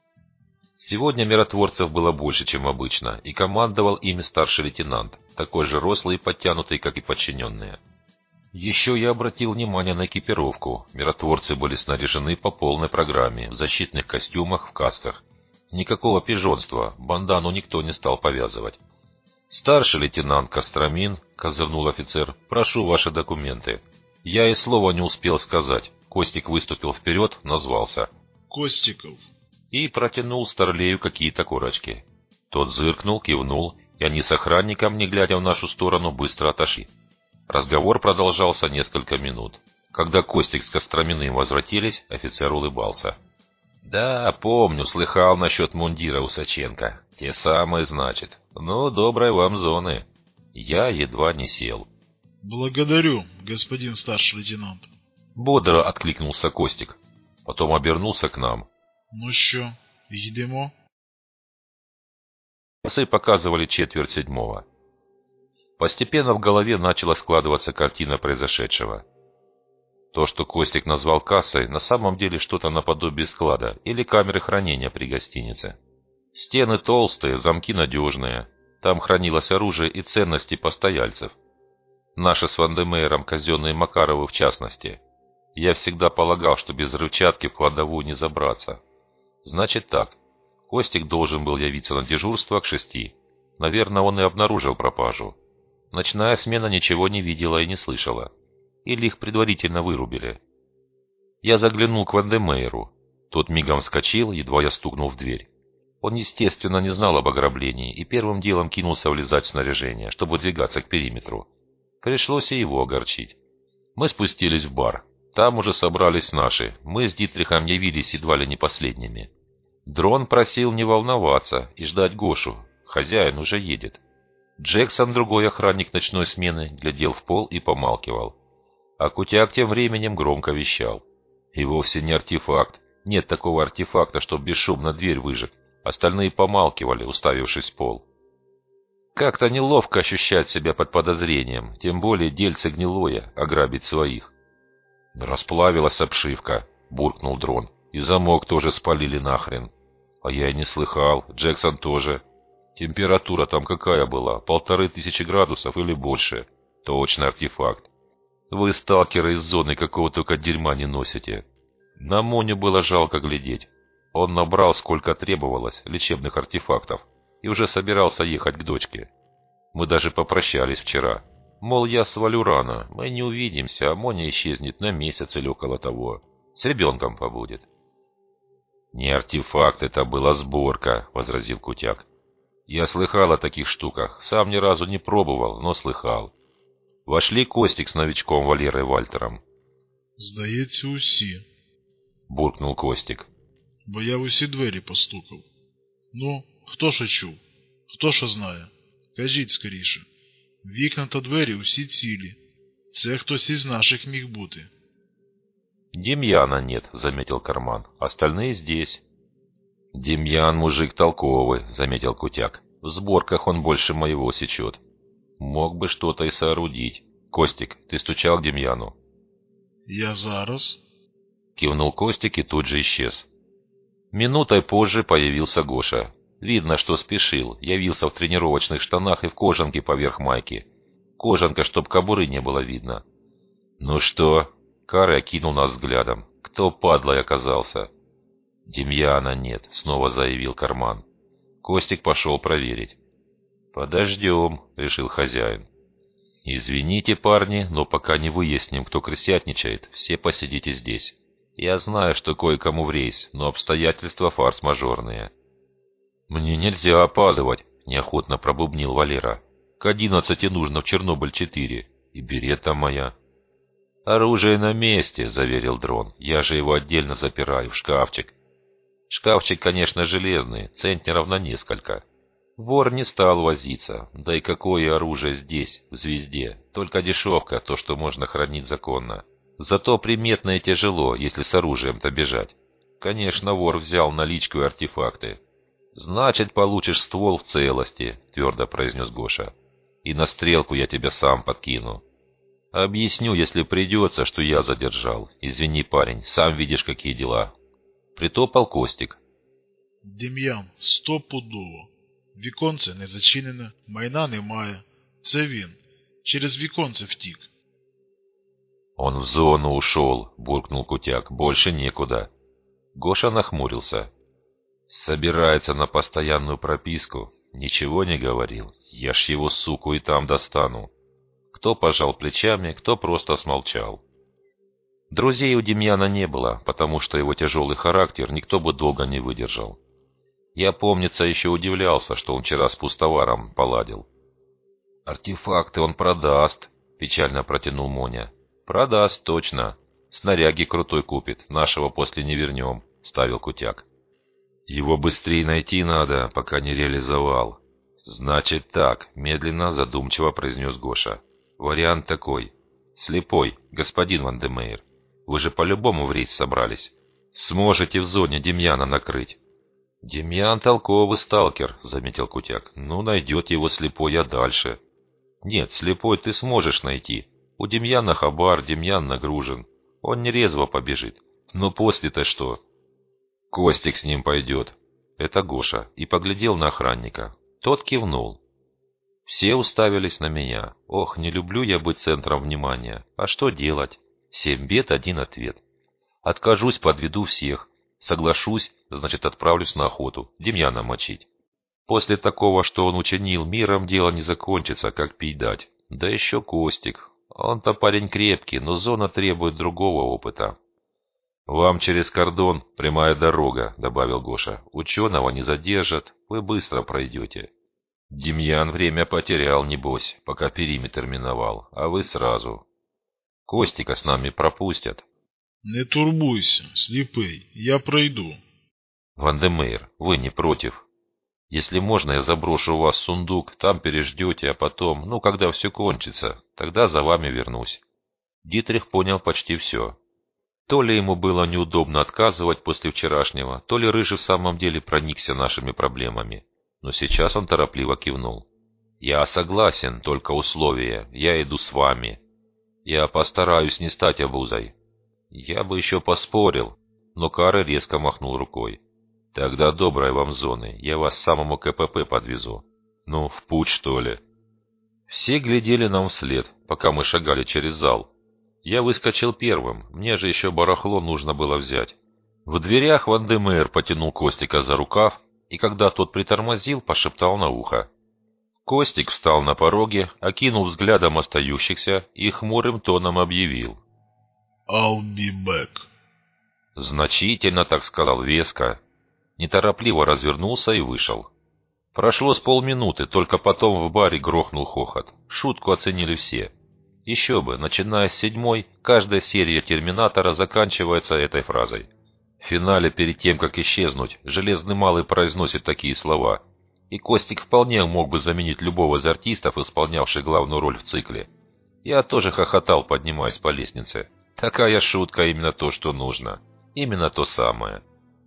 Сегодня миротворцев было больше, чем обычно, и командовал ими старший лейтенант, такой же рослый и подтянутый, как и подчиненные. Еще я обратил внимание на экипировку. Миротворцы были снаряжены по полной программе, в защитных костюмах, в касках. Никакого пижонства, бандану никто не стал повязывать. «Старший лейтенант Костромин», — козырнул офицер, — «прошу ваши документы». Я и слова не успел сказать. Костик выступил вперед, назвался «Костиков» и протянул Старлею какие-то корочки. Тот зыркнул, кивнул, и они с охранником, не глядя в нашу сторону, быстро отошли. Разговор продолжался несколько минут. Когда Костик с Костроминым возвратились, офицер улыбался. «Да, помню, слыхал насчет мундира Усаченко. Те самые, значит. Ну, доброй вам зоны». Я едва не сел. «Благодарю, господин старший лейтенант». Бодро откликнулся Костик. Потом обернулся к нам. «Ну що, йдемо?» Часы показывали четверть седьмого. Постепенно в голове начала складываться картина произошедшего. То, что Костик назвал кассой, на самом деле что-то наподобие склада или камеры хранения при гостинице. Стены толстые, замки надежные. Там хранилось оружие и ценности постояльцев. Наши с Ван-де-Мейером казенные Макаровы в частности. Я всегда полагал, что без взрывчатки в кладовую не забраться. Значит так. Костик должен был явиться на дежурство к шести. Наверное, он и обнаружил пропажу. Ночная смена ничего не видела и не слышала. Или их предварительно вырубили. Я заглянул к Ван-де-Мейеру. Тот мигом вскочил, едва я стукнул в дверь. Он, естественно, не знал об ограблении и первым делом кинулся влезать в снаряжение, чтобы двигаться к периметру. Пришлось и его огорчить. Мы спустились в бар. Там уже собрались наши. Мы с Дитрихом явились едва ли не последними. Дрон просил не волноваться и ждать Гошу. Хозяин уже едет. Джексон, другой охранник ночной смены, глядел в пол и помалкивал. А Кутяк тем временем громко вещал. И вовсе не артефакт. Нет такого артефакта, чтоб бесшумно дверь выжег. Остальные помалкивали, уставившись в пол. Как-то неловко ощущать себя под подозрением, тем более дельце гнилое, ограбить своих. «Расплавилась обшивка», — буркнул Дрон. «И замок тоже спалили нахрен». «А я и не слыхал, Джексон тоже. Температура там какая была, полторы тысячи градусов или больше. Точно артефакт. Вы, сталкеры, из зоны какого только дерьма не носите». На Моню было жалко глядеть. Он набрал, сколько требовалось, лечебных артефактов, и уже собирался ехать к дочке. Мы даже попрощались вчера. Мол, я свалю рано, мы не увидимся, а Моня исчезнет на месяц или около того. С ребенком побудет. «Не артефакт, это была сборка», — возразил Кутяк. «Я слыхал о таких штуках, сам ни разу не пробовал, но слыхал». Вошли Костик с новичком Валерой Вальтером. «Здається, усі», — буркнул Костик. «бо я в усі двері постукав. Ну, хто що чув? Хто що знає? Кажіть скоріше. Вікна та двері усі цілі. Це хтось із наших міг бути». «Демьяна нет», — заметил Карман. «Остальные здесь». «Демьян мужик толковый», — заметил Кутяк. «В сборках он больше моего сечет. Мог бы что-то и соорудить. Костик, ты стучал к Демьяну?» «Я зараз», — кивнул Костик и тут же исчез. Минутой позже появился Гоша. Видно, что спешил. Явился в тренировочных штанах и в кожанке поверх майки. Кожанка, чтоб кобуры не было видно. «Ну что?» — Карый окинул нас взглядом. «Кто падлой оказался?» «Демьяна нет», — снова заявил Карман. Костик пошел проверить. «Подождем», — решил хозяин. «Извините, парни, но пока не выясним, кто крысятничает, все посидите здесь. Я знаю, что кое-кому в рейс, но обстоятельства форс-мажорные». «Мне нельзя опаздывать», — неохотно пробубнил Валера. «К одиннадцати нужно в Чернобыль-четыре, и берета моя». «Оружие на месте», — заверил Дрон. «Я же его отдельно запираю в шкафчик». Шкафчик, конечно, железный, центнеров на несколько. Вор не стал возиться, да и какое оружие здесь, в звезде, только дешевка, то, что можно хранить законно. Зато приметно и тяжело, если с оружием-то бежать. Конечно, вор взял наличку и артефакты. «Значит, получишь ствол в целости», — твердо произнес Гоша. «И на стрелку я тебя сам подкину. Объясню, если придется, что я задержал. Извини, парень, сам видишь, какие дела». Притопал Костик. «Дем'ян, стопудово. Віконце не зачинене, майна немає. Це він. Через віконце втік». «Он в зону ушел», — буркнул Кутяк. «Больше некуда». Гоша нахмурился. «Собирается на постоянную прописку. Ничего не говорил. Я ж его, суку, и там достану». Кто пожал плечами, кто просто смолчал. Друзей у Демьяна не было, потому что его тяжелый характер никто бы долго не выдержал. Я, помнится, еще удивлялся, что он вчера с пустоваром поладил. «Артефакты он продаст», — печально протянул Моня. «Продаст, точно. Снаряги крутой купит, нашего после не вернем», — ставил Кутяк. «Его быстрее найти надо, пока не реализовал». «Значит так», — медленно, задумчиво произнес Гоша. «Вариант такой. Слепой, господин Ван де Мейер. Вы же по-любому в рейс собрались. Сможете в зоне Демьяна накрыть». «Демьян толковый сталкер», — заметил Кутяк. «Ну, найдет его слепой, а дальше». «Нет, слепой ты сможешь найти. У Демьяна хабар, Демьян нагружен. Он не резво побежит. Но после-то что?» «Костик с ним пойдет». Это Гоша. И поглядел на охранника. Тот кивнул. Все уставились на меня. Ох, не люблю я быть центром внимания. А что делать? Семь бед, один ответ. Откажусь, подведу всех. Соглашусь, значит, отправлюсь на охоту. Демьяна мочить. После такого, что он учинил, миром дело не закончится, как пить дать. Да еще Костик. Он-то парень крепкий, но зона требует другого опыта. «Вам через кордон прямая дорога», — добавил Гоша. «Ученого не задержат, вы быстро пройдете». «Демьян время потерял, небось, пока периметр миновал, а вы сразу. Костика с нами пропустят». «Не турбуйся, сліпий, я пройду». Ван-де-Мейер, вы не против? Если можно, я заброшу у вас сундук, там переждете, а потом, ну, когда все кончится, тогда за вами вернусь. Дитрих понял почти все. То ли ему было неудобно отказывать после вчерашнего, то ли Рыжий в самом деле проникся нашими проблемами. Но сейчас он торопливо кивнул. «Я согласен, только условие. Я иду с вами. Я постараюсь не стать обузой». Я бы еще поспорил, но Кары резко махнул рукой. «Тогда доброй вам зоны. Я вас к самому КПП подвезу». «Ну, в путь, что ли?» Все глядели нам вслед, пока мы шагали через зал. Я выскочил первым, мне же еще барахло нужно было взять. В дверях Ван-де-Мейер потянул Костика за рукав, и когда тот притормозил, пошептал на ухо. Костик встал на пороге, окинул взглядом остающихся и хмурым тоном объявил. «I'll be back». Значительно, так сказал, веско. Неторопливо развернулся и вышел. Прошло с полминуты, только потом в баре грохнул хохот. Шутку оценили все. Еще бы, начиная с седьмой, каждая серия «Терминатора» заканчивается этой фразой. В финале, перед тем, как исчезнуть, Железный Малый произносит такие слова. И Костик вполне мог бы заменить любого из артистов, исполнявших главную роль в цикле. Я тоже хохотал, поднимаясь по лестнице. Такая шутка именно то, что нужно. Именно то самое.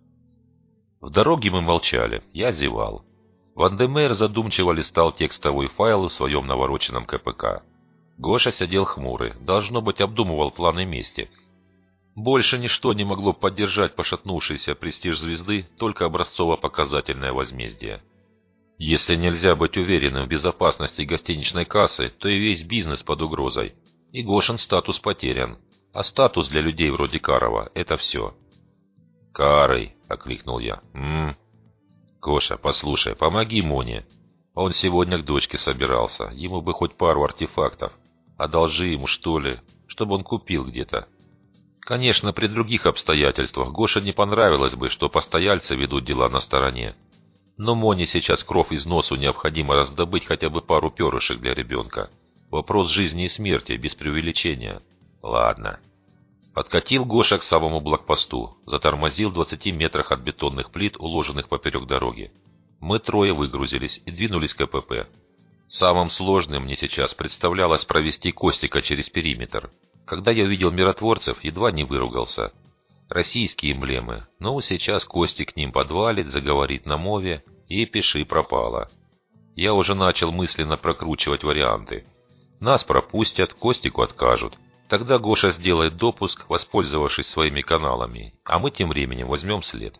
В дороге мы молчали, я зевал. Ван-де-Мейер задумчиво листал текстовой файл в своем навороченном КПК. Гоша сидел хмурый, должно быть, обдумывал планы мести. Больше ничто не могло поддержать пошатнувшийся престиж звезды, только образцово-показательное возмездие. Если нельзя быть уверенным в безопасности гостиничной кассы, то и весь бизнес под угрозой. И Гошин статус потерян. А статус для людей вроде Карова – это все. «Карый!» – окликнул я. «М-м-м. Гоша, послушай, помоги Моне. Он сегодня к дочке собирался, ему бы хоть пару артефактов. Одолжи ему, что ли, чтобы он купил где-то». Конечно, при других обстоятельствах Гоше не понравилось бы, что постояльцы ведут дела на стороне. Но Моне сейчас кров из носу необходимо раздобыть хотя бы пару перышек для ребенка. Вопрос жизни и смерти, без преувеличения. Ладно. Подкатил Гоша к самому блокпосту, затормозил в двадцати метрах от бетонных плит, уложенных поперек дороги. Мы трое выгрузились и двинулись к КПП. Самым сложным мне сейчас представлялось провести Костика через периметр. Когда я увидел миротворцев, едва не выругался. Российские эмблемы, но сейчас Костик к ним подвалит, заговорит на мове, и пиши пропало. Я уже начал мысленно прокручивать варианты. Нас пропустят, Костику откажут. Тогда Гоша сделает допуск, воспользовавшись своими каналами, а мы тем временем возьмем след.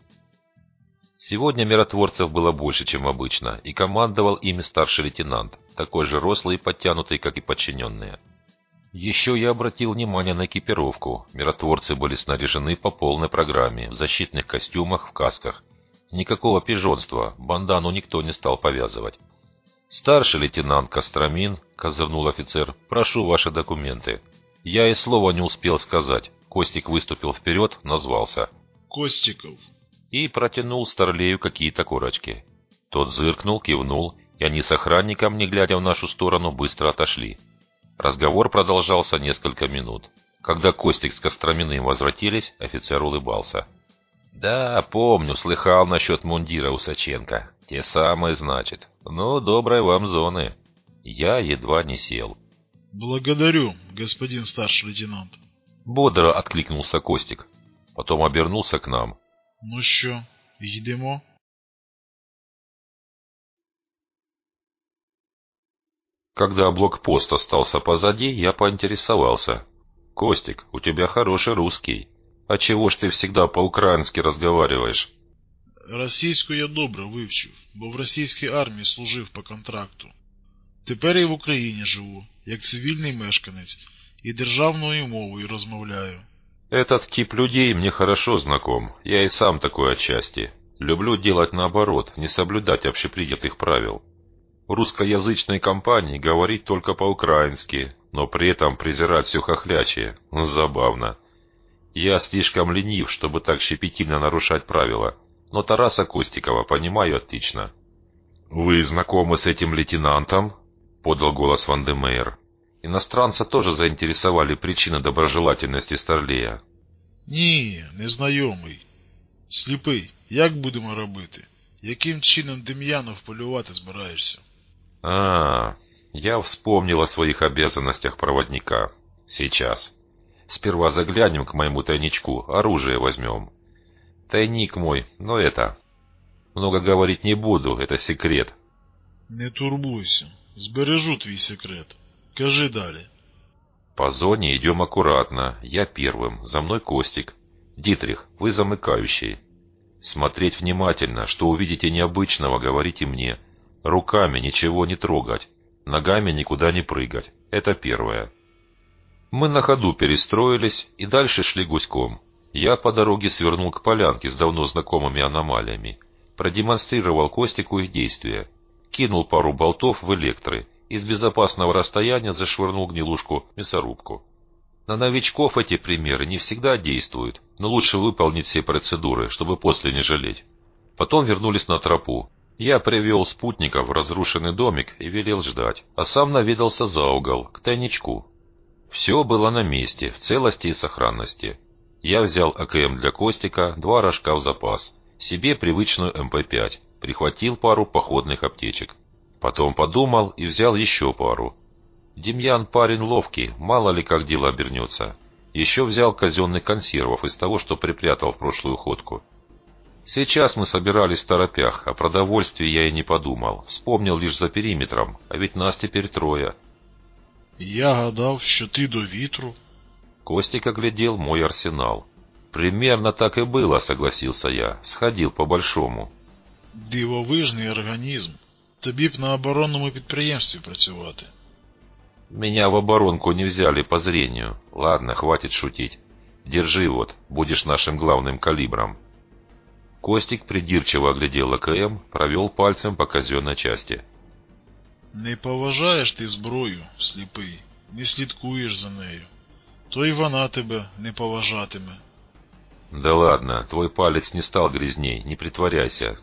Сегодня миротворцев было больше, чем обычно, и командовал ими старший лейтенант, такой же рослый и подтянутый, как и подчиненные. Еще я обратил внимание на экипировку. Миротворцы были снаряжены по полной программе, в защитных костюмах, в касках. Никакого пижонства, бандану никто не стал повязывать. «Старший лейтенант Костромин», — козырнул офицер, — «прошу ваши документы». Я и слова не успел сказать. Костик выступил вперед, назвался. «Костиков». И протянул Старлею какие-то корочки. Тот зыркнул, кивнул, и они с охранником, не глядя в нашу сторону, быстро отошли. Разговор продолжался несколько минут. Когда Костик с Костроминым возвратились, офицер улыбался. «Да, помню, слыхал насчет мундира Усаченко. Те самые, значит. Ну, доброй вам зоны». Я едва не сел. «Благодарю, господин старший лейтенант». Бодро откликнулся Костик. Потом обернулся к нам. «Ну що, йдемо?» Когда блокпост остался позади, я поинтересовался. «Костик, у тебя хороший русский. А чего ж ты всегда по-українськи разговариваешь?» «Російську я добре вивчив, бо в російській армії служив по контракту. Тепер я в Україні живу, як цивільний мешканець, і державною мовою розмовляю». «Этот тип людей мне хорошо знаком. Я и сам такой отчасти. Люблю делать наоборот, не соблюдать общепринятых правил. В русскоязычной компании говорить только по-украински, но при этом презирать все хохлячее. Забавно. Я слишком ленив, чтобы так щепетильно нарушать правила, но Тараса Костикова понимаю отлично». «Вы знакомы с этим лейтенантом?» — подал голос Ван-де-Мейер. Иностранца тоже заинтересовали причины доброжелательности Старлея. «Ні, незнайомий. Сліпий, як будемо робити? Яким чином Дем'яна вполювати збираєшся? А, я вспомнил о своих обязанностях проводника. Сейчас. Сперва заглянем к моему тайничку, оружие возьмем. Тайник мой, но это... Много говорить не буду, это секрет. Не турбуйся, збережу твій секрет. Кажи далі. По зоне идем аккуратно, я первым, за мной Костик. Дитрих, вы замыкающий. Смотреть внимательно, что увидите необычного, говорите мне. Руками ничего не трогать, ногами никуда не прыгать. Это первое. Мы на ходу перестроились и дальше шли гуськом. Я по дороге свернул к полянке с давно знакомыми аномалиями. Продемонстрировал Костику их действия. Кинул пару болтов в электры и с безопасного расстояния зашвырнул гнилушку в мясорубку. На новичков эти примеры не всегда действуют, но лучше выполнить все процедуры, чтобы после не жалеть. Потом вернулись на тропу. Я привел спутника в разрушенный домик и велел ждать, а сам наведался за угол, к тайничку. Все было на месте, в целости и сохранности. Я взял АКМ для Костика, два рожка в запас, себе привычную эм пэ пять, прихватил пару походных аптечек. Потом подумал и взял еще пару. Демьян парень ловкий, мало ли как дело обернется. Еще взял казенных консервов из того, что припрятал в прошлую ходку. Сейчас мы собирались в торопях, о продовольствии я и не подумал. Вспомнил лишь за периметром, а ведь нас теперь трое. Я гадав, що ти до вітру. Костик оглядел мой арсенал. Примерно так и было, согласился я. Сходил по-большому. Дивовижний організм. Тобі б на оборонному підприємстві працювати. Меня в оборонку не взяли по зрению. Ладно, хватит шутить. Держи вот, будешь нашим главным калибром. Костик придирчиво оглядел АКМ, провел пальцем по казенной части. Не поважаєш ти зброю, сліпий, не слідкуєш за нею. То й вона тебе не поважатиме. Да ладно, твой палец не стал грязней, не притворяйся.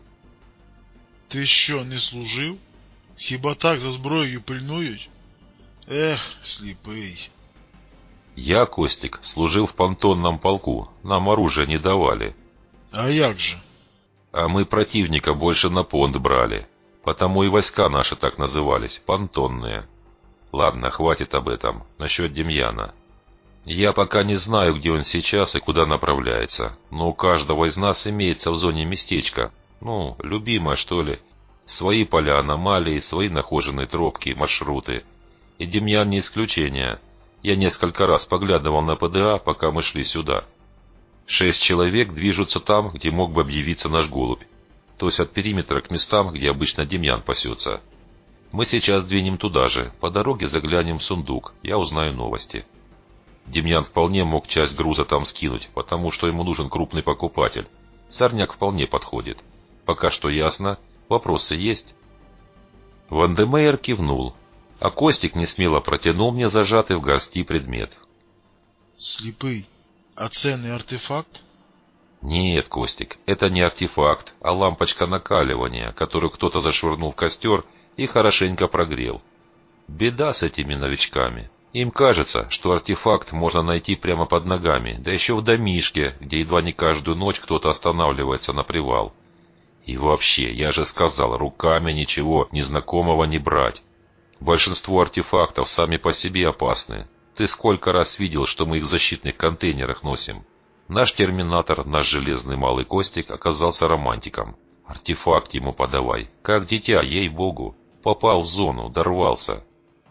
Ти що, не служив? Хіба так за зброєю пильнують? Ех, сліпий. Я, Костик, служил в понтонном полку, нам оружие не давали. А як же? А мы противника больше на понт брали, потому и войска наши так назывались, понтонные. Ладно, хватит об этом, насчет Демьяна. Я пока не знаю, где он сейчас и куда направляется, но у каждого из нас имеется в зоне местечко, ну, любимое, что ли. Свои поля аномалий, свои нахоженные тропки, маршруты. И Демьян не исключение. Я несколько раз поглядывал на ПДА, пока мы шли сюда. Шесть человек движутся там, где мог бы объявиться наш голубь. То есть от периметра к местам, где обычно Демьян пасется. Мы сейчас двинем туда же, по дороге заглянем в сундук, я узнаю новости. Демьян вполне мог часть груза там скинуть, потому что ему нужен крупный покупатель. Сорняк вполне подходит. Пока что ясно. Вопросы есть? Вандемейер кивнул, а Костик несмело протянул мне зажатый в горсти предмет. Сліпий, а це не артефакт? Нет, Костик, это не артефакт, а лампочка накаливания, которую кто-то зашвырнул в костер и хорошенько прогрел. Беда с этими новичками. Им кажется, что артефакт можно найти прямо под ногами, да еще в домишке, где едва не каждую ночь кто-то останавливается на привал. И вообще, я же сказал, руками ничего незнакомого не брать. Большинство артефактов сами по себе опасны. Ты сколько раз видел, что мы их в защитных контейнерах носим? Наш терминатор, наш железный малый Костик, оказался романтиком. Артефакт ему подавай, как дитя, ей-богу. Попал в зону, дорвался.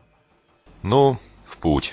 Ну, в путь.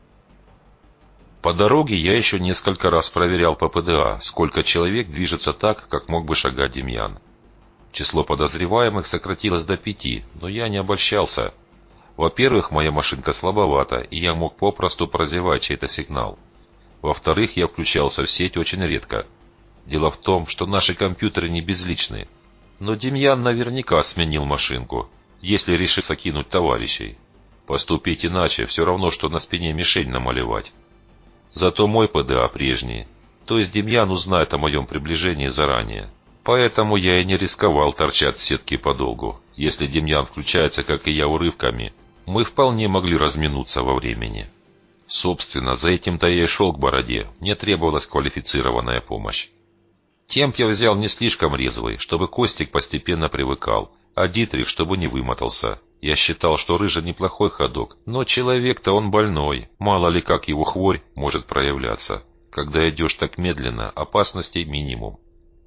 По дороге я еще несколько раз проверял по ПДА, сколько человек движется так, как мог бы шагать Демьян. Число подозреваемых сократилось до пяти, но я не обольщался. Во-первых, моя машинка слабовата, и я мог попросту прозевать чей-то сигнал. Во-вторых, я включался в сеть очень редко. Дело в том, что наши компьютеры не безличны. Но Демьян наверняка сменил машинку, если решится кинуть товарищей. Поступить иначе все равно, что на спине мишень намалевать. Зато мой ПДА прежний, то есть Демьян узнает о моем приближении заранее. Поэтому я и не рисковал торчать в сетке подолгу. Если Демьян включается, как и я, урывками, мы вполне могли разминуться во времени. Собственно, за этим-то я и шел к бороде, мне требовалась квалифицированная помощь. Темп я взял не слишком резвый, чтобы Костик постепенно привыкал, а Дитрих, чтобы не вымотался. Я считал, что Рыжий неплохой ходок, но человек-то он больной, мало ли как его хворь может проявляться. Когда идешь так медленно, опасностей минимум.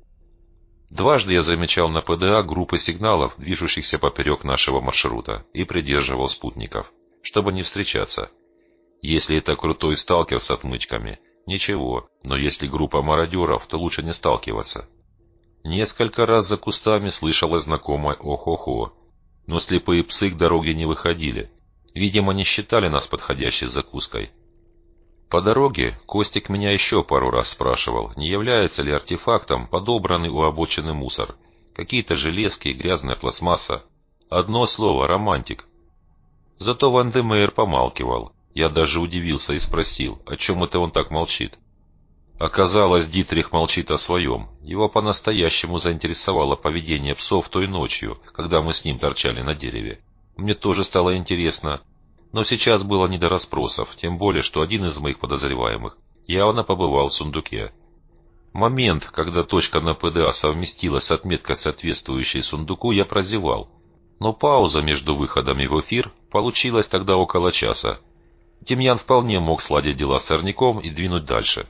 Дважды я замечал на ПДА группы сигналов, движущихся поперек нашего маршрута, и придерживал спутников, чтобы не встречаться. Если это крутой сталкер с отмычками, ничего, но если группа мародеров, то лучше не сталкиваться. Несколько раз за кустами слышалось знакомое «ох-охо», но слепые псы к дороге не выходили. Видимо, не считали нас подходящей закуской. По дороге Костик меня еще пару раз спрашивал, не является ли артефактом подобранный у обочины мусор. Какие-то железки, грязная пластмасса. Одно слово — романтик. Зато Вандемейр помалкивал. Я даже удивился и спросил, о чем это он так молчит. Оказалось, Дитрих молчит о своем. Его по-настоящему заинтересовало поведение псов той ночью, когда мы с ним торчали на дереве. Мне тоже стало интересно, но сейчас было не до расспросов, тем более, что один из моих подозреваемых явно побывал в сундуке. Момент, когда точка на ПДА совместилась с отметкой, соответствующей сундуку, я прозевал. Но пауза между выходами в эфир получилась тогда около часа. Демьян вполне мог сладить дела с сорняком и двинуть дальше.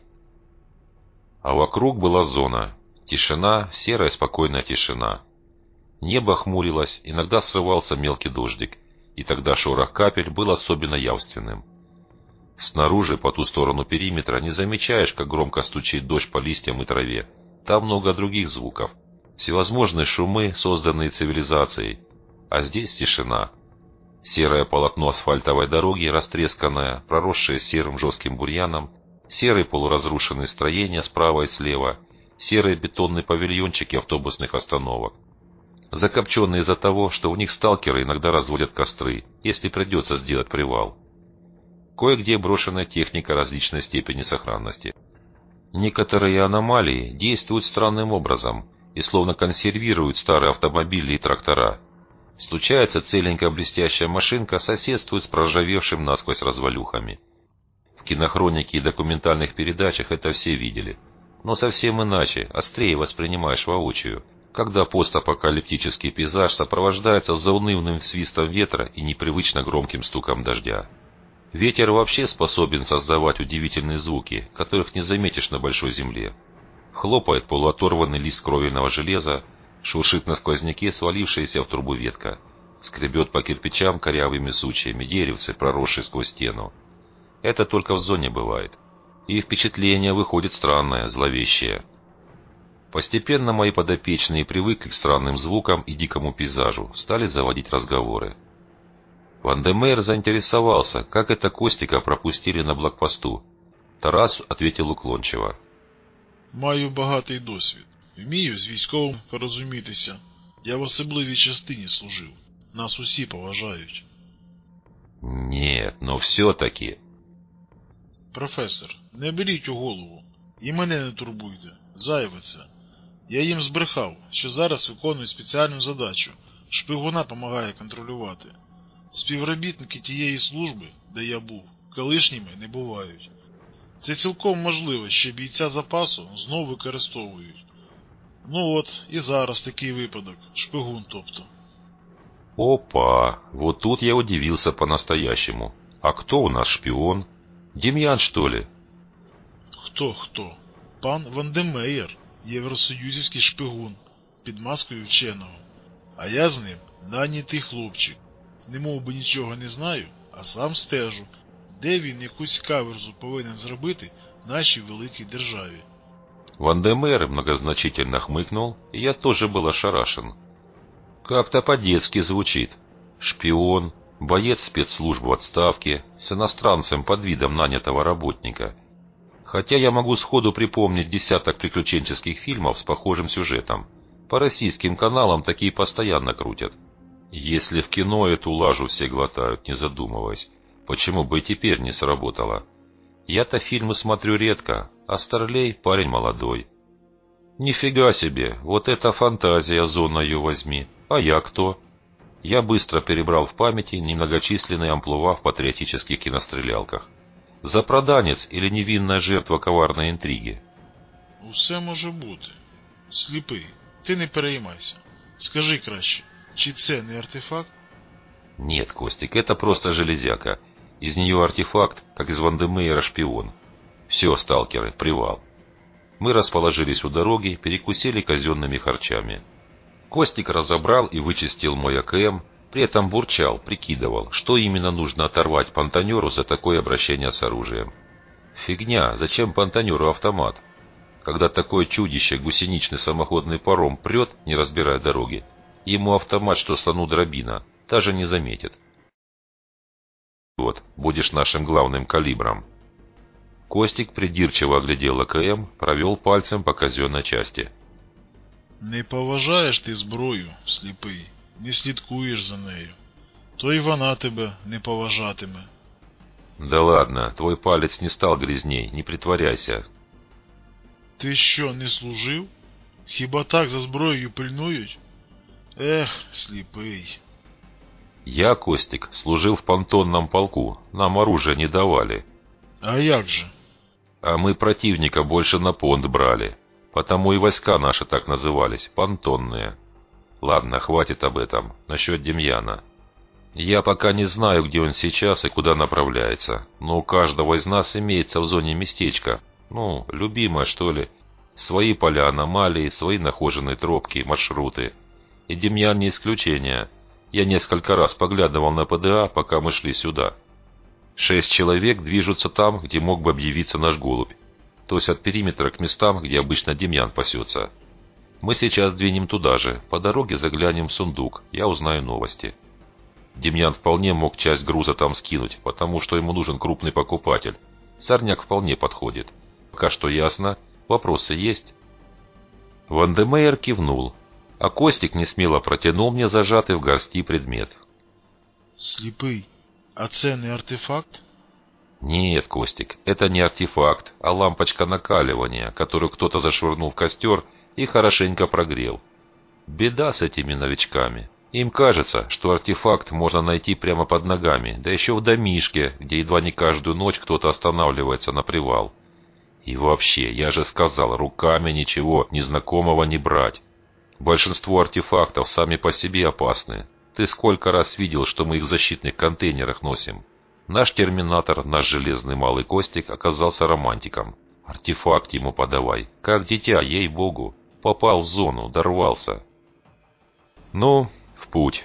А вокруг была зона. Тишина, серая спокойная тишина. Небо хмурилось, иногда срывался мелкий дождик, и тогда шорох капель был особенно явственным. Снаружи, по ту сторону периметра, не замечаешь, как громко стучит дождь по листьям и траве. Там много других звуков. Всевозможные шумы, созданные цивилизацией. А здесь тишина. Серое полотно асфальтовой дороги, растресканное, проросшее серым жестким бурьяном, серые полуразрушенные строения справа и слева, серые бетонные павильончики автобусных остановок. Закопченные из-за того, что у них сталкеры иногда разводят костры, если придется сделать привал. Кое-где брошенная техника различной степени сохранности. Некоторые аномалии действуют странным образом и словно консервируют старые автомобили и трактора. Случается, целенькая блестящая машинка соседствует с проржавевшим насквозь развалюхами. В кинохронике и документальных передачах это все видели. Но совсем иначе, острее воспринимаешь воочию, когда постапокалиптический пейзаж сопровождается заунывным свистом ветра и непривычно громким стуком дождя. Ветер вообще способен создавать удивительные звуки, которых не заметишь на большой земле. Хлопает полуоторванный лист кровельного железа, шуршит на сквозняке свалившаяся в трубу ветка, скребет по кирпичам корявыми сучьями деревце, проросшее сквозь стену. Это только в зоне бывает. И впечатление выходит странное, зловещее. Постепенно мои подопечные привыкли к странным звукам и дикому пейзажу, стали заводить разговоры. Вандемейр заинтересовался, как это Костика пропустили на блокпосту. Тарас ответил уклончиво. Маю багатий досвід. Вмію з військовим порозумітися. Я в особливій частині служив. Нас усі поважають. Нет, но все-таки... Професор, не беріть у голову. І мене не турбуйте. Зайве це. Я їм збрехав, що зараз виконую спеціальну задачу. Шпигуна помагає контролювати. Співробітники тієї служби, де я був, колишніми не бувають. Це цілком можливо, що бійця запасу знов використовують. Ну от, і зараз такий випадок. Шпигун, тобто. Опа, вот тут я удивился по-настоящему. А кто у нас шпион? Демьян, что ли? Хто-хто? Пан Вандемейр, євросоюзівський шпигун, під маскою вченого. А я з ним нанятий хлопчик. Немов би нічого не знаю, а сам стежу, де він якусь каверзу повинен зробити нашій великій державі. Вандемейр многозначительно хмыкнул, и я тоже был ошарашен. Как-то по-детски звучит. Шпион, боец спецслужб в отставке, с иностранцем под видом нанятого работника. Хотя я могу сходу припомнить десяток приключенческих фильмов с похожим сюжетом. По российским каналам такие постоянно крутят. Если в кино эту лажу все глотают, не задумываясь, почему бы и теперь не сработало? Я-то фильмы смотрю редко, а Старлей парень молодой. Нифига себе, вот это фантазия, зона ее возьми. А я кто? Я быстро перебрал в памяти немногочисленные амплуа в патриотических кинострелялках. Запроданец или невинная жертва коварной интриги? Усе може бути. Сліпий, ти не переймайся. Скажи краще, чи це не артефакт? Нет, Костик, это просто железяка. Из нее артефакт, как из Вандемейра шпион. Все, сталкеры, привал. Мы расположились у дороги, перекусили казенными харчами. Костик разобрал и вычистил мой АКМ, при этом бурчал, прикидывал, что именно нужно оторвать понтонеру за такое обращение с оружием. Фигня, зачем понтонеру автомат? Когда такое чудище гусеничный самоходный паром прет, не разбирая дороги, ему автомат, что слону дробина, даже не заметит. Вот, будешь нашим главным калибром. Костик придирчиво оглядел АКМ, провел пальцем по казенной части. Не поважаєш ти зброю, сліпий, не слідкуєш за нею. То й вона тебе не поважатиме. Да ладно, твой палец не стал грязней, не притворяйся. Ти що, не служив? Хіба так за зброєю пильнують? Ех, сліпий. Я, Костик, служил в понтонном полку, нам оружие не давали. А як же? А мы противника больше на понт брали, потому и войска наши так назывались, понтонные. Ладно, хватит об этом, насчет Демьяна. Я пока не знаю, где он сейчас и куда направляется, но у каждого из нас имеется в зоне местечко, ну, любимое, что ли. Свои поля аномалии, свои нахоженные тропки, маршруты. И Демьян не исключение. Я несколько раз поглядывал на ПДА, пока мы шли сюда. Шесть человек движутся там, где мог бы объявиться наш голубь. То есть от периметра к местам, где обычно Демьян пасется. Мы сейчас двинем туда же, по дороге заглянем в сундук, я узнаю новости. Демьян вполне мог часть груза там скинуть, потому что ему нужен крупный покупатель. Сорняк вполне подходит. Пока что ясно. Вопросы есть? Вандемейр кивнул, а Костик несмело протянул мне зажатый в горсти предмет. Сліпий, а це не артефакт? Нет, Костик, это не артефакт, а лампочка накаливания, которую кто-то зашвырнул в костер и хорошенько прогрел. Беда с этими новичками. Им кажется, что артефакт можно найти прямо под ногами, да еще в домишке, где едва не каждую ночь кто-то останавливается на привал. И вообще, я же сказал, руками ничего незнакомого не брать. Большинство артефактов сами по себе опасны. Ты сколько раз видел, что мы их в защитных контейнерах носим? Наш терминатор, наш железный малый Костик оказался романтиком. Артефакт ему подавай, как дитя, ей-богу. Попал в зону, дорвался. Ну, в путь.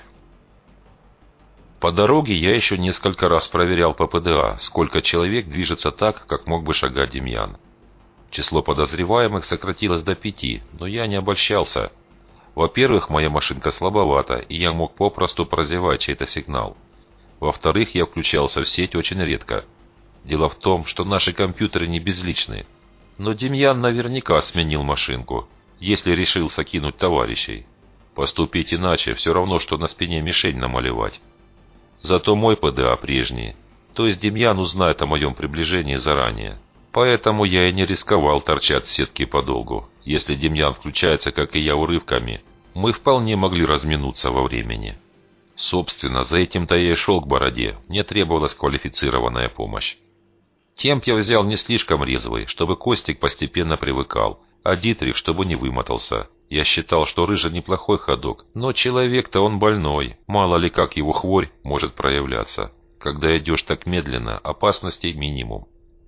По дороге я еще несколько раз проверял по ПДА, сколько человек движется так, как мог бы шагать Демьян. Число подозреваемых сократилось до пяти, но я не обольщался. Во-первых, моя машинка слабовата, и я мог попросту прозевать чей-то сигнал. Во-вторых, я включался в сеть очень редко. Дело в том, что наши компьютеры не безличны. Но Демьян наверняка сменил машинку, если решился кинуть товарищей. Поступить иначе все равно, что на спине мишень намалевать. Зато мой ПДА прежний, то есть Демьян узнает о моем приближении заранее. Поэтому я и не рисковал торчать в сетке подолгу. Если Демьян включается, как и я, урывками, мы вполне могли разминуться во времени. Собственно, за этим-то я и шел к бороде, мне требовалась квалифицированная помощь. Темп я взял не слишком резвый, чтобы Костик постепенно привыкал, а Дитрих, чтобы не вымотался. Я считал, что Рыжий неплохой ходок, но человек-то он больной, мало ли как его хворь может проявляться. Когда идешь так медленно, опасностей минимум.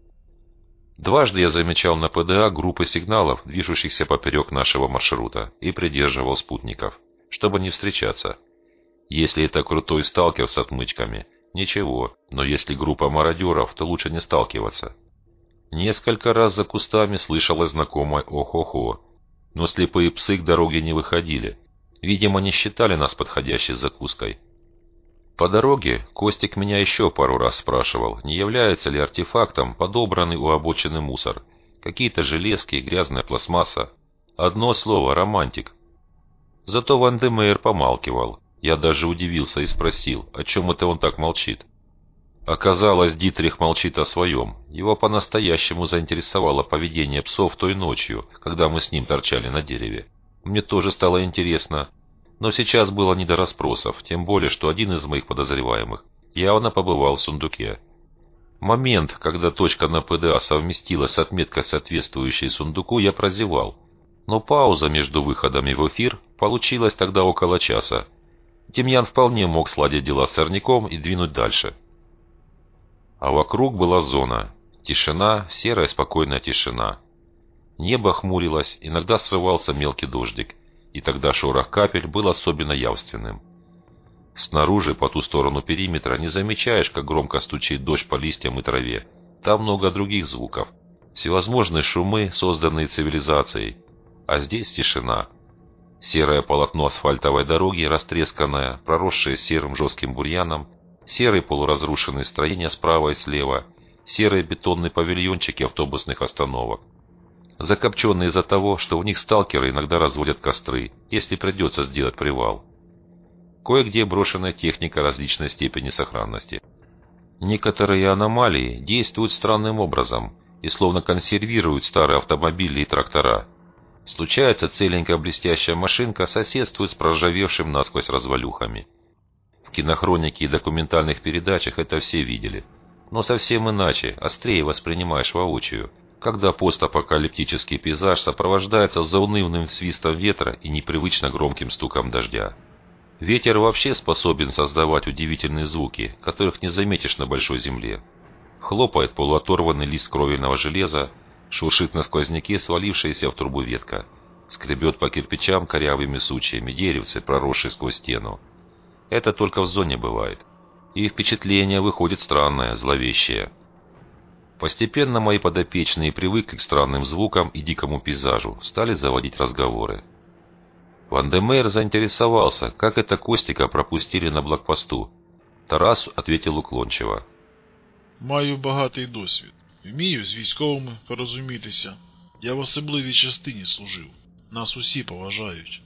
Дважды я замечал на ПДА группы сигналов, движущихся поперек нашего маршрута, и придерживал спутников, чтобы не встречаться. Если это крутой сталкер с отмычками, ничего, но если группа мародеров, то лучше не сталкиваться. Несколько раз за кустами слышалось знакомое «ох-охо», но слепые псы к дороге не выходили. Видимо, не считали нас подходящей закуской. По дороге Костик меня еще пару раз спрашивал, не является ли артефактом подобранный у обочины мусор. Какие-то железки, грязная пластмасса. Одно слово – романтик. Зато Вандемейр помалкивал. Я даже удивился и спросил, о чем это он так молчит. Оказалось, Дитрих молчит о своем. Его по-настоящему заинтересовало поведение псов той ночью, когда мы с ним торчали на дереве. Мне тоже стало интересно. Но сейчас было не до расспросов, тем более, что один из моих подозреваемых явно побывал в сундуке. Момент, когда точка на ПДА совместилась с отметкой, соответствующей сундуку, я прозевал. Но пауза между выходами в эфир получилась тогда около часа. Демьян вполне мог сладить дела с сорняком и двинуть дальше. А вокруг была зона. Тишина, серая спокойная тишина. Небо хмурилось, иногда срывался мелкий дождик, и тогда шорох капель был особенно явственным. Снаружи, по ту сторону периметра, не замечаешь, как громко стучит дождь по листьям и траве. Там много других звуков. Всевозможные шумы, созданные цивилизацией. А здесь тишина. Серое полотно асфальтовой дороги, растресканное, проросшее серым жестким бурьяном, серые полуразрушенные строения справа и слева, серые бетонные павильончики автобусных остановок. Закопченные из-за того, что в них сталкеры иногда разводят костры, если придется сделать привал. Кое-где брошенная техника различной степени сохранности. Некоторые аномалии действуют странным образом и словно консервируют старые автомобили и трактора. Случается, целенькая блестящая машинка соседствует с проржавевшим насквозь развалюхами. В кинохронике и документальных передачах это все видели. Но совсем иначе, острее воспринимаешь воочию, когда постапокалиптический пейзаж сопровождается заунывным свистом ветра и непривычно громким стуком дождя. Ветер вообще способен создавать удивительные звуки, которых не заметишь на большой земле. Хлопает полуоторванный лист кровельного железа, шуршит на сквозняке свалившаяся в трубу ветка, скребет по кирпичам корявыми сучьями деревцы, проросшие сквозь стену. Это только в зоне бывает. И впечатление выходит странное, зловещее. Постепенно мои подопечные привыкли к странным звукам и дикому пейзажу, стали заводить разговоры. Вандемейр заинтересовался, как это Костика пропустили на блокпосту. Тарас ответил уклончиво. Маю багатий досвід. Вмію з військовими порозумітися. Я в особливій частині служив. Нас усі поважають.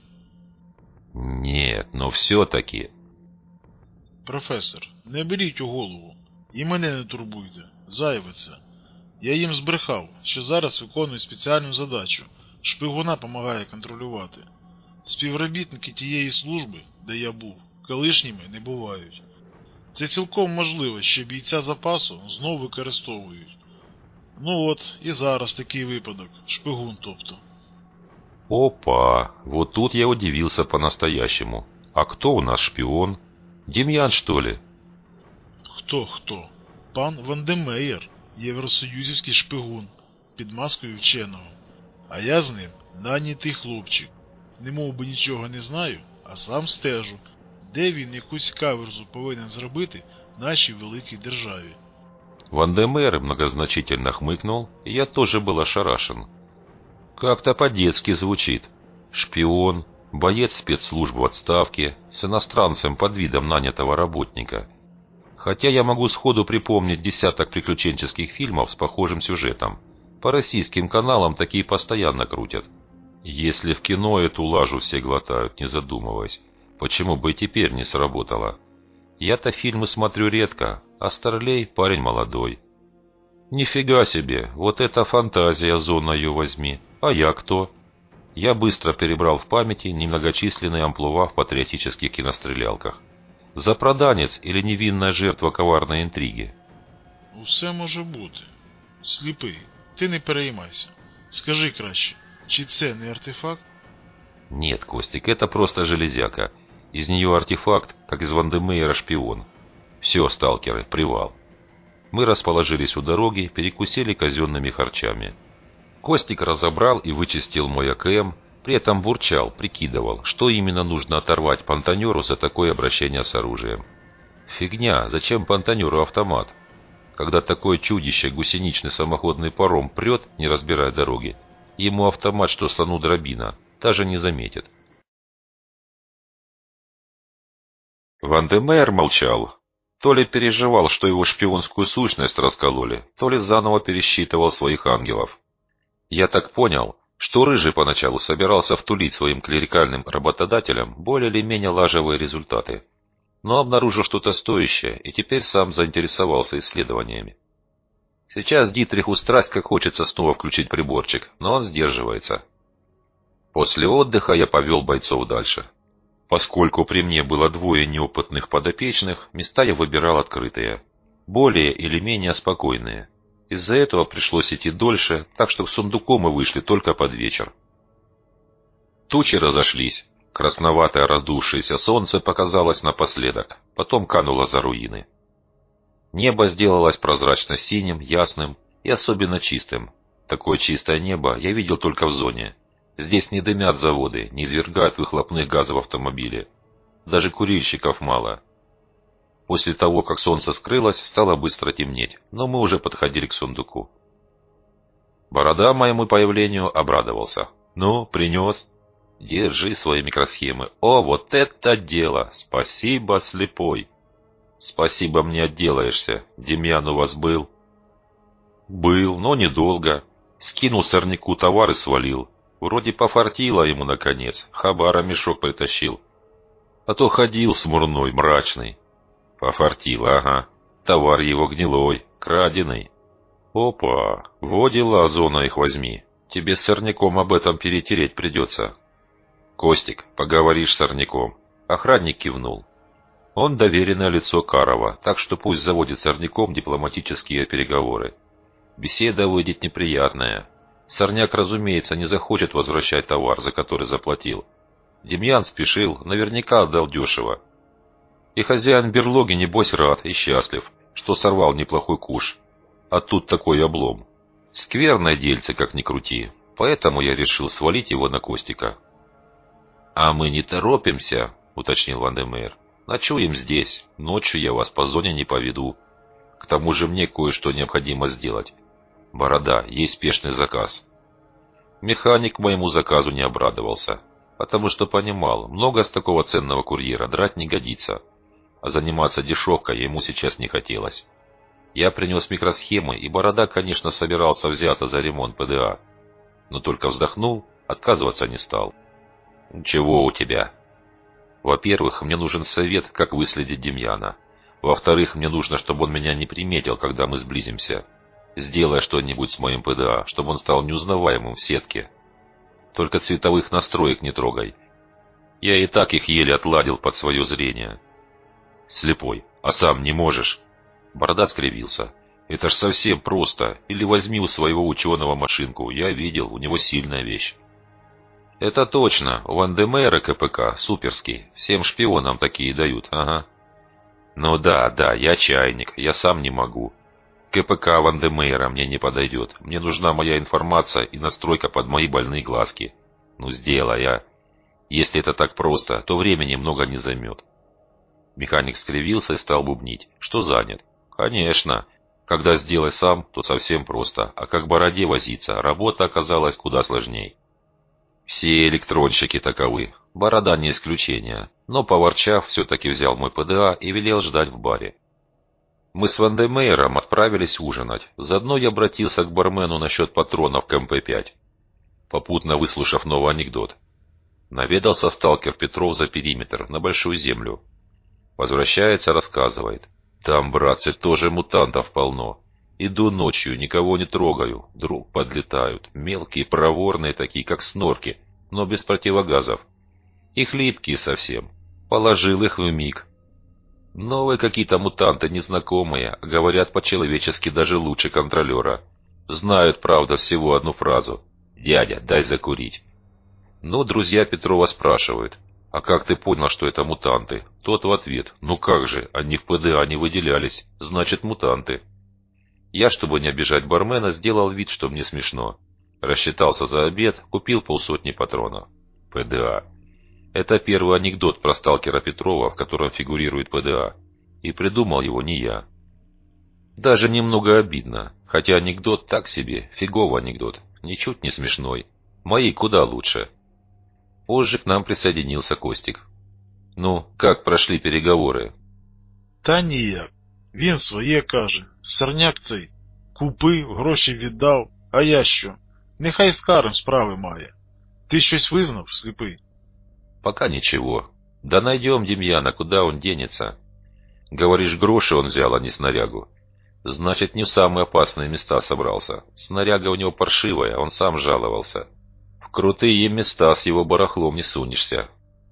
Нет, но все-таки... Професор, не беріть у голову. І мене не турбуйте. Зайве це. Я їм збрехав, що зараз виконую спеціальну задачу. Шпигуна помагає контролювати. Співробітники тієї служби, де я був, колишніми не бувають. Це цілком можливо, що бійця запасу знов використовують. Ну от, і зараз такий випадок. Шпигун, тобто. Опа, вот тут я удивился по-настоящему. А кто у нас шпион? Демьян, что ли? Хто-хто? Пан Вандемейер, євросоюзівський шпигун, під маскою вченого. А я з ним нанятий хлопчик. Немов би нічого не знаю, а сам стежу, де він якусь каверзу повинен зробити нашій великій державі. Вандемейр многозначительно хмыкнул, и я тоже был ошарашен. Как-то по-детски звучит. Шпион, боец спецслужб в отставке, с иностранцем под видом нанятого работника. Хотя я могу сходу припомнить десяток приключенческих фильмов с похожим сюжетом. По российским каналам такие постоянно крутят. Если в кино эту лажу все глотают, не задумываясь, почему бы и теперь не сработало? Я-то фильмы смотрю редко, а Старлей парень молодой. Нифига себе, вот это фантазия, зона ее возьми. А я кто? Я быстро перебрал в памяти немногочисленные амплуа в патриотических кинострелялках. Запроданец или невинная жертва коварной интриги? Усе може бути. Сліпий, ти не переймайся. Скажи краще, чи це не артефакт? Нет, Костик, это просто железяка. Из нее артефакт, как из Вандемейра шпион. Все, сталкеры, привал. Мы расположились у дороги, перекусили казенными харчами. Костик разобрал и вычистил мой АКМ, при этом бурчал, прикидывал, что именно нужно оторвать понтонеру за такое обращение с оружием. Фигня, зачем понтонеру автомат? Когда такое чудище гусеничный самоходный паром прет, не разбирая дороги, ему автомат, что слону дробина, даже не заметит. Вандемейр молчал. То ли переживал, что его шпионскую сущность раскололи, то ли заново пересчитывал своих ангелов. Я так понял, что Рыжий поначалу собирался втулить своим клерикальным работодателям более или менее лажевые результаты, но обнаружил что-то стоящее и теперь сам заинтересовался исследованиями. Сейчас Дитриху страсть как хочется снова включить приборчик, но он сдерживается. После отдыха я повел бойцов дальше. Поскольку при мне было двое неопытных подопечных, места я выбирал открытые, более или менее спокойные. Из-за этого пришлось идти дольше, так что к сундуку мы вышли только под вечер. Тучи разошлись. Красноватое раздувшееся солнце показалось напоследок, потом кануло за руины. Небо сделалось прозрачно-синим, ясным и особенно чистым. Такое чистое небо я видел только в зоне. Здесь не дымят заводы, не извергают выхлопных газов автомобили. Даже курильщиков мало. После того, как солнце скрылось, стало быстро темнеть, но мы уже подходили к сундуку. Борода моему появлению обрадовался. «Ну, принес?» «Держи свои микросхемы». «О, вот это дело! Спасибо, слепой!» «Спасибо, мне отделаешься. Демьян у вас был?» «Был, но недолго. Скинул сорняку товар и свалил. Вроде пофартило ему, наконец. Хабара мешок притащил. А то ходил смурной, мрачный». «Пофартило, ага. Товар его гнилой, краденый». «Опа! Во дела, зона, их возьми. Тебе с сорняком об этом перетереть придется». «Костик, поговоришь с сорняком». Охранник кивнул. Он доверенное лицо Карова, так что пусть заводит с сорняком дипломатические переговоры. Беседа выйдет неприятная. Сорняк, разумеется, не захочет возвращать товар, за который заплатил. Демьян спешил, наверняка отдал дешево. И хозяин берлоги, небось, рад и счастлив, что сорвал неплохой куш. А тут такой облом. Скверное дельце, как ни крути. Поэтому я решил свалить его на Костика. «А мы не торопимся», — уточнил Вандемейр. «Ночуем здесь. Ночью я вас по зоне не поведу. К тому же мне кое-что необходимо сделать. Борода, есть спешный заказ». Механик к моему заказу не обрадовался, потому что понимал, много с такого ценного курьера драть не годится. А заниматься дешевкой ему сейчас не хотелось. Я принес микросхемы, и Борода, конечно, собирался взяться за ремонт ПДА. Но только вздохнул, отказываться не стал. «Чего у тебя?» «Во-первых, мне нужен совет, как выследить Демьяна. Во-вторых, мне нужно, чтобы он меня не приметил, когда мы сблизимся. Сделай что-нибудь с моим ПДА, чтобы он стал неузнаваемым в сетке. Только цветовых настроек не трогай. Я и так их еле отладил под свое зрение». «Слепой, а сам не можешь?» Борода скривился. «Это ж совсем просто. Или возьми у своего ученого машинку. Я видел, у него сильная вещь». «Это точно. У Вандемейра КПК суперский. Всем шпионам такие дают, ага». «Ну да, да, я чайник. Я сам не могу. КПК Вандемейра мне не подойдет. Мне нужна моя информация и настройка под мои больные глазки. Ну сделай, а. Если это так просто, то времени много не займет». Механик скривился и стал бубнить, что занят. «Конечно. Когда сделай сам, то совсем просто. А как Бороде возиться, работа оказалась куда сложней». Все электронщики таковы. Борода не исключение. Но, поворчав, все-таки взял мой ПДА и велел ждать в баре. Мы с Вандемейром отправились ужинать. Заодно я обратился к бармену насчет патронов к эм пэ пять. Попутно выслушав новый анекдот. Наведался сталкер Петров за периметр, на Большую Землю. Возвращается, рассказывает. Там, братцы, тоже мутантов полно. Иду ночью, никого не трогаю. Вдруг подлетают. Мелкие, проворные такие, как снорки, но без противогазов. И хлипкие совсем. Положил их вмиг. Новые какие-то мутанты незнакомые, говорят по-человечески даже лучше контролера. Знают, правда, всего одну фразу. «Дядя, дай закурить». Ну, друзья Петрова спрашивают. «А как ты понял, что это мутанты?» Тот в ответ. «Ну как же, они в ПДА не выделялись. Значит, мутанты». Я, чтобы не обижать бармена, сделал вид, что мне смешно. Рассчитался за обед, купил полсотни патронов. ПДА. Это первый анекдот про сталкера Петрова, в котором фигурирует ПДА. И придумал его не я. Даже немного обидно. Хотя анекдот так себе, фиговый анекдот. Ничуть не смешной. Мои куда лучше. Позже к нам присоединился Костик. «Ну, как прошли переговоры?» Та ніяк. Він своє каже. Сорняк цей. Купив, гроші віддав. А я що? Нехай з Каром справи має. Ти щось визнав, сліпий? «Пока ничего. Да найдем Демьяна, куда он денется. Говоришь, гроши он взял, а не снарягу. Значит, не в самые опасные места собрался. Снаряга у него паршивая, он сам жаловался. В крутые места с его барахлом не сунешься».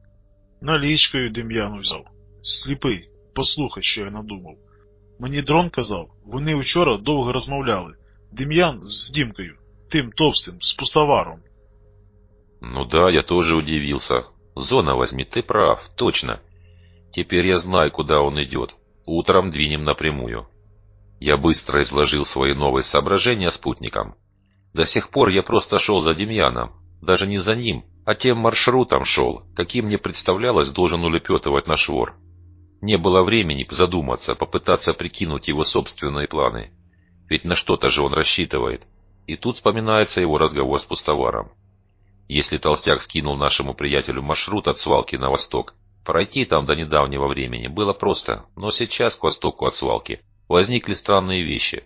Налічкою Дем'яну взяв. Сліпий, послухай, що я надумав. Мені дрон казав, вони вчора довго розмовляли. Дем'ян з Дімкою, тим товстим, з пустоваром. «Ну да, я тоже удивился. Зона возьми, ты прав, точно. Теперь я знаю, куда он идет. Утром двинем напрямую. Я быстро изложил свои новые соображения спутникам. До сих пор я просто шел за Демьяном. Даже не за ним, а тем маршрутом шел, каким мне представлялось должен улепетывать наш вор. Не было времени задуматься, попытаться прикинуть его собственные планы. Ведь на что-то же он рассчитывает. И тут вспоминается его разговор с пустоваром. Если толстяк скинул нашему приятелю маршрут от свалки на восток, пройти там до недавнего времени было просто, но сейчас к востоку от свалки возникли странные вещи.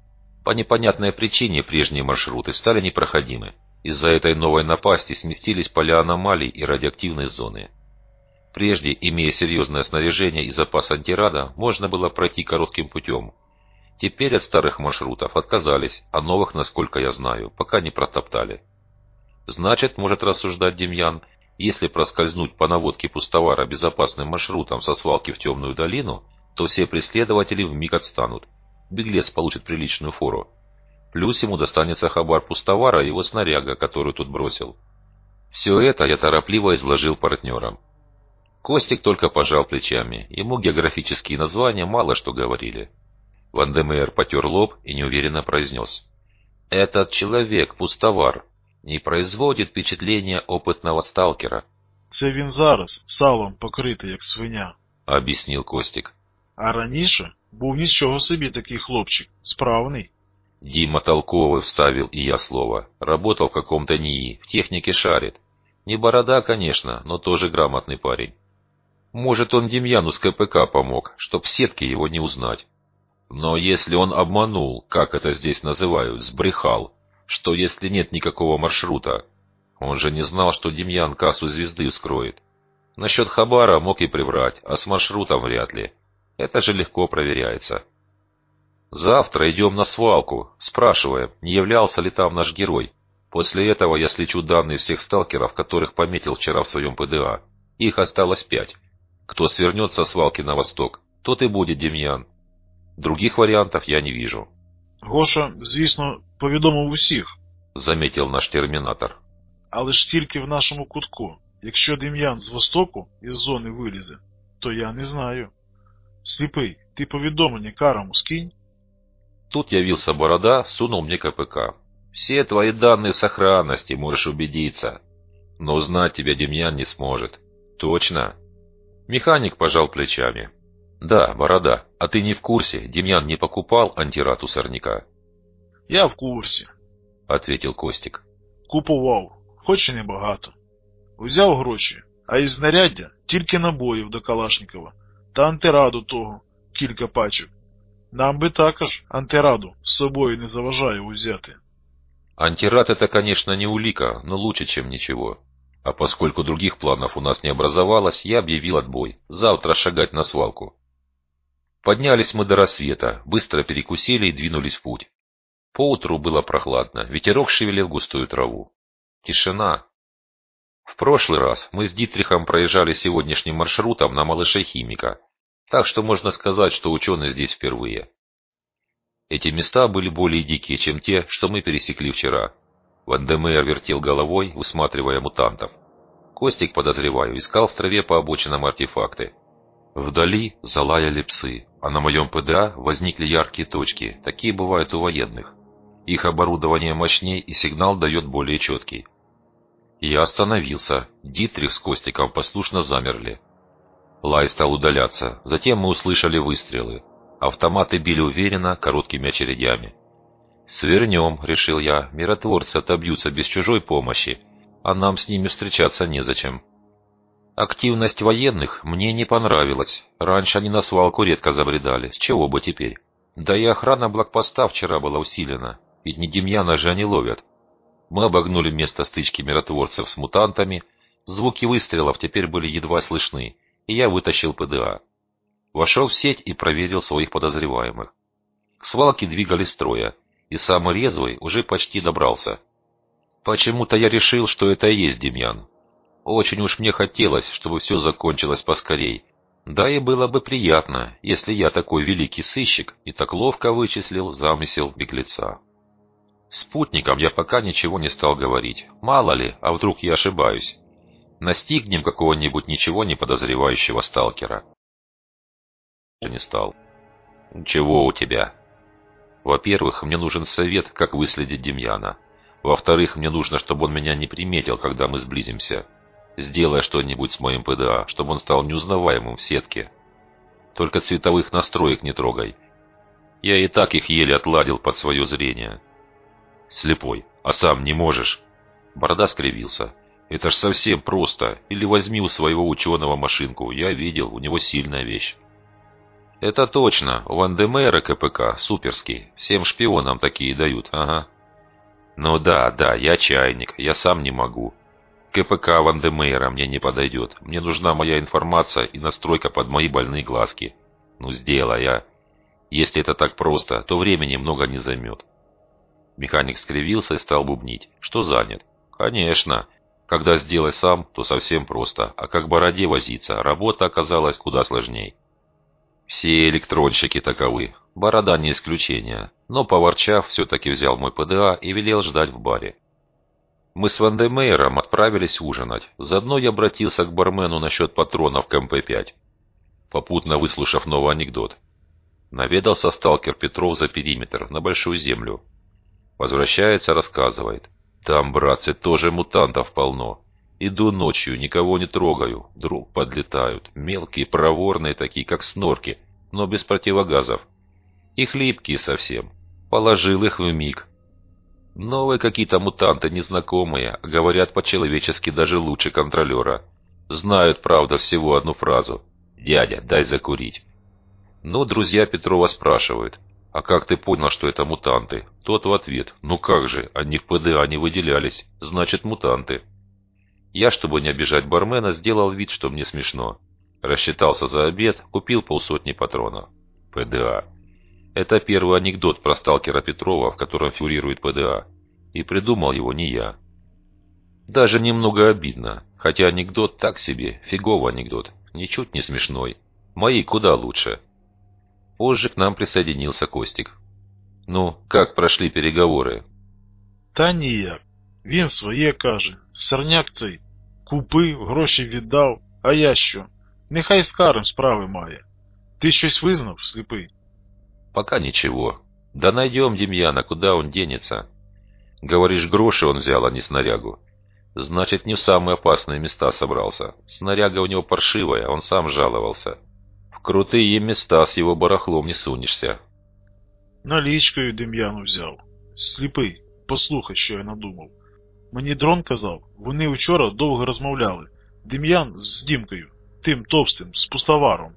По непонятной причине прежние маршруты стали непроходимы. Из-за этой новой напасти сместились поля аномалий и радиоактивной зоны. Прежде, имея серьезное снаряжение и запас антирада, можно было пройти коротким путем. Теперь от старых маршрутов отказались, а новых, насколько я знаю, пока не протоптали. Значит, может рассуждать Демьян, если проскользнуть по наводке пустовара безопасным маршрутом со свалки в темную долину, то все преследователи вмиг отстанут. Беглец получит приличную фору. Плюс ему достанется хабар пустовара и его снаряга, которую тут бросил. Все это я торопливо изложил партнерам. Костик только пожал плечами. Ему географические названия мало что говорили. Вандемейр потер лоб и неуверенно произнес: «Этот человек, пустовар, не производит впечатления опытного сталкера». Це він зараз салом покритий, як свиня, объяснил Костик. А раніше був нічого собі такий хлопчик, справний. Дима толковый вставил и я слово. Работал в каком-то НИИ, в технике шарит. Не борода, конечно, но тоже грамотный парень. Может, он Демьяну с КПК помог, чтоб в сетке его не узнать. Но если он обманул, как это здесь называют, сбрехал, что если нет никакого маршрута, он же не знал, что Демьян кассу звезды вскроет. Насчет хабара мог и приврать, а с маршрутом вряд ли. Это же легко проверяется. Завтра идем на свалку, спрашиваем, не являлся ли там наш герой. После этого я слечу данные всех сталкеров, которых пометил вчера в своем ПДА. Их осталось пять. Кто свернет со свалки на восток, тот и будет Демьян. Других вариантов я не вижу. Гоша, звісно, повідомив усіх, заметил наш терминатор. але ж тільки в нашому кутку. Якщо Дем'ян з востоку із зони вилізе, то я не знаю. Сліпий, ти повідомлення Караму скинь. Тут явился Борода, сунул мне КПК. Все твои данные в сохранности, можешь убедиться. Но узнать тебя Демьян не сможет. Точно? Механик пожал плечами. Да, Борода, а ты не в курсе, Демьян не покупал антирад у сорняка? Я в курсі, ответил Костик. Купував, хоч і небагато. Взяв гроші, а із знаряддя тільки набоїв до Калашникова та антираду того, кілька пачок. Нам би також антираду з собою не заважає узяти. Антирад это, конечно, не улика, но лучше, чем ничего. А поскольку других планов у нас не образовалось, я объявил отбой. Завтра шагать на свалку. Поднялись мы до рассвета, быстро перекусили и двинулись в путь. Поутру было прохладно, ветерок шевелил густую траву. Тишина. В прошлый раз мы с Дитрихом проезжали сегодняшним маршрутом на малыше химика, так что можно сказать, что ученый здесь впервые. Эти места были более дикие, чем те, что мы пересекли вчера. Вандемейр вертел головой, усматривая мутантов. Костик, подозреваю, искал в траве по обочинам артефакты. Вдали залаяли псы, а на моем ПДА возникли яркие точки, такие бывают у военных. Их оборудование мощней и сигнал дает более четкий. Я остановился, Дитрих с Костиком послушно замерли. Лай стал удаляться, затем мы услышали выстрелы. Автоматы били уверенно, короткими очередями. «Свернем», — решил я, — «миротворцы отобьются без чужой помощи, а нам с ними встречаться незачем». Активность военных мне не понравилась. Раньше они на свалку редко забредали, с чего бы теперь. Да и охрана блокпоста вчера была усилена, ведь не Демьяна же они ловят. Мы обогнули место стычки миротворцев с мутантами, звуки выстрелов теперь были едва слышны, и я вытащил ПДА. Вошел в сеть и проверил своих подозреваемых. К свалке двигались трое, и самый резвый уже почти добрался. Почему-то я решил, что это и есть Демьян. Очень уж мне хотелось, чтобы все закончилось поскорей. Да и было бы приятно, если я такой великий сыщик и так ловко вычислил замысел беглеца. Спутникам я пока ничего не стал говорить. Мало ли, а вдруг я ошибаюсь. Настигнем какого-нибудь ничего не подозревающего сталкера. Не стал. Чего у тебя? Во-первых, мне нужен совет, как выследить Демьяна. Во-вторых, мне нужно, чтобы он меня не приметил, когда мы сблизимся. Сделай что-нибудь с моим ПДА, чтобы он стал неузнаваемым в сетке. Только цветовых настроек не трогай. Я и так их еле отладил под свое зрение. Слепой, а сам не можешь? Борода скривился. Это ж совсем просто. Или возьми у своего ученого машинку. Я видел, у него сильная вещь. Это точно. У Вандемейра КПК суперский. Всем шпионам такие дают, ага. Ну да, да, я чайник. Я сам не могу. КПК Вандемейра мне не подойдет. Мне нужна моя информация и настройка под мои больные глазки. Ну сделай, а. Если это так просто, то времени много не займет. Механик скривился и стал бубнить. Что занят? Конечно. Когда сделай сам, то совсем просто. А как бороде возиться, работа оказалась куда сложней. Все электронщики таковы. Борода не исключение. Но, поворчав, все-таки взял мой ПДА и велел ждать в баре. Мы с Вандемейром отправились ужинать. Заодно я обратился к бармену насчет патронов к эм пэ пять. Попутно выслушав новый анекдот. Наведался сталкер Петров за периметр, на Большую Землю. Возвращается, рассказывает. Там, братцы, тоже мутантов полно. Иду ночью, никого не трогаю. Вдруг подлетают. Мелкие, проворные такие, как снорки, но без противогазов. И хлипкие совсем. Положил их вмиг. Новые какие-то мутанты незнакомые, говорят по-человечески даже лучше контролера. Знают, правда, всего одну фразу. «Дядя, дай закурить». Ну, друзья Петрова спрашивают. «А как ты понял, что это мутанты?» Тот в ответ. «Ну как же, они в ПДА не выделялись. Значит, мутанты». Я, чтобы не обижать бармена, сделал вид, что мне смешно. Рассчитался за обед, купил полсотни патронов. ПДА. Это первый анекдот про сталкера Петрова, в котором фигурирует ПДА. И придумал его не я. Даже немного обидно. Хотя анекдот так себе, фиговый анекдот. Ничуть не смешной. Мои куда лучше. Позже к нам присоединился Костик. Ну, как прошли переговоры? Та ніяк. Він своє каже. Сорняк цей. Купив, гроші віддав. А я що? Нехай з Карем справи має. Ти щось визнав, сліпий? Пока ничего. Да найдем Демьяна, куда он денется. Говоришь, гроши он взял, а не снарягу. Значит, не в самые опасные места собрался. Снаряга у него паршивая, он сам жаловался. В крутые места с его барахлом не сунешься. Налічкою Дем'яну взяв. Сліпий, послухай, що я надумав. Мені дрон казав, вони вчора довго розмовляли. Дем'ян з Дімкою, тим товстим, з пустоваром.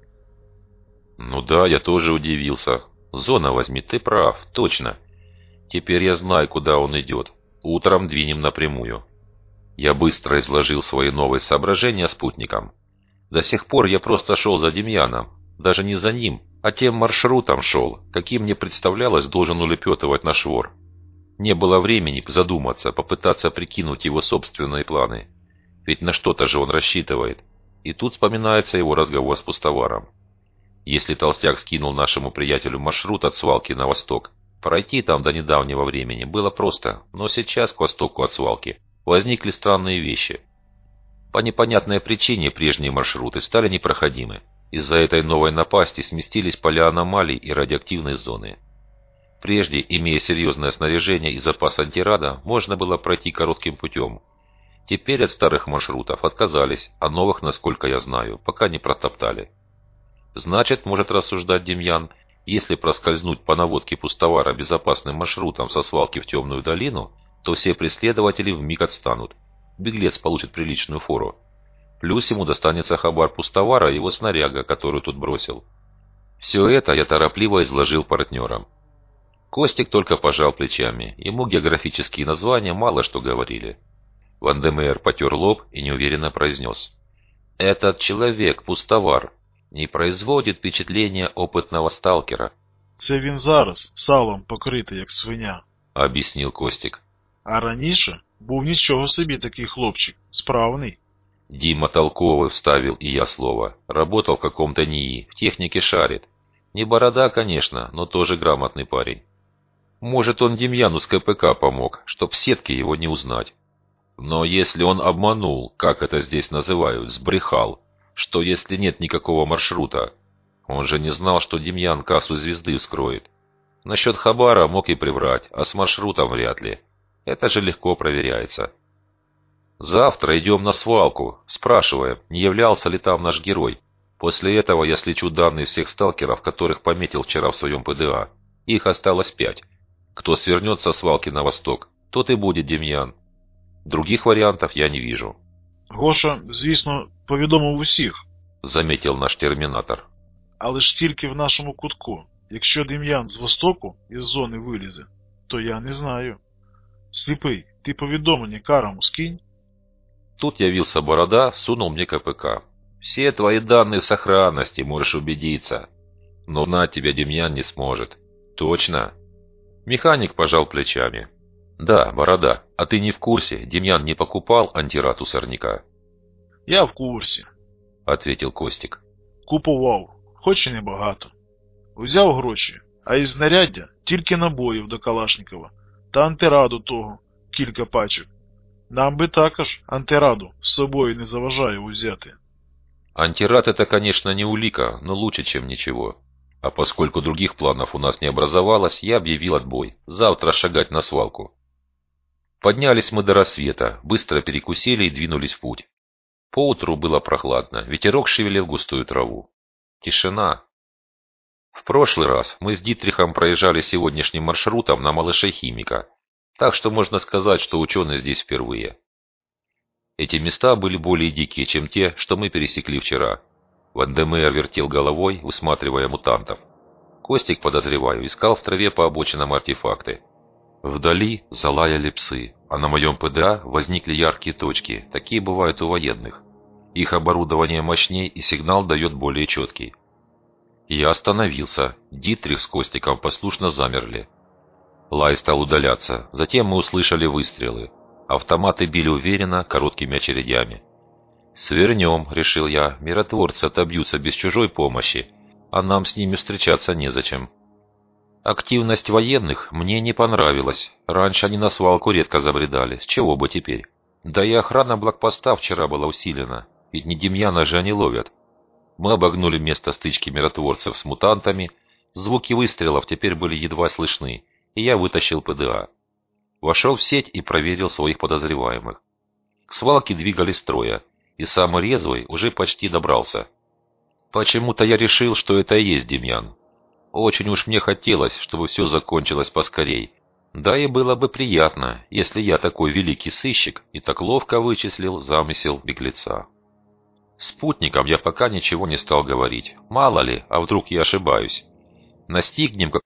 Ну да, я тоже удивился. Зона возьми, ты прав, точно. Теперь я знаю, куда он идет. Утром двинем напрямую. Я быстро изложил свои новые соображения спутникам. До сих пор я просто шел за Демьяном. Даже не за ним, а тем маршрутом шел, каким мне представлялось должен улепетывать наш вор. Не было времени задуматься, попытаться прикинуть его собственные планы. Ведь на что-то же он рассчитывает. И тут вспоминается его разговор с пустоваром. Если толстяк скинул нашему приятелю маршрут от свалки на восток, пройти там до недавнего времени было просто, но сейчас к востоку от свалки возникли странные вещи. По непонятной причине прежние маршруты стали непроходимы. Из-за этой новой напасти сместились поля аномалий и радиоактивной зоны. Прежде, имея серьезное снаряжение и запас антирада, можно было пройти коротким путем. Теперь от старых маршрутов отказались, а новых, насколько я знаю, пока не протоптали. Значит, может рассуждать Демьян, если проскользнуть по наводке пустовара безопасным маршрутом со свалки в темную долину, то все преследователи вмиг отстанут. Беглец получит приличную фору. Плюс ему достанется хабар пустовара и его снаряга, которую тут бросил. Все это я торопливо изложил партнерам. Костик только пожал плечами. Ему географические названия мало что говорили. Вандемейр потер лоб и неуверенно произнес. «Этот человек, пустовар, не производит впечатления опытного сталкера». Це він зараз салом покритий, як свиня, объяснил Костик. А раніше був нічого собі такий хлопчик, справний. Дима толковый, вставил и я слово. Работал в каком-то НИИ, в технике шарит. Не борода, конечно, но тоже грамотный парень. Может, он Демьяну с ка пэ ка помог, чтоб в сетке его не узнать. Но если он обманул, как это здесь называют, сбрехал, что если нет никакого маршрута, он же не знал, что Демьян кассу звезды вскроет. Насчет хабара мог и приврать, а с маршрутом вряд ли. Это же легко проверяется. Завтра идем на свалку, спрашиваем, не являлся ли там наш герой. После этого я слечу данные всех сталкеров, которых пометил вчера в своем пэ дэ а. Их осталось пять. Кто свернет со свалки на восток, тот и будет Дем'ян. Других варіантів я не вижу. Гоша, звісно, повідомив усіх, заметил наш термінатор. Але ж тільки в нашому кутку. Якщо Дем'ян з востоку із зони вилізе, то я не знаю. Сліпий, ти повідомлення Караму скинь. Тут явился Борода, сунул мне ка пэ ка. Все твои данные в сохранности, можешь убедиться. Но знать тебя Демьян не сможет. Точно? Механик пожал плечами. Да, Борода, а ты не в курсе, Демьян не покупал антирад у сорняка? Я в курсі, ответил Костик. Купував, хоч і небагато. Взяв гроші, а із знаряддя тільки набоїв до Калашникова та антираду того, кілька пачок. Нам би також антираду з собою не заважає узяти. Антирад это, конечно, не улика, но лучше, чем ничего. А поскольку других планов у нас не образовалось, я объявил отбой. Завтра шагать на свалку. Поднялись мы до рассвета, быстро перекусили и двинулись в путь. Поутру было прохладно, ветерок шевелил густую траву. Тишина. В прошлый раз мы с Дитрихом проезжали сегодняшним маршрутом на Малыше-Химика, так что можно сказать, что ученые здесь впервые. Эти места были более дикие, чем те, что мы пересекли вчера. Вандемейр вертел головой, высматривая мутантов. Костик, подозреваю, искал в траве по обочинам артефакты. Вдали залаяли псы, а на моем пэ дэ а возникли яркие точки, такие бывают у военных. Их оборудование мощнее и сигнал дает более четкий. Я остановился, Дитрих с Костиком послушно замерли. Лай стал удаляться, затем мы услышали выстрелы. Автоматы били уверенно, короткими очередями. «Свернем», — решил я, — «миротворцы отобьются без чужой помощи, а нам с ними встречаться незачем». Активность военных мне не понравилась. Раньше они на свалку редко забредали, с чего бы теперь. Да и охрана блокпоста вчера была усилена, ведь не Демьяна же они ловят. Мы обогнули место стычки миротворцев с мутантами, звуки выстрелов теперь были едва слышны, и я вытащил пэ дэ а. Вошел в сеть и проверил своих подозреваемых. К свалке двигались трое, и самый резвый уже почти добрался. Почему-то я решил, что это и есть Демьян. Очень уж мне хотелось, чтобы все закончилось поскорей. Да и было бы приятно, если я такой великий сыщик и так ловко вычислил замысел беглеца. Спутникам я пока ничего не стал говорить. Мало ли, а вдруг я ошибаюсь. Настигнем как